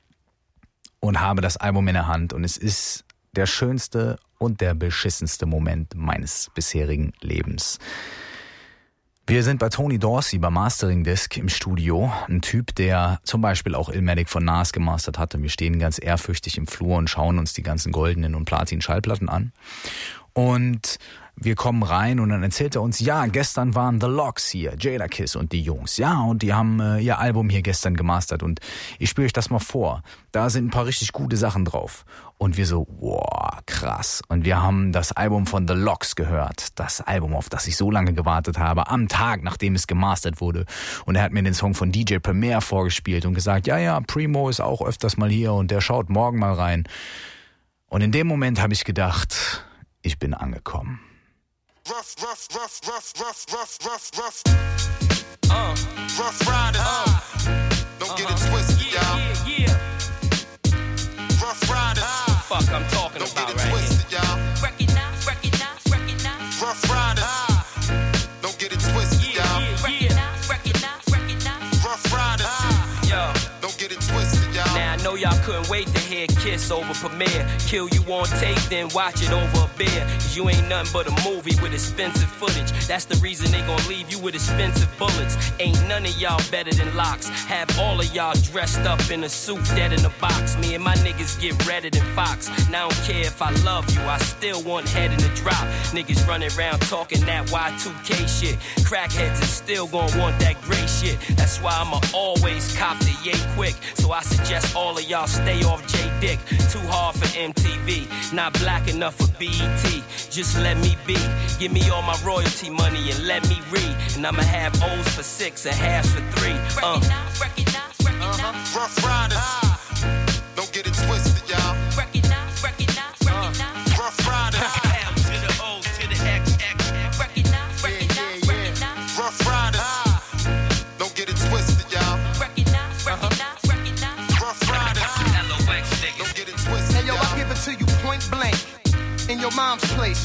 und habe das Album in der Hand und es ist der schönste und der beschissenste Moment meines bisherigen Lebens. Wir sind bei Tony Dorsey beim Mastering Disc im Studio, ein Typ, der zum Beispiel auch Illmatic von Nas gemastert hat und wir stehen ganz ehrfürchtig im Flur und schauen uns die ganzen goldenen und Platin Schallplatten an und wir kommen rein und dann erzählt er uns, ja, gestern waren The Lox hier, Jadakiss und die Jungs, ja, und die haben äh, ihr Album hier gestern gemastert und ich spiele euch das mal vor. Da sind ein paar richtig gute Sachen drauf. Und wir so, wow, krass. Und wir haben das Album von The Lox gehört, das Album, auf das ich so lange gewartet habe, am Tag, nachdem es gemastert wurde. Und er hat mir den Song von D J Premier vorgespielt und gesagt, ja, ja, Primo ist auch öfters mal hier und der schaut morgen mal rein. Und in dem Moment habe ich gedacht, ich bin angekommen. Rough, rough, rough, rough, rough, rough, rough, rough. Uh, rough riders. Uh, Don't uh-huh. get it twisted, y'all. Yeah, yeah. Rough riders. Uh, fuck, I'm talking Don't about get it right twisted, here. y'all. Recognize, recognize, recognize. Rough riders. Uh, Don't get it twisted, yeah, y'all. Yeah, yeah. Recognize, recognize. Rough riders. Uh, yo. Don't get it twisted, y'all. Now I know y'all couldn't wait to hear Kiss over Premiere. Kill you on tape, then watch it over a beer. Cause you ain't nothing but a movie with expensive footage. That's the reason they gon' leave you with expensive bullets. Ain't none of y'all better than Locks. Have all of y'all dressed up in a suit, dead in a box. Me and my niggas get redder than Fox. And I don't care if I love you, I still want head in the drop. Niggas running around talking that Y two K shit. Crackheads is still gon' want that gray shit. That's why I'ma always cop the yay quick. So I suggest all of y'all stay off J-Dick. Too hard for M T V, not black enough for B E T. Just let me be, give me all my royalty money and let me read. And I'ma have O's for six and halves for three. Uh. Recognize, recognize, recognize. Uh-huh. Rough riders. Uh. Don't get it twisted, y'all. Recognize, recognize, recognize. Uh. Rough riders. L to the O to the X, X, X. Recognize, recognize, recognize. Rough riders. Uh. Don't get it twisted, y'all. Recognize, recognize, recognize. Rough riders. L O X, nigga. Don't get it twisted, Hey yo, I give it to you point blank. In your mom's place, so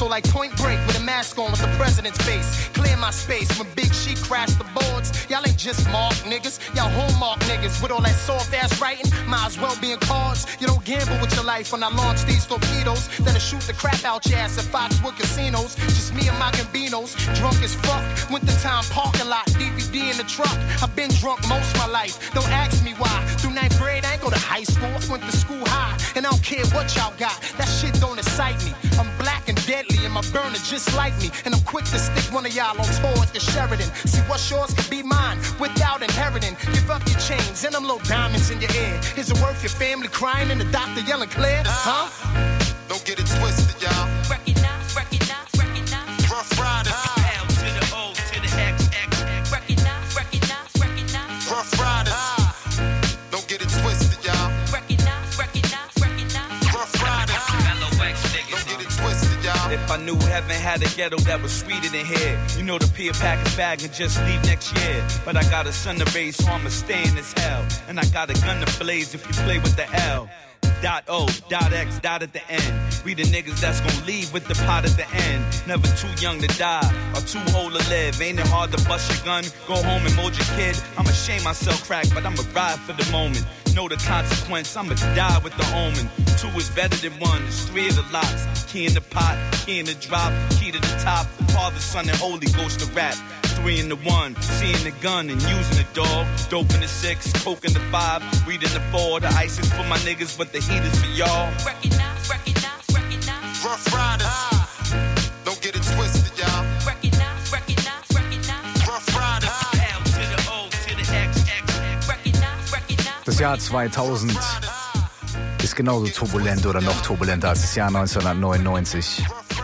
So like Point Break with a mask on with the president's face. Clear my space when Big She crashed the boards. Y'all ain't just mark niggas, y'all hallmark niggas. With all that soft ass writing, might as well be in cards. You don't gamble with your life when I launch these torpedoes. That'll shoot the crap out your ass at Foxwood casinos. Just me and my Gambinos, drunk as fuck. Wintertime parking lot, D V D in the truck. I've been drunk most of my life, don't ask me why. Through ninth grade, I ain't go to high school, I went to school high. And I don't care what y'all got, that shit don't excite me. I'm black and deadly and my burner just like me. And I'm quick to stick one of y'all on tour at the Sheridan. See what's yours could be mine without inheriting. Give up your chains and them little diamonds in your ear. Is it worth your family crying and the doctor yelling clear? Huh? Don't get it twisted, y'all. Recognize, recognize, recognize. Rough Riders. L to the O to the X, X, X. Recognize, recognize, recognize. Rough Riders. Don't get it twisted, y'all. Recognize, recognize, recognize. Rough Riders. L O X niggas. Don't get it twisted, y'all. If I knew heaven had a ghetto that was sweeter than here, you know the peel pack his bag and just leave next year. But I got a son to raise, so I'ma stay in this hell. And I got a gun to blaze if you play with the L. Dot O, dot X, dot at the end. We the niggas that's gon' leave with the pot at the end. Never too young to die or too old to live. Ain't it hard to bust your gun, go home and mold your kid? I'ma shame myself crack, but I'ma ride for the moment. Know the consequence, I'ma die with the omen. Two is better than one, it's three of the locks. Key in the pot, key in the drop, key to the top. Father, Son, and Holy Ghost to rap. Three in the one, seeing the gun and using the dog. Dope in the six, coke in the five, weed in the four. The ice is for my niggas, but the heat is for y'all. Recognize, recognize, recognize. Rough Riders. Don't get it twisted, y'all. Recognize, recognize, recognize. Rough Riders. L to the O to the X, X, X. Recognize, recognize. Das Jahr zweitausend ist genauso turbulent oder noch turbulenter als das Jahr neunzehnhundertneunundneunzig.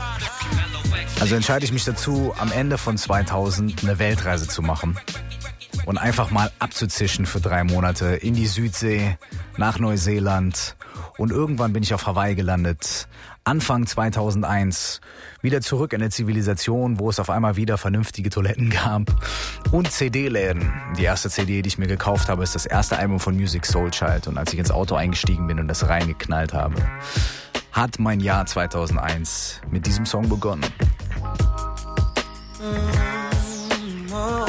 Also entscheide ich mich dazu, am Ende von zweitausend eine Weltreise zu machen und einfach mal abzuzischen für drei Monate in die Südsee, nach Neuseeland und irgendwann bin ich auf Hawaii gelandet. Anfang zweitausendeins wieder zurück in der Zivilisation, wo es auf einmal wieder vernünftige Toiletten gab und C D-Läden. Die erste C D, die ich mir gekauft habe, ist das erste Album von Musiq Soulchild und als ich ins Auto eingestiegen bin und das reingeknallt habe, hat mein Jahr zweitausendeins mit diesem Song begonnen. Mm, oh.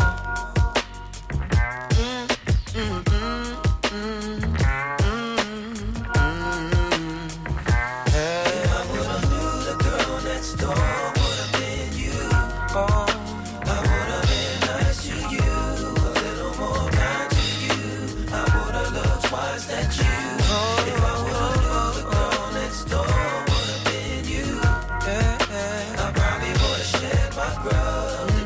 mm, mm, mm, mm, mm, mm. Hey. If I would've knew the girl next door would've been you, oh, I would've been nice to you, a little more kind to you. I would've looked twice at you. Oh, if I would've knew the girl next door would've been you, yeah, yeah. I probably would've shed my grudge.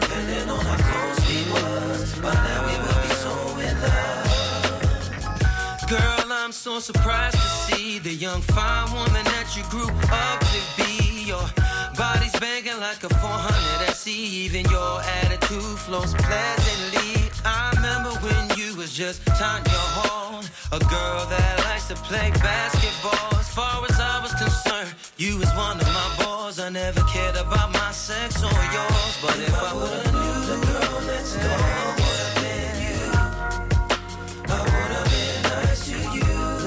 I'm so surprised to see the young fine woman that you grew up to be. Your body's banging like a four hundred S E. Even your attitude flows pleasantly. I remember when you was just Tanya Hall, a girl that likes to play basketball. As far as I was concerned, you was one of my boys. I never cared about my sex or yours, but if, if I would've knew the girl next door would've been you, I would've been nice to you.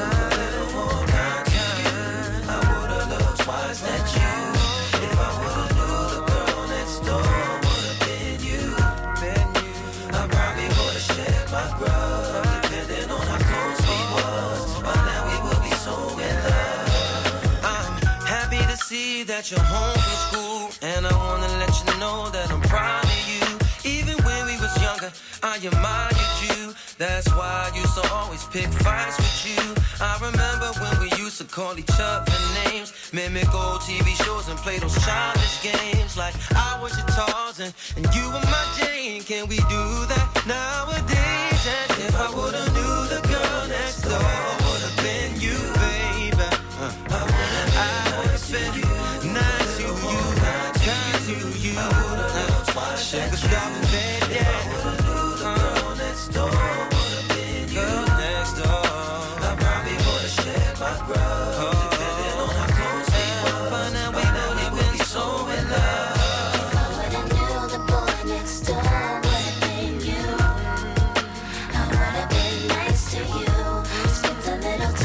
That you, if I would've knew the girl next door would've been you, been you, I probably would've shed my grudge, depending on how close we was. By now we would be so in love. I'm happy to see that you're home from school, and I wanna let you know that I'm proud of you. Even when we was younger, I admired you. That's why I used to always pick fights with you. I remember when we used to call each other names, mimic old T V shows and play those childish games. Like I was your Tarzan and you were my Jane. Can we do that nowadays? And if I would've knew the girl next door would've been you, baby, uh, I would've been nice to you, kind to you. I would've uh, shake a stop and bend, yeah. If I would've knew the girl next door would've been you, girl next door, I probably would've shed my grudge. Oh.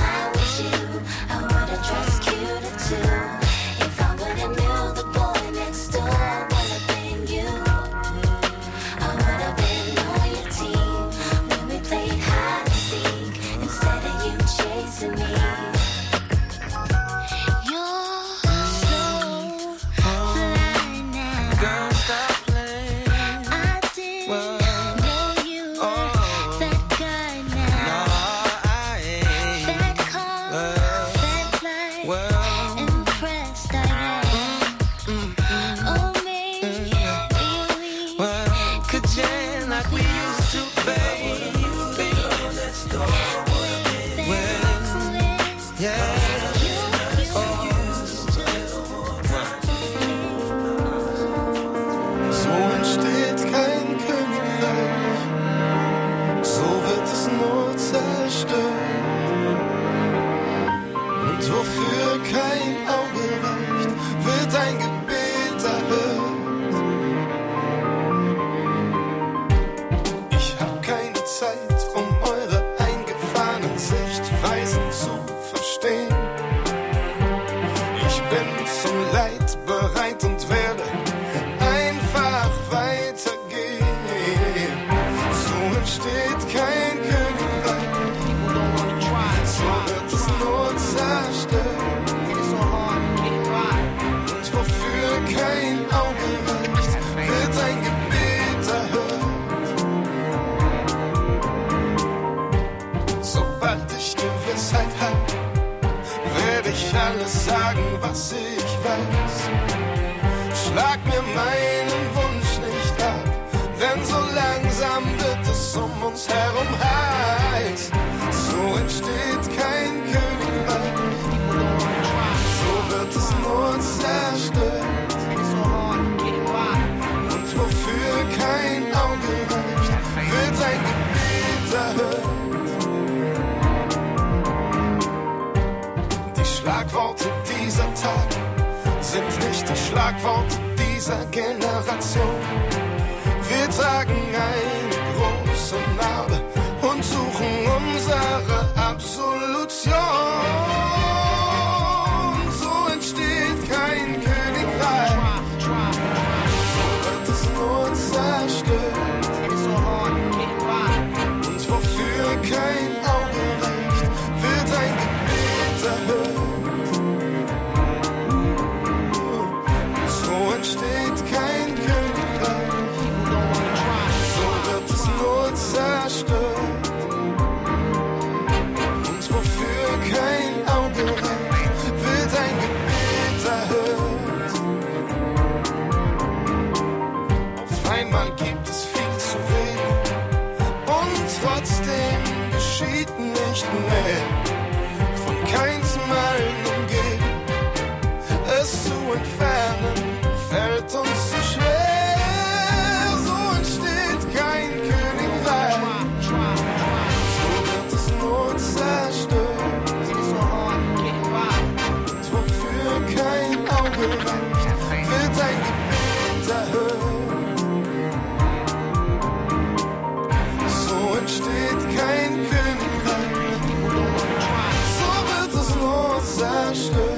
If I would've knew the boy next like we used to, baby. Well, yeah. So entsteht kein Königreich, so wird es nur zerstört. Und wofür kein Auge reicht, wird ein Gebet erhört. Ich hab keine Zeit, um eure eingefahrenen Sichtweisen zu verstehen. Ich bin zum Leid bereit und werde einfach weitergehen. So entsteht kein Königreich, so wird es nur zerstört. Und wofür kein Auge reicht, wird ein Gebet erhört. Sobald ich Gewissheit hab, werde ich alles sagen, was ich weiß. Schlag mir meinen Wunsch nicht ab, denn so langsam wird es um uns herum heiß. So entsteht kein Königreich, so wird es nur zerstört. Und wofür kein Auge reicht, wird ein Gebet erhört. Die Schlagworte dieser Tag sind nicht die Schlagworte dieser Generation. Wir tragen eine große Narbe und suchen unsere Absolution. So entsteht kein Königreich, so wird es nur zerstört. Und wofür kein Auge reicht, wird ein Gebet erhört. So entsteht kein Königreich, so wird es nur zerstört. Und wofür kein Auge reicht, wird ein Gebet erhört. Auf einmal gibt es viel zu wenig und trotzdem geschieht nicht mehr. Von keins Meilen umgeben, es zu entfernen fällt uns zu schwer. So entsteht kein Königreich, so wird es nur zerstört. Und wofür kein Auge reicht, wird ein Gebet erhört. So entsteht kein Königreich, so wird es nur zerstört.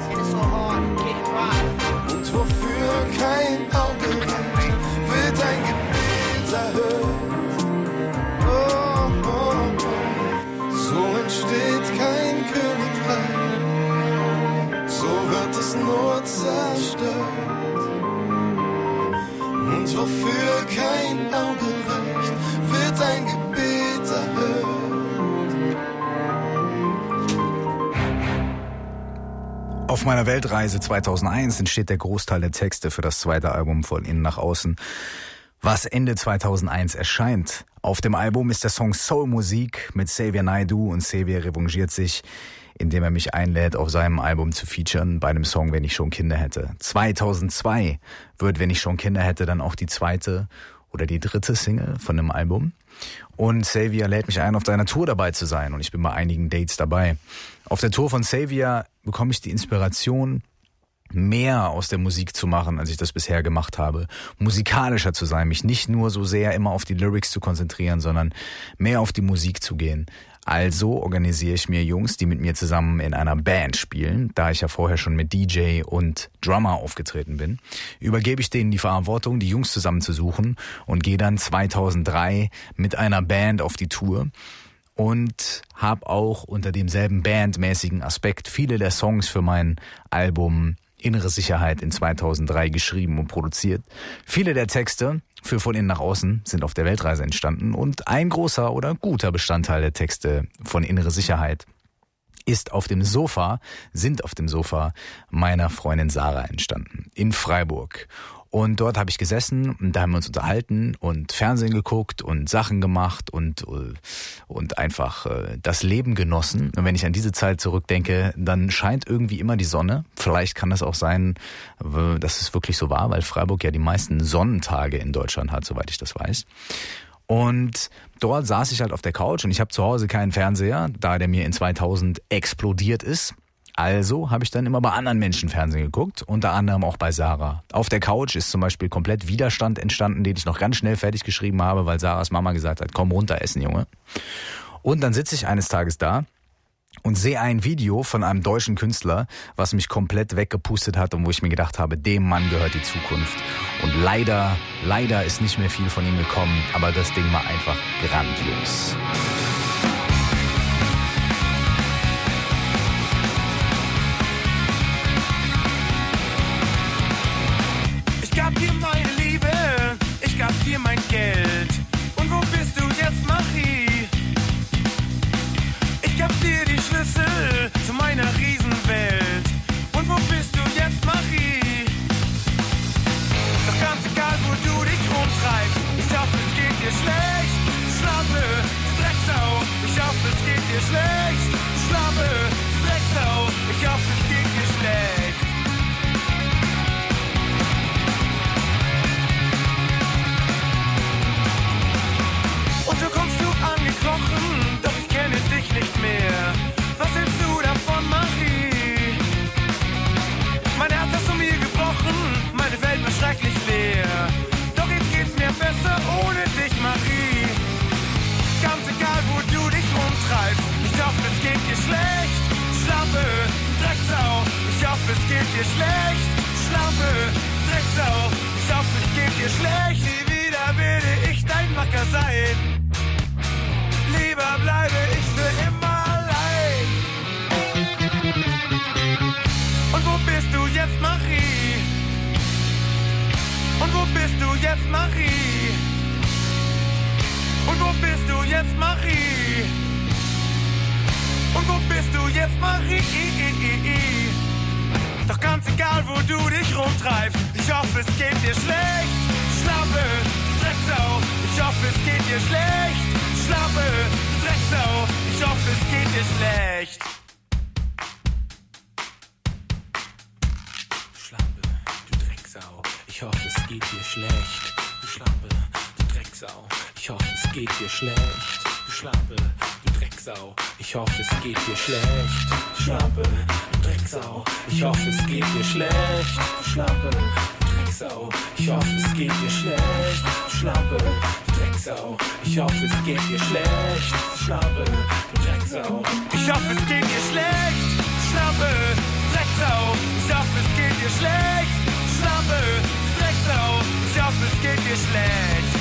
Und wofür kein Auge reicht, wird ein Gebet erhört. Oh, oh, oh. So entsteht kein Königreich, so wird es nur zerstört. Und wofür kein Auge reicht, wird ein Gebet erhört. Auf meiner Weltreise zweitausendeins entsteht der Großteil der Texte für das zweite Album von Innen nach Außen, was Ende zweitausendeins erscheint. Auf dem Album ist der Song Soul Musik mit Xavier Naidoo und Xavier revanchiert sich, indem er mich einlädt, auf seinem Album zu featuren bei dem Song Wenn ich schon Kinder hätte. zweitausendzwei wird Wenn ich schon Kinder hätte dann auch die zweite oder die dritte Single von dem Album. Und Xavier lädt mich ein, auf seiner Tour dabei zu sein und ich bin bei einigen Dates dabei. Auf der Tour von Xavier bekomme ich die Inspiration, mehr aus der Musik zu machen, als ich das bisher gemacht habe. Musikalischer zu sein, mich nicht nur so sehr immer auf die Lyrics zu konzentrieren, sondern mehr auf die Musik zu gehen. Also organisiere ich mir Jungs, die mit mir zusammen in einer Band spielen, da ich ja vorher schon mit D J und Drummer aufgetreten bin, übergebe ich denen die Verantwortung, die Jungs zusammenzusuchen und gehe dann zweitausenddrei mit einer Band auf die Tour und habe auch unter demselben bandmäßigen Aspekt viele der Songs für mein Album Innere Sicherheit in zweitausenddrei geschrieben und produziert. Viele der Texte für Von Innen nach Außen sind auf der Weltreise entstanden und ein großer oder guter Bestandteil der Texte von Innere Sicherheit ist auf dem Sofa, sind auf dem Sofa meiner Freundin Sarah entstanden, in Freiburg. Und dort habe ich gesessen und da haben wir uns unterhalten und Fernsehen geguckt und Sachen gemacht und, und einfach das Leben genossen. Und wenn ich an diese Zeit zurückdenke, dann scheint irgendwie immer die Sonne. Vielleicht kann das auch sein, dass es wirklich so war, weil Freiburg ja die meisten Sonnentage in Deutschland hat, soweit ich das weiß. Und dort saß ich halt auf der Couch und ich habe zu Hause keinen Fernseher, da der mir in zweitausend explodiert ist. Also habe ich dann immer bei anderen Menschen Fernsehen geguckt, unter anderem auch bei Sarah. Auf der Couch ist zum Beispiel komplett Widerstand entstanden, den ich noch ganz schnell fertig geschrieben habe, weil Sarahs Mama gesagt hat, komm runter essen, Junge. Und dann sitze ich eines Tages da und sehe ein Video von einem deutschen Künstler, was mich komplett weggepustet hat und wo ich mir gedacht habe, dem Mann gehört die Zukunft. Und leider, leider ist nicht mehr viel von ihm gekommen, aber das Ding war einfach grandios. Ich gab dir meine Liebe, ich gab dir mein Geld. Und wo bist du jetzt, Marie? Ich gab dir die Schlüssel zu meiner Riesenwelt. Und wo bist du jetzt, Marie? Doch ganz egal, wo du dich rumtreibst, ich hoffe, es geht dir schlecht. Schlampe, du Drecksau, ich hoffe, es geht dir schlecht. Schlampe, du Drecksau, ich hoffe, es geht dir schlecht. Und so kommst du angekrochen, doch ich kenne dich nicht mehr. Was hältst du davon, Marie? Mein Herz hast du mir gebrochen, meine Welt war schrecklich leer. Doch jetzt geht's mir besser ohne dich, Marie. Ganz egal, wo du dich rumtreibst, ich hoffe, es geht dir schlecht. Schlampe, Drecksau, ich hoffe, es geht dir schlecht. Schlampe, Drecksau, ich hoffe, es geht dir schlecht. Nie wieder werde ich dein Macker sein. Lieber bleibe ich für immer allein. Und wo bist du jetzt, Marie? Und wo bist du jetzt, Marie? Und wo bist du jetzt, Marie? Und wo bist du jetzt, Marie? Doch ganz egal, wo du dich rumtreibst, ich hoffe, es geht dir schlecht. Schlampe, Drecksau, ich hoffe, es geht dir schlecht. Schlampe, Drecksau, ich hoffe, es geht dir schlecht. Schlampe, du Drecksau, ich hoffe, es geht dir schlecht. Du Schlampe, du Drecksau, ich hoffe, es geht dir schlecht. Du Schlampe, du Drecksau, ich hoffe, es geht dir schlecht. Du Schlampe, du Drecksau, ich hoffe, es geht dir schlecht. Du Schlampe, du Drecksau, ich hoffe, es geht dir schlecht. Du Schlampe, du Drecksau, ich hoffe, es geht dir schlecht. Du Schlampe, du Drecksau, ich hoffe, es geht dir schlecht. Schlampe, Drecksau, ich hoffe, es geht dir schlecht. Schlampe, Drecksau, ich hoffe, es geht dir schlecht.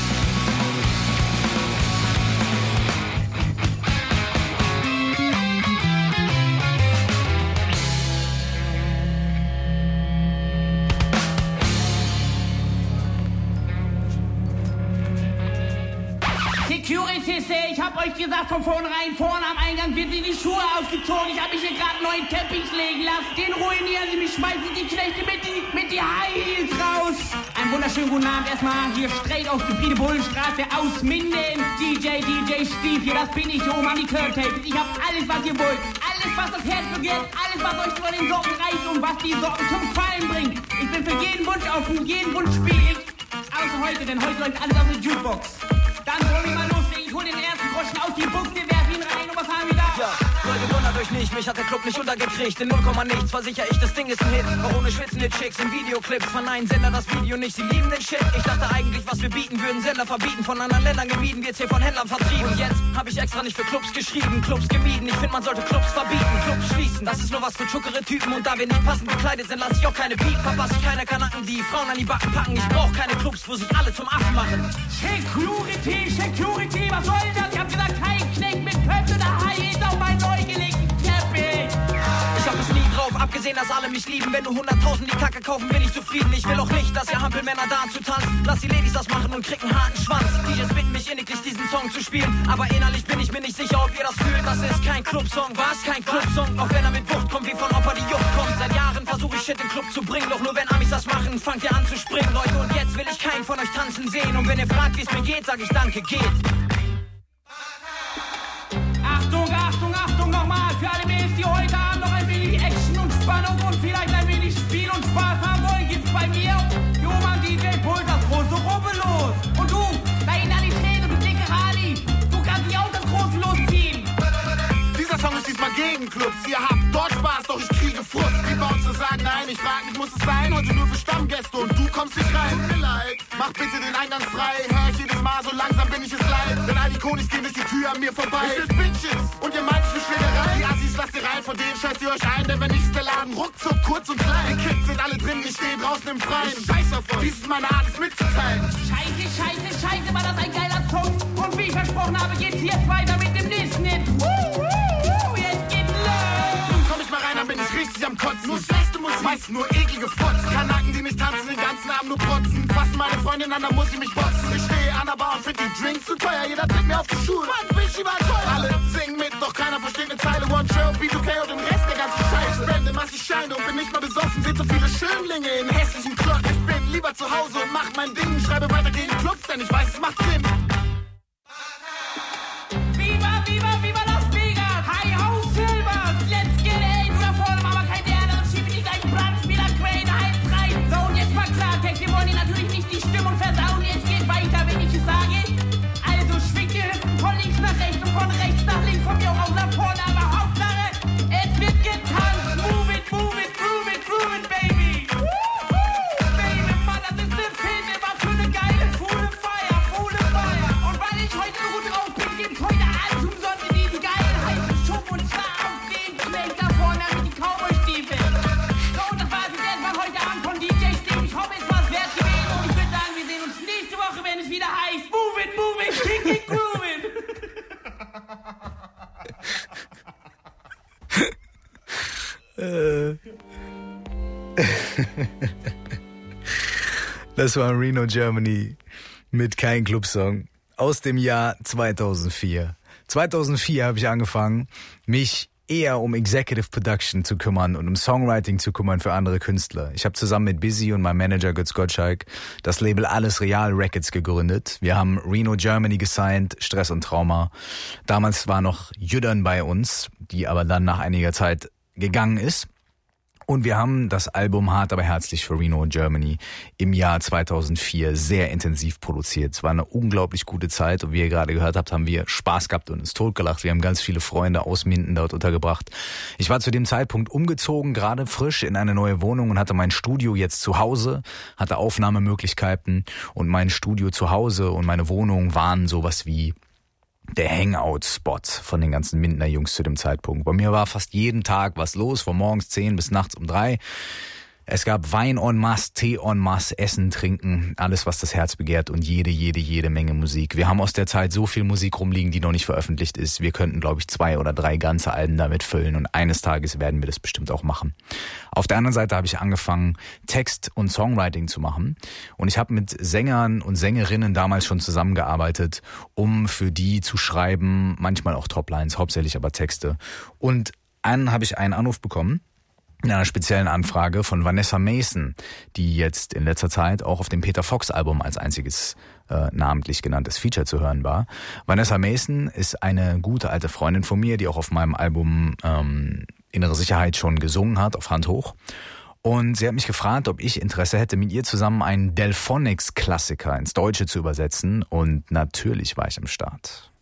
Securities, ich hab euch gesagt von vornherein, vorne am Eingang wird sie die Schuhe ausgezogen. Ich hab mich hier gerade neuen Teppich legen lassen. Den ruinieren sie mich, schmeißen die Knechte mit die, mit die High Heels raus. Einen wunderschönen guten Abend erstmal hier straight aus der Friede Bullenstraße aus Minden. D J, D J Steve, hier, das bin ich, oben an die Curl-Tapes. Ich hab alles, was ihr wollt, alles, was das Herz begehrt, alles, was euch über den Socken reißt und was die Socken zum Fallen bringt. Ich bin für jeden Wunsch offen, jeden Wunsch spiel ich. Außer heute, denn heute läuft alles auf der Jukebox. Dann hol ich mal los, ich hol den ersten Groschen aus die Buchse, werf ihn rein und was haben wir da? Ja, Leute, wundert euch nicht, mich hat der Club nicht untergekriegt. In null Komma nichts versicher ich, das Ding ist ein Hit. Auch ohne schwitzende Chicks in Videoclips. Verneinen Sender das Video nicht, sie lieben den Shit. Ich dachte eigentlich, was wir bieten, würden Sender verbieten. Von anderen Ländern gemieden, wird's hier von Händlern vertrieben. Und jetzt hab ich extra nicht für Clubs geschrieben, Clubs gemieden. Ich find, man sollte Clubs verbieten, Clubs schließen. Das ist nur was für schuckere Typen. Und da wir nicht passend gekleidet sind, lass ich auch keine Beat. Verpasse ich keine Kanaken, die Frauen an die Backen packen. Ich brauch keine Clubs, wo sich alle zum Affen machen. Security, Security, was soll das? Ich hab gesagt, kein Knecht mit Köpfe oder Hai ist auf mein neu gelegten Teppich. Ich hab es nie drauf ab, hab gesehen, dass alle mich lieben. Wenn nur hunderttausend die Kacke kaufen, bin ich zufrieden. Ich will auch nicht, dass ihr Hampelmänner da zu tanzen. Lass die Ladies das machen und krieg einen harten Schwanz. D Js bitten mich inniglich, diesen Song zu spielen. Aber innerlich bin ich mir nicht sicher, ob ihr das fühlt. Das ist kein Clubsong, was? Kein Clubsong. Auch wenn er mit Wucht kommt, wie von Opa die Jucht kommt. Seit Jahren versuche ich Shit in den Club zu bringen. Doch nur wenn Amis das machen, fangt ihr an zu springen. Leute, und jetzt will ich keinen von euch tanzen sehen. Und wenn ihr fragt, wie es mir geht, sag ich danke, geht. Achtung, Achtung, Achtung nochmal für alle Mädels, die heute Abend noch ein wenig Action und Spannung und vielleicht ein wenig Spiel und Spaß haben wollen, gibt's bei mir, Joman D J Pult, das große Rubbel los. Und du, da in die Träne, du dicke Rali, du kannst dich auch das große losziehen. Dieser Song ist diesmal gegen Clubs. Ihr habt dort Spaß, doch ich kriege Frust. Die Bouncer sagen nein, ich frag mich, muss es sein? Heute nur für Stammgäste und du kommst nicht rein. Tut mir leid, mach bitte den Eingang frei. Hör ich jedes Mal, so langsam bin ich es leid. Denn all die Konis gehen durch die Tür an mir vorbei. Ich will Bitches und ihr meint, ich will Schlägerei. Die Assis lasst ihr rein, von denen scheißt ihr euch ein. Denn wenn nicht, ist der Laden ruckzuck, kurz und klein. Die Kids sind alle drin, ich stehe draußen im Freien. Ich scheiß auf euch, dies ist meine Art, es mitzuteilen. Scheiße, scheiße, scheiße, war das ein geiler Song. Und wie ich versprochen habe, geht's jetzt weiter mit dem nächsten Hit. Woo, woo, woo, jetzt geht's los. Komm ich mal rein, dann bin ich richtig am Kotzen. Nur schlechte Musik, meist nur eklige Fotz. Kanaken, die nicht tanzen, den ganzen Abend nur protzen. Fassen meine Freundin an, dann muss ich mich botzen. Ich stehe an der Bar und find die Drinks zu teuer. Jeder tritt mir auf die Schuhe. Mann, Wischi war toll. Alle singen mit, doch keiner versteht eine Zeile. One Show, B two K und den Rest der ganzen Scheiße. Spende massig Scheine und bin nicht mal besoffen. Seht so viele Schönlinge in hässlichen Klotzen. Ich bin lieber zu Hause und mach mein Ding. Schreibe weiter gegen Clubs, denn ich weiß, es macht Sinn. Viva, viva, viva Las Vegas! High House Silver! Let's get it! Du da vorne, aber kein der, dann schieb ich gleich Brandspieler Crane eins rein. So, und jetzt mal Klartext, wir wollen hier natürlich nicht die Stimmung versauen. Jetzt geht weiter, wenn ich es sage. Also schwingt die Hüften von links nach rechts und von rechts nach links, von mir auch nach vorne. Aber Hauptsache, es wird getanzt. Move it, move it, groove it, groove it, baby! Baby, Mann, das ist eine Szene, was für eine geile, coole Feier, coole Feier. Und weil ich heute so gut drauf bin, gibt's heute alles umsonst in diesen geilen heißen Schub und zwar auf den Knecht da vorne mit die Cowboy-Stiefel. So, und das war's jetzt erstmal heute Abend von D J Steve. Ich hoffe, es war's wert gewesen und ich würde sagen, wir sehen uns nächste Woche, wenn es wieder heißt Move it, move it, kick it, groove it. Das war Reno Germany mit Kein Clubsong aus dem Jahr zweitausendvier. zweitausendvier habe ich angefangen, mich eher um Executive Production zu kümmern und um Songwriting zu kümmern für andere Künstler. Ich habe zusammen mit Busy und meinem Manager Götz Gottschalk das Label Alles Real Records gegründet. Wir haben Reno Germany gesigned, Stress und Trauma. Damals war noch Jüdern bei uns, die aber dann nach einiger Zeit gegangen ist. Und wir haben das Album Hart aber herzlich für Reno Germany im Jahr zweitausendvier sehr intensiv produziert. Es war eine unglaublich gute Zeit und wie ihr gerade gehört habt, haben wir Spaß gehabt und uns totgelacht. Wir haben ganz viele Freunde aus Minden dort untergebracht. Ich war zu dem Zeitpunkt umgezogen, gerade frisch in eine neue Wohnung und hatte mein Studio jetzt zu Hause, hatte Aufnahmemöglichkeiten und mein Studio zu Hause und meine Wohnung waren sowas wie der Hangout-Spot von den ganzen Mindener Jungs zu dem Zeitpunkt. Bei mir war fast jeden Tag was los, von morgens zehn bis nachts um drei. Es gab Wein en masse, Tee en masse, Essen, Trinken, alles, was das Herz begehrt und jede, jede, jede Menge Musik. Wir haben aus der Zeit so viel Musik rumliegen, die noch nicht veröffentlicht ist. Wir könnten, glaube ich, zwei oder drei ganze Alben damit füllen und eines Tages werden wir das bestimmt auch machen. Auf der anderen Seite habe ich angefangen, Text und Songwriting zu machen und ich habe mit Sängern und Sängerinnen damals schon zusammengearbeitet, um für die zu schreiben, manchmal auch Toplines, hauptsächlich aber Texte. Und einen habe ich einen Anruf bekommen, in einer speziellen Anfrage von Vanessa Mason, die jetzt in letzter Zeit auch auf dem Peter Fox Album als einziges äh, namentlich genanntes Feature zu hören war. Vanessa Mason ist eine gute alte Freundin von mir, die auch auf meinem Album ähm, Innere Sicherheit schon gesungen hat, auf Hand hoch. Und sie hat mich gefragt, ob ich Interesse hätte, mit ihr zusammen einen Delphonics-Klassiker ins Deutsche zu übersetzen. Und natürlich war ich am Start.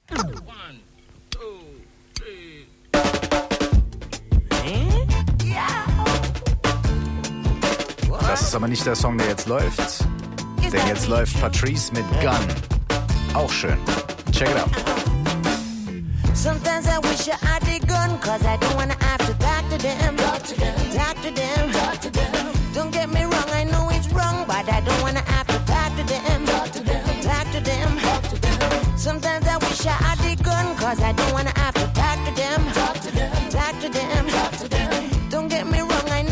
Das ist aber nicht der Song, der jetzt läuft. Denn jetzt läuft Patrice mit Gun. Auch schön. Check it out. Sometimes I wish I had a gun, cause I don't wanna have to talk to them. Talk to them. Talk to them. Talk to them. Don't get me wrong, I know it's wrong, but I don't wanna have to talk to them. Talk to them. Talk to them. Talk to them. Sometimes I wish I had a gun, cause I don't wanna have to talk to them. Talk to them. Talk to them. Talk to them. Don't get me wrong, I know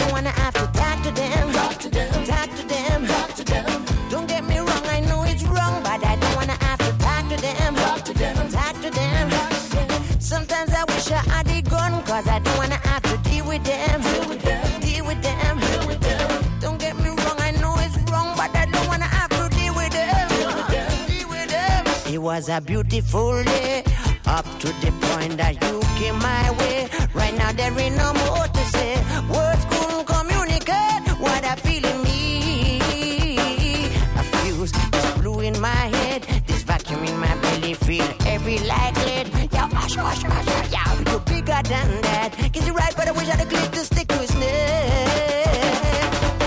don't wanna have to talk to them. Talk to them, talk to them, talk to them. Don't get me wrong, I know it's wrong, but I don't wanna have to talk to them. Talk to them, talk to them. Sometimes I wish I had a gun, cause I don't wanna have to deal with them. Deal with them, deal with them, deal with them. Don't get me wrong, I know it's wrong, but I don't wanna have to deal with them. Deal with them, deal with them. It was a beautiful day, up to the point that you came my way. Right now there ain't no more to say. Words couldn't communicate what I feel in me. A fuse just blew in my head. This vacuum in my belly feel heavy like lead. Yo, hush, hush, hush, hush, yo, you're bigger than that. Get it right, but I wish I had a clip to stick to his neck.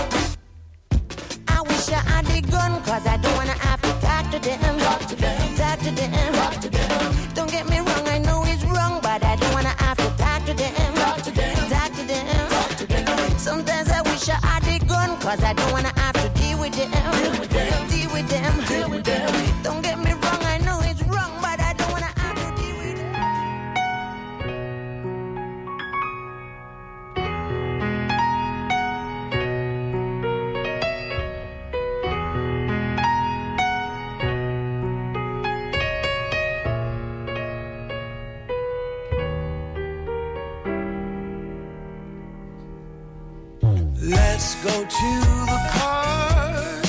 I wish I had a gun, cause I don't wanna have to talk to them. Talk to them, talk to them, talk to them. Don't get me wrong, I know it's wrong, but I don't wanna have to talk to them. Talk to them, talk to them, talk to them. Sometimes I wish I had a gun, cause I don't wanna have to deal with them. Deal with them, deal with them, deal with them. Don't get me wrong, I know it's wrong, but I don't wanna have to deal with them. Let's go to the park.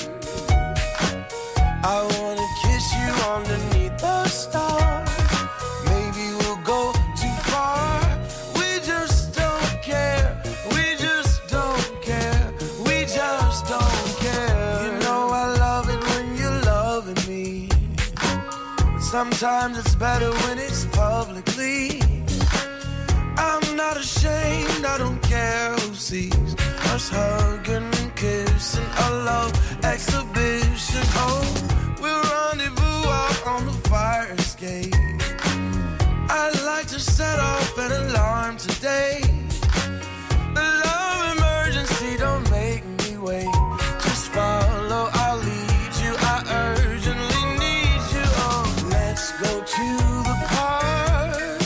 I wanna kiss you underneath the stars. Maybe we'll go too far. We just don't care. We just don't care. We just don't care. You know I love it when you're loving me. But sometimes it's better when it's publicly. I'm not ashamed, I don't care who sees us hugging and kissing, a love exhibition. Oh, we'll rendezvous out on the fire escape. I'd like to set off an alarm today. The love emergency, don't make me wait. Just follow, I'll lead you, I urgently need you. Oh, let's go to the park.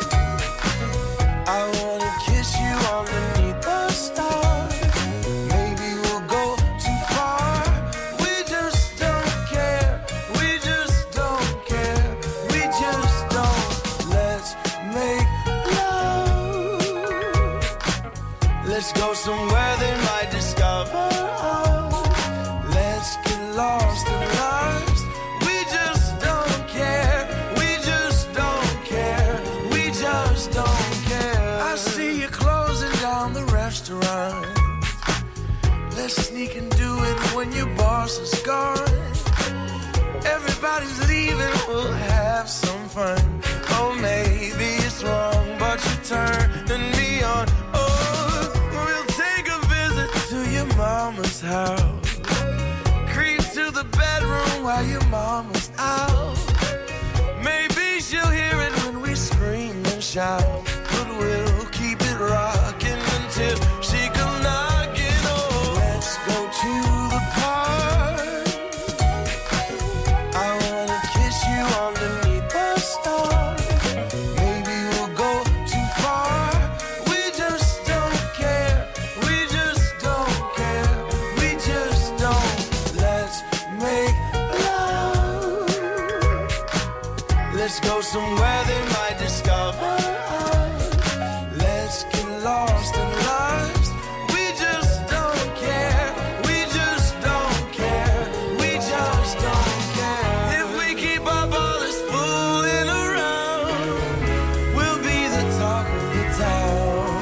I wanna kiss you underneath the stars. Maybe we'll go too far. We just don't care. We just don't care. We just don't. Let's make love. Let's go somewhere they might discover us. Let's get lost in lives. We just don't care. We just don't care. We just don't care. I see you closing down the restaurant. Let's sneak and do it when your boss is gone. Everybody's leaving, we'll have some fun. Oh, maybe it's wrong, but you're turning me on. Oh, we'll take a visit to your mama's house. Creep to the bedroom while your mama's out. Maybe she'll hear it when we scream and shout. But we'll keep it rocking until she comes knocking. Oh, let's go to the park. I wanna kiss you underneath the stars. Maybe we'll go too far. We just don't care. We just don't care. We just don't. Let's make love. Let's go somewhere they might discover us. Let's get lost in lives. We just don't care. We just don't care. We just don't care. If we keep up all this fooling around, we'll be the talk of the town.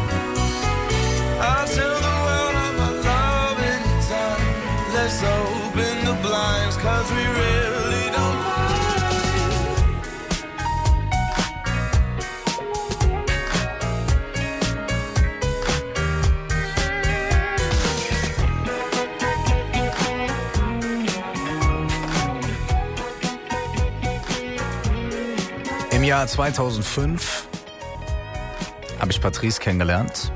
I'll tell the world of my love anytime. Let's open the blinds, cause we really don't mind. Im Jahr zweitausendfünf habe ich Patrice kennengelernt.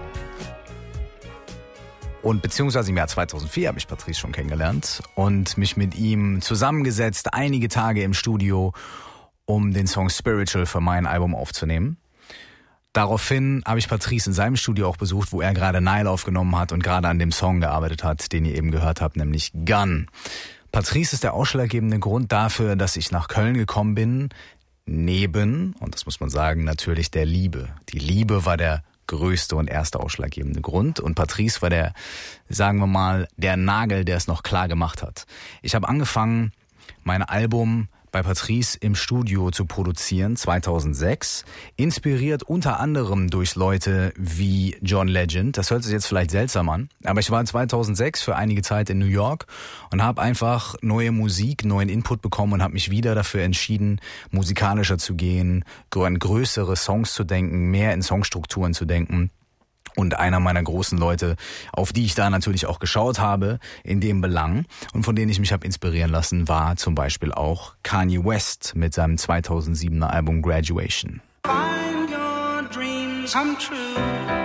Und beziehungsweise im Jahr zweitausendvier habe ich Patrice schon kennengelernt und mich mit ihm zusammengesetzt, einige Tage im Studio, um den Song Spiritual für mein Album aufzunehmen. Daraufhin habe ich Patrice in seinem Studio auch besucht, wo er gerade Nile aufgenommen hat und gerade an dem Song gearbeitet hat, den ihr eben gehört habt, nämlich Gun. Patrice ist der ausschlaggebende Grund dafür, dass ich nach Köln gekommen bin, neben, und das muss man sagen, natürlich der Liebe. Die Liebe war der größte und erste ausschlaggebende Grund und Patrice war der, sagen wir mal, der Nagel, der es noch klar gemacht hat. Ich habe angefangen, mein Album bei Patrice im Studio zu produzieren, zweitausendsechs, inspiriert unter anderem durch Leute wie John Legend. Das hört sich jetzt vielleicht seltsam an, aber ich war zweitausendsechs für einige Zeit in New York und habe einfach neue Musik, neuen Input bekommen und habe mich wieder dafür entschieden, musikalischer zu gehen, an größere Songs zu denken, mehr in Songstrukturen zu denken. Und einer meiner großen Leute, auf die ich da natürlich auch geschaut habe, in dem Belang und von denen ich mich habe inspirieren lassen, war zum Beispiel auch Kanye West mit seinem zweitausendsiebener Album Graduation. Find your dreams come true.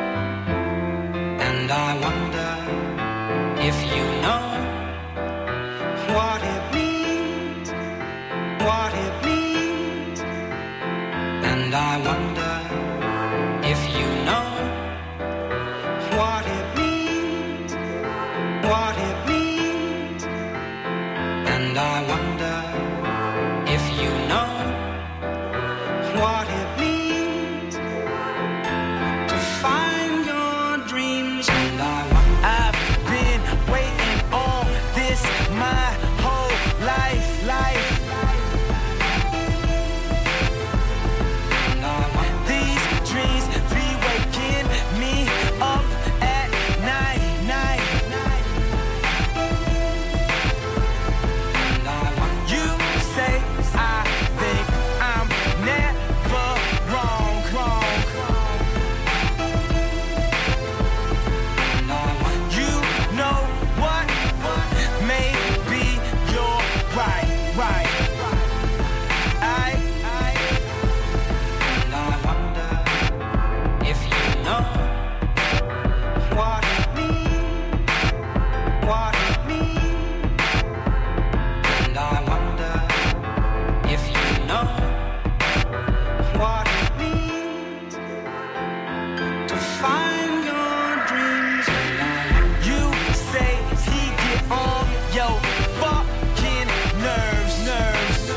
And I wonder if you know what it means, what it means. And I wonder if you know what it means, what it means. And I wonder if you know what it means to find your dreams. And I wonder, I've been waiting on this my whole life, life. And I wonder, these dreams be waking me up at night, night, night. And I wonder, you say I think I'm never wrong, wrong. And I wonder, you know what? Maybe you're right, right. I, I, and I wonder if you know what it means, what it means. And I wonder if you know what it means to find your dreams. And I wonder, you say he get on your fucking nerves, nerves.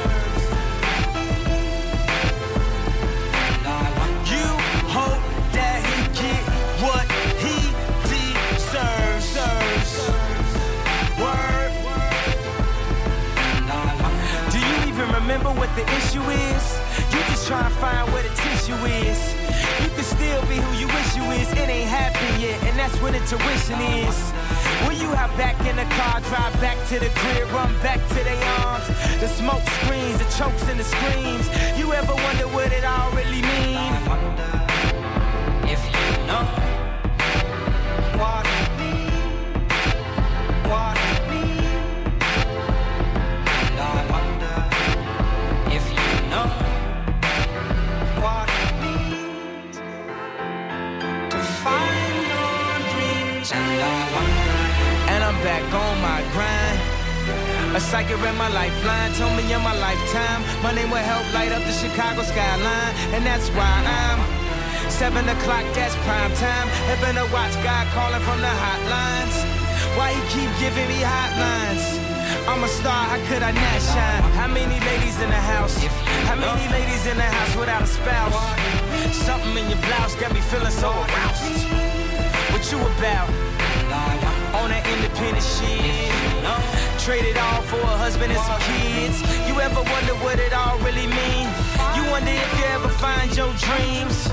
And I wonder, you hope that he get what he deserves, serves. Word. And I wonder, do you even remember what the issue is? You just try to find where the tissue is. You can still be who you wish you is. It ain't happened yet, and that's what intuition is. When you hop back in the car, drive back to the crib, run back to their arms. The smoke screens, the chokes and the screams. You ever wonder what it all really mean? I wonder if you know what it means, what it means. And I wonder if you know what it means to find your dreams. And I wonder, and I'm back on my grind. A psychic read my lifeline, told me in my lifetime my name will help light up the Chicago skyline. And that's why I'm seven o'clock, that's prime time. Having to watch God calling from the hotlines. Why he keep giving me hotlines? I'm a star, how could I not shine? How many ladies in the house? How many ladies in the house without a spouse? Something in your blouse got me feeling so aroused. What you about? On that independent shit. Trade it all for a husband and some kids. You ever wonder what it all really mean? You wonder if you ever find your dreams.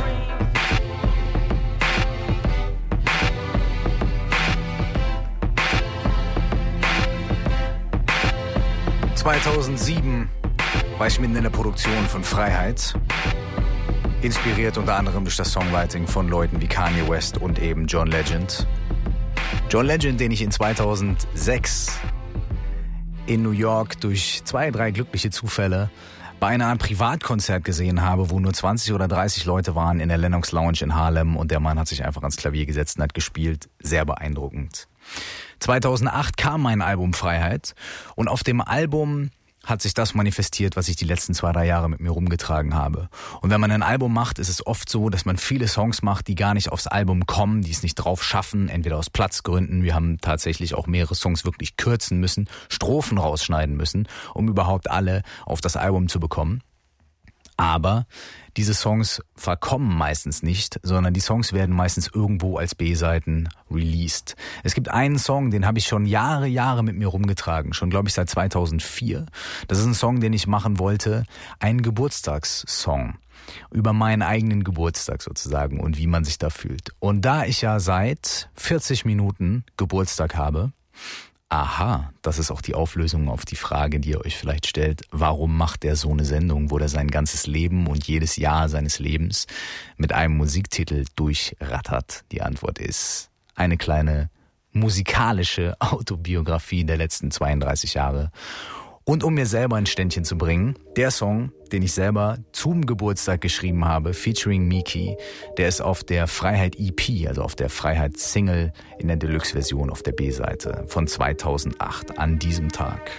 zweitausendsieben war ich mitten in der Produktion von Freiheit. Inspiriert unter anderem durch das Songwriting von Leuten wie Kanye West und eben John Legend. John Legend, den ich in zweitausendsechs in New York durch zwei, drei glückliche Zufälle bei einer Art Privatkonzert gesehen habe, wo nur zwanzig oder dreißig Leute waren in der Lennox Lounge in Harlem und der Mann hat sich einfach ans Klavier gesetzt und hat gespielt. Sehr beeindruckend. zweitausendacht kam mein Album Freiheit und auf dem Album hat sich das manifestiert, was ich die letzten zwei, drei Jahre mit mir rumgetragen habe. Und wenn man ein Album macht, ist es oft so, dass man viele Songs macht, die gar nicht aufs Album kommen, die es nicht drauf schaffen, entweder aus Platzgründen. Wir haben tatsächlich auch mehrere Songs wirklich kürzen müssen, Strophen rausschneiden müssen, um überhaupt alle auf das Album zu bekommen. Aber diese Songs verkommen meistens nicht, sondern die Songs werden meistens irgendwo als B-Seiten released. Es gibt einen Song, den habe ich schon Jahre, Jahre mit mir rumgetragen, schon glaube ich seit zweitausendvier. Das ist ein Song, den ich machen wollte, ein Geburtstagssong über meinen eigenen Geburtstag sozusagen und wie man sich da fühlt. Und da ich ja seit vierzig Minuten Geburtstag habe, aha, das ist auch die Auflösung auf die Frage, die ihr euch vielleicht stellt. Warum macht er so eine Sendung, wo er sein ganzes Leben und jedes Jahr seines Lebens mit einem Musiktitel durchrattert? Die Antwort ist eine kleine musikalische Autobiografie der letzten zweiunddreißig Jahre. Und um mir selber ein Ständchen zu bringen, der Song, den ich selber zum Geburtstag geschrieben habe, featuring Miki, der ist auf der Freiheit E P, also auf der Freiheit Single in der Deluxe-Version auf der B-Seite von zweitausendacht, an diesem Tag.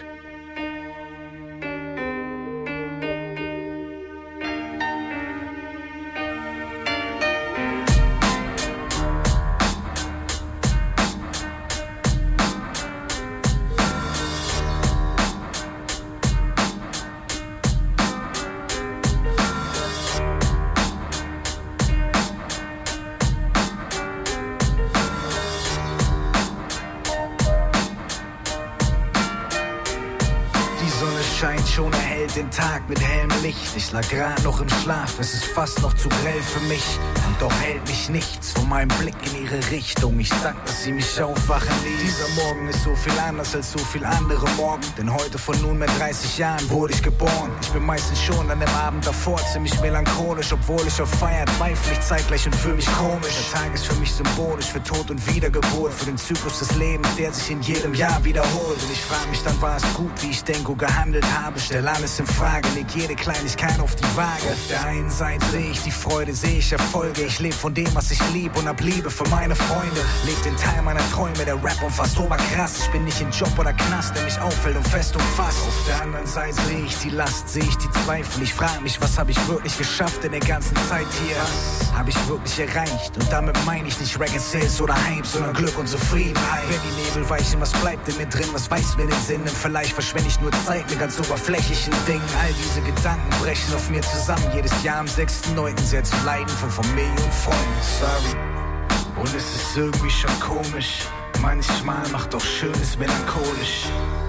Schon erhellt den Tag mit hellem Licht. Ich lag gerade noch im Schlaf, es ist fast noch zu grell für mich. Und doch hält mich nichts von meinem Blick in ihre Richtung. Ich dank, dass sie mich aufwachen ließ. Dieser Morgen ist so viel anders als so viel andere Morgen. Denn heute vor nunmehr dreißig Jahren wurde ich geboren. Ich bin meistens schon an dem Abend davor ziemlich melancholisch. Obwohl ich auf Feier zweifle ich zeitgleich und fühle mich komisch. Der Tag ist für mich symbolisch für Tod und Wiedergeburt. Für den Zyklus des Lebens, der sich in jedem Jahr wiederholt. Und ich frage mich dann, war es gut, wie ich denke und gehandelt habe? Stell alles in Frage, leg jede Kleinigkeit auf die Waage. Auf der einen Seite sehe ich die Freude, sehe ich Erfolge. Ich lebe von dem, was ich lieb und hab Liebe für meine Freunde. Leb den Teil meiner Träume, der Rap umfasst oberkrass. Ich bin nicht in Job oder Knast, der mich auffällt und fest umfasst. Auf der anderen Seite sehe ich die Last, sehe ich die Zweifel. Ich frage mich, was habe ich wirklich geschafft in der ganzen Zeit hier? Was habe ich wirklich erreicht? Und damit meine ich nicht Record Sales oder Hype, sondern Glück und Zufriedenheit. Wenn die Nebel weichen, was bleibt in mir drin? Was weiß mir den Sinn? Denn vielleicht verschwende ich nur Zeit mit ganz oberflächlichen Dingen. All diese Gedanken brechen auf mir zusammen. Jedes Jahr am sechsten neunten sehr zu leiden von Familie und Freunden. Sorry. Und es ist irgendwie schon komisch. Manchmal macht doch Schönes melancholisch.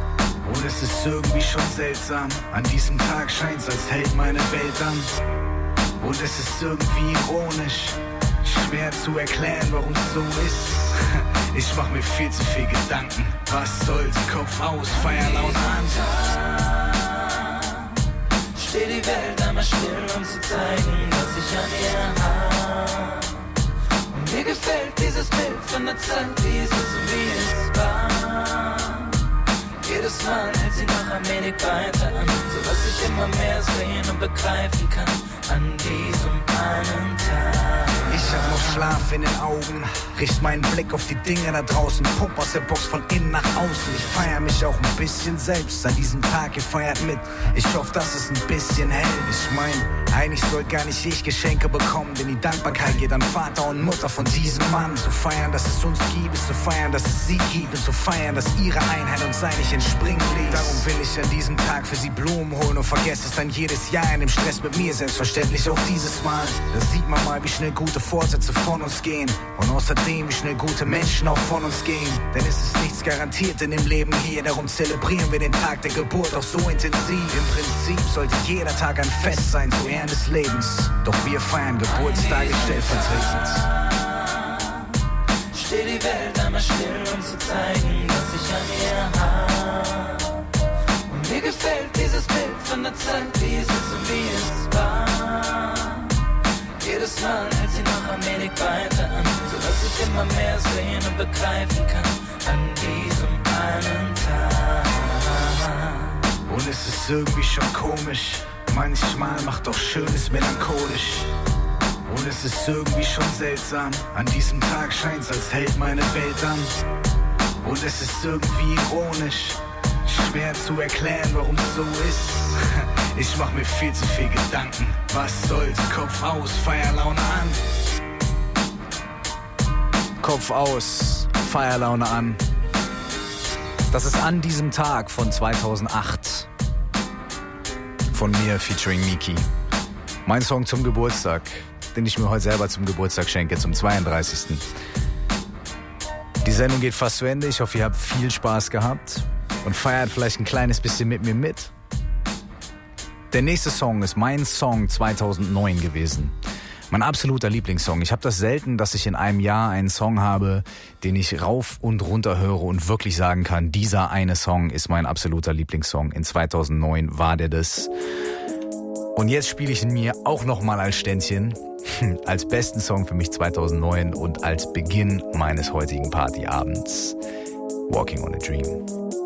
Und es ist irgendwie schon seltsam. An diesem Tag scheint's, als hält meine Welt an. Und es ist irgendwie ironisch. Schwer zu erklären, warum es so ist. Ich mach mir viel zu viel Gedanken. Was soll's, Kopf aus, Feier laut an. Steht die Welt einmal still, um zu zeigen, was ich an ihr hab. Und mir gefällt dieses Bild von der Zeit, wie es ist und wie es war. Jedes Mal hält sie noch ein wenig weiter an, so dass ich immer mehr sehen und begreifen kann an diesem einen Tag. Ich hab noch Schlaf in den Augen, richt meinen Blick auf die Dinge da draußen, pump aus der Box von innen nach außen. Ich feier mich auch ein bisschen selbst an diesem Tag, ihr feiert mit. Ich hoffe, dass es ein bisschen hält. Ich mein, eigentlich soll gar nicht ich Geschenke bekommen, denn die Dankbarkeit geht an Vater und Mutter von diesem Mann. Zu feiern, dass es uns gibt, ist zu feiern, dass es sie gibt und zu feiern, dass ihre Einheit uns sei nicht entspringen ließ. Darum will ich an diesem Tag für sie Blumen holen und vergesse es dann jedes Jahr in dem Stress mit mir, selbstverständlich auch dieses Mal. Da sieht man mal, wie schnell gute Vorsätze von uns gehen und außerdem, wie schnell gute Menschen auch von uns gehen. Denn es ist nichts garantiert in dem Leben hier, darum zelebrieren wir den Tag der Geburt auch so intensiv. Im Prinzip sollte jeder Tag ein Fest sein zu Ehren des Lebens, doch wir feiern Geburtstage stellvertretend. Steht die Welt einmal still, um zu zeigen, was ich an ihr hab. Und mir gefällt dieses Bild von der Zeit, wie es ist und wie es war. Jedes Mal hält sie noch ein wenig weiter an, sodass ich immer mehr sehen und begreifen kann an diesem einen Tag. Und es ist irgendwie schon komisch, manchmal macht doch Schönes melancholisch. Und es ist irgendwie schon seltsam, an diesem Tag scheint's, als hält meine Welt an. Und es ist irgendwie ironisch, Schwer zu erklären, warum es so ist. Ich mach mir viel zu viel Gedanken. Was soll's, Kopf aus, Feierlaune an. Kopf aus, Feierlaune an. Das ist An diesem Tag von zweitausendacht. Von mir featuring Miki. Mein Song zum Geburtstag, den ich mir heute selber zum Geburtstag schenke, zum zweiunddreißigsten Die Sendung geht fast zu Ende. Ich hoffe, ihr habt viel Spaß gehabt und feiert vielleicht ein kleines bisschen mit mir mit. Der nächste Song ist mein Song zweitausendneun gewesen. Mein absoluter Lieblingssong. Ich habe das selten, dass ich in einem Jahr einen Song habe, den ich rauf und runter höre und wirklich sagen kann, dieser eine Song ist mein absoluter Lieblingssong. In zweitausendneun war der das. Und jetzt spiele ich ihn mir auch nochmal als Ständchen, als besten Song für mich zweitausendneun und als Beginn meines heutigen Partyabends. Walking on a Dream.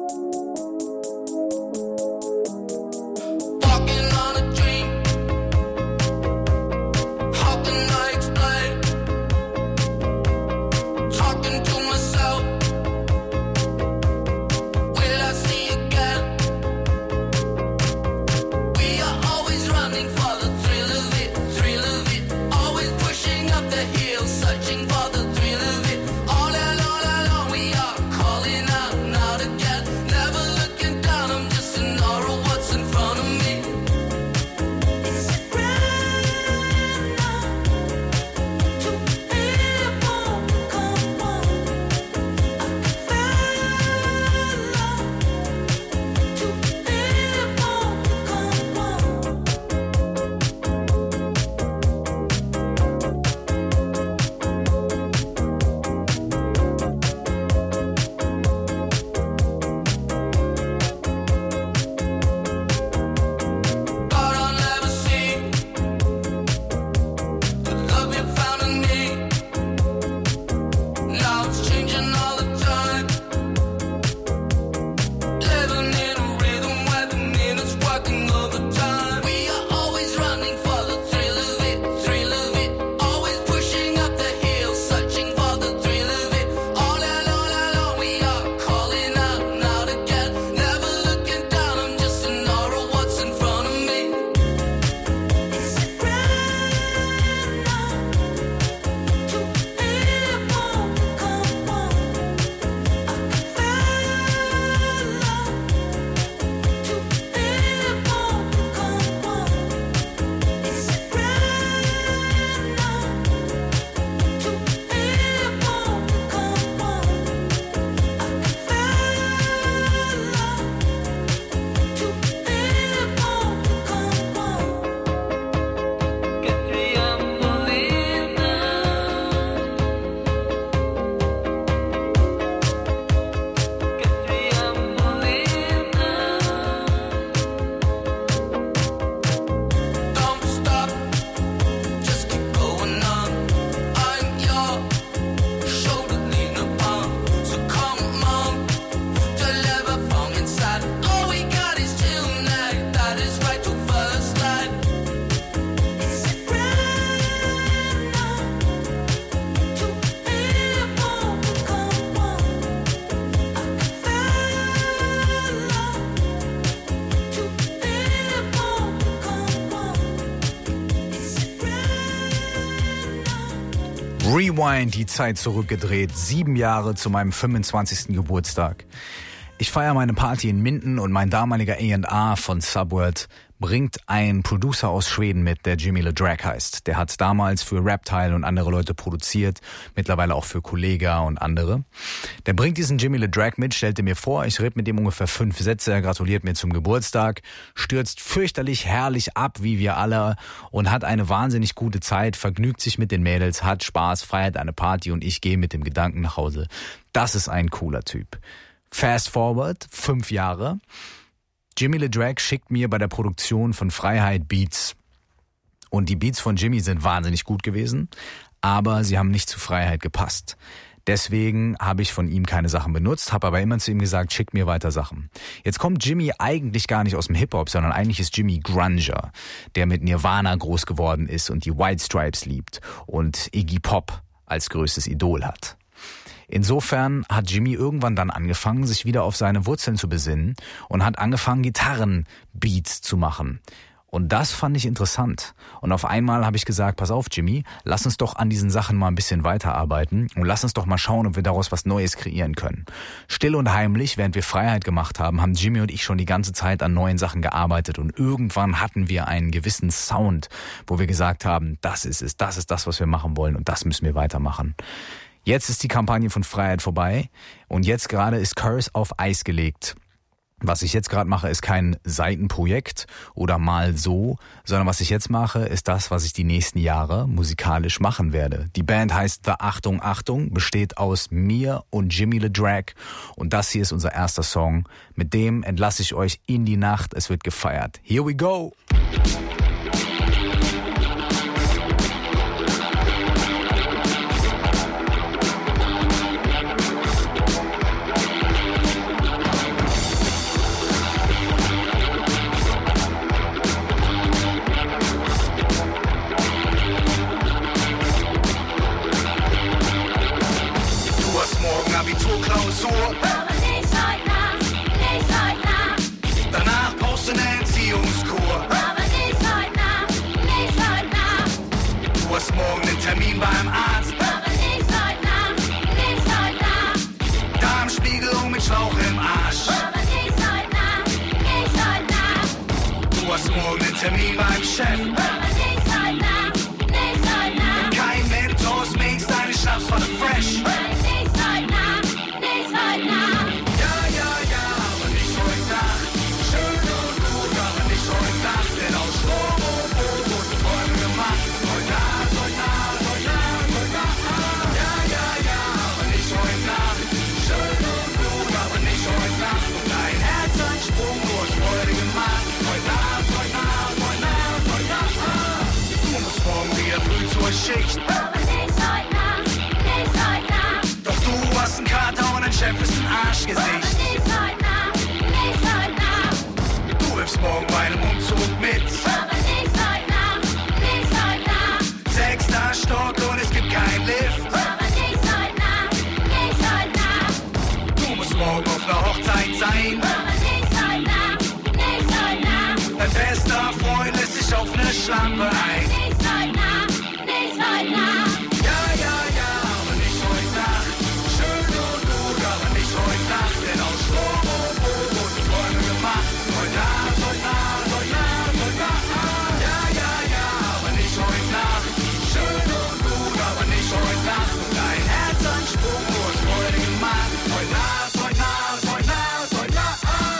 Rewind, die Zeit zurückgedreht, sieben Jahre zu meinem fünfundzwanzigsten Geburtstag. Ich feiere meine Party in Minden und mein damaliger A and R von Subworld bringt einen Producer aus Schweden mit, der Jimmy LeDrag heißt. Der hat damals für Reptile und andere Leute produziert, mittlerweile auch für Kollega und andere. Der bringt diesen Jimmy LeDrag mit, stellte mir vor, ich rede mit dem ungefähr fünf Sätze, er gratuliert mir zum Geburtstag, stürzt fürchterlich herrlich ab, wie wir alle, und hat eine wahnsinnig gute Zeit, vergnügt sich mit den Mädels, hat Spaß, feiert eine Party und ich gehe mit dem Gedanken nach Hause. Das ist ein cooler Typ. Fast forward, fünf Jahre. Jimmy LeDrag schickt mir bei der Produktion von Freiheit Beats. Und die Beats von Jimmy sind wahnsinnig gut gewesen, aber sie haben nicht zu Freiheit gepasst. Deswegen habe ich von ihm keine Sachen benutzt, habe aber immer zu ihm gesagt, schick mir weiter Sachen. Jetzt kommt Jimmy eigentlich gar nicht aus dem Hip-Hop, sondern eigentlich ist Jimmy Grunger, der mit Nirvana groß geworden ist und die White Stripes liebt und Iggy Pop als größtes Idol hat. Insofern hat Jimmy irgendwann dann angefangen, sich wieder auf seine Wurzeln zu besinnen und hat angefangen, Gitarrenbeats zu machen. Und das fand ich interessant. Und auf einmal habe ich gesagt, pass auf Jimmy, lass uns doch an diesen Sachen mal ein bisschen weiterarbeiten und lass uns doch mal schauen, ob wir daraus was Neues kreieren können. Still und heimlich, während wir Freiheit gemacht haben, haben Jimmy und ich schon die ganze Zeit an neuen Sachen gearbeitet und irgendwann hatten wir einen gewissen Sound, wo wir gesagt haben, das ist es, das ist das, was wir machen wollen und das müssen wir weitermachen. Jetzt ist die Kampagne von Freiheit vorbei und jetzt gerade ist Curse auf Eis gelegt. Was ich jetzt gerade mache, ist kein Seitenprojekt oder mal so, sondern was ich jetzt mache, ist das, was ich die nächsten Jahre musikalisch machen werde. Die Band heißt The Achtung Achtung, besteht aus mir und Jimmy LeDrag und das hier ist unser erster Song. Mit dem entlasse ich euch in die Nacht, es wird gefeiert. Here we go! Abiturklausur. Aber nicht heute Nacht, nicht heute Nacht. Danach brauchst du eine Entziehungskur. Aber nicht heute Nacht, nicht heute Nacht. Du hast morgen einen Termin beim Arzt. Aber nicht heute Nacht, nicht heute Nacht. Darmspiegelung mit Schlauch im Arsch. Aber nicht heute Nacht, nicht heute Nacht. Du hast morgen einen Termin beim Chef. Aber nicht heute Nacht, nicht heute Nacht. Kein Mentos, makes deine Schnapswatte fresh. Schicht. Aber nicht heute Nacht, nicht heute Nacht. Doch du hast einen Kater und ein Chef ist ein Arschgesicht. Aber nicht heute Nacht, nicht heute Nacht. Du hilfst morgen bei einem Umzug mit. Aber nicht heute Nacht, nicht heute Nacht. Sechster Stock und es gibt kein Lift. Aber nicht heute Nacht, nicht heute Nacht. Du musst morgen auf einer Hochzeit sein. Aber nicht heute Nacht, nicht heute Nacht. Dein bester Freund lässt sich auf eine Schlampe ein. Ja, ja, ja, aber nicht heute Nacht. Schön und gut, aber nicht heute Nacht. Denn aus Strom und Brot wurden Träume gemacht. Heute Nacht, heute Nacht, heute Nacht, heute Nacht. Ja, ja, ja, aber nicht heute Nacht. Schön und gut, aber nicht heute Nacht. Und dein Herz an Sprung, wo es Freude gemacht. Heute Nacht, heute Nacht, heute Nacht, heute Nacht.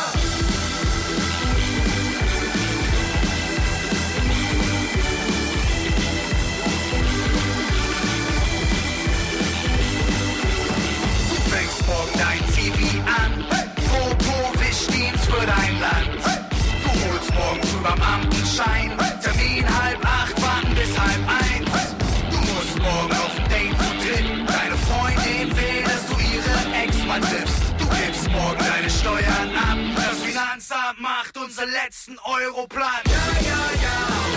Morgen dein C V an, Popo, Wischdienst für dein Land. Du holst morgens überm Amtenschein, Termin halb acht, warten bis halb eins. Du musst morgen auf ein Date zu dritt, deine Freundin will, dass du ihre Ex mal triffst. Du gibst morgen deine Steuern ab, das Finanzamt macht unseren letzten Euro platt. Ja, ja, ja.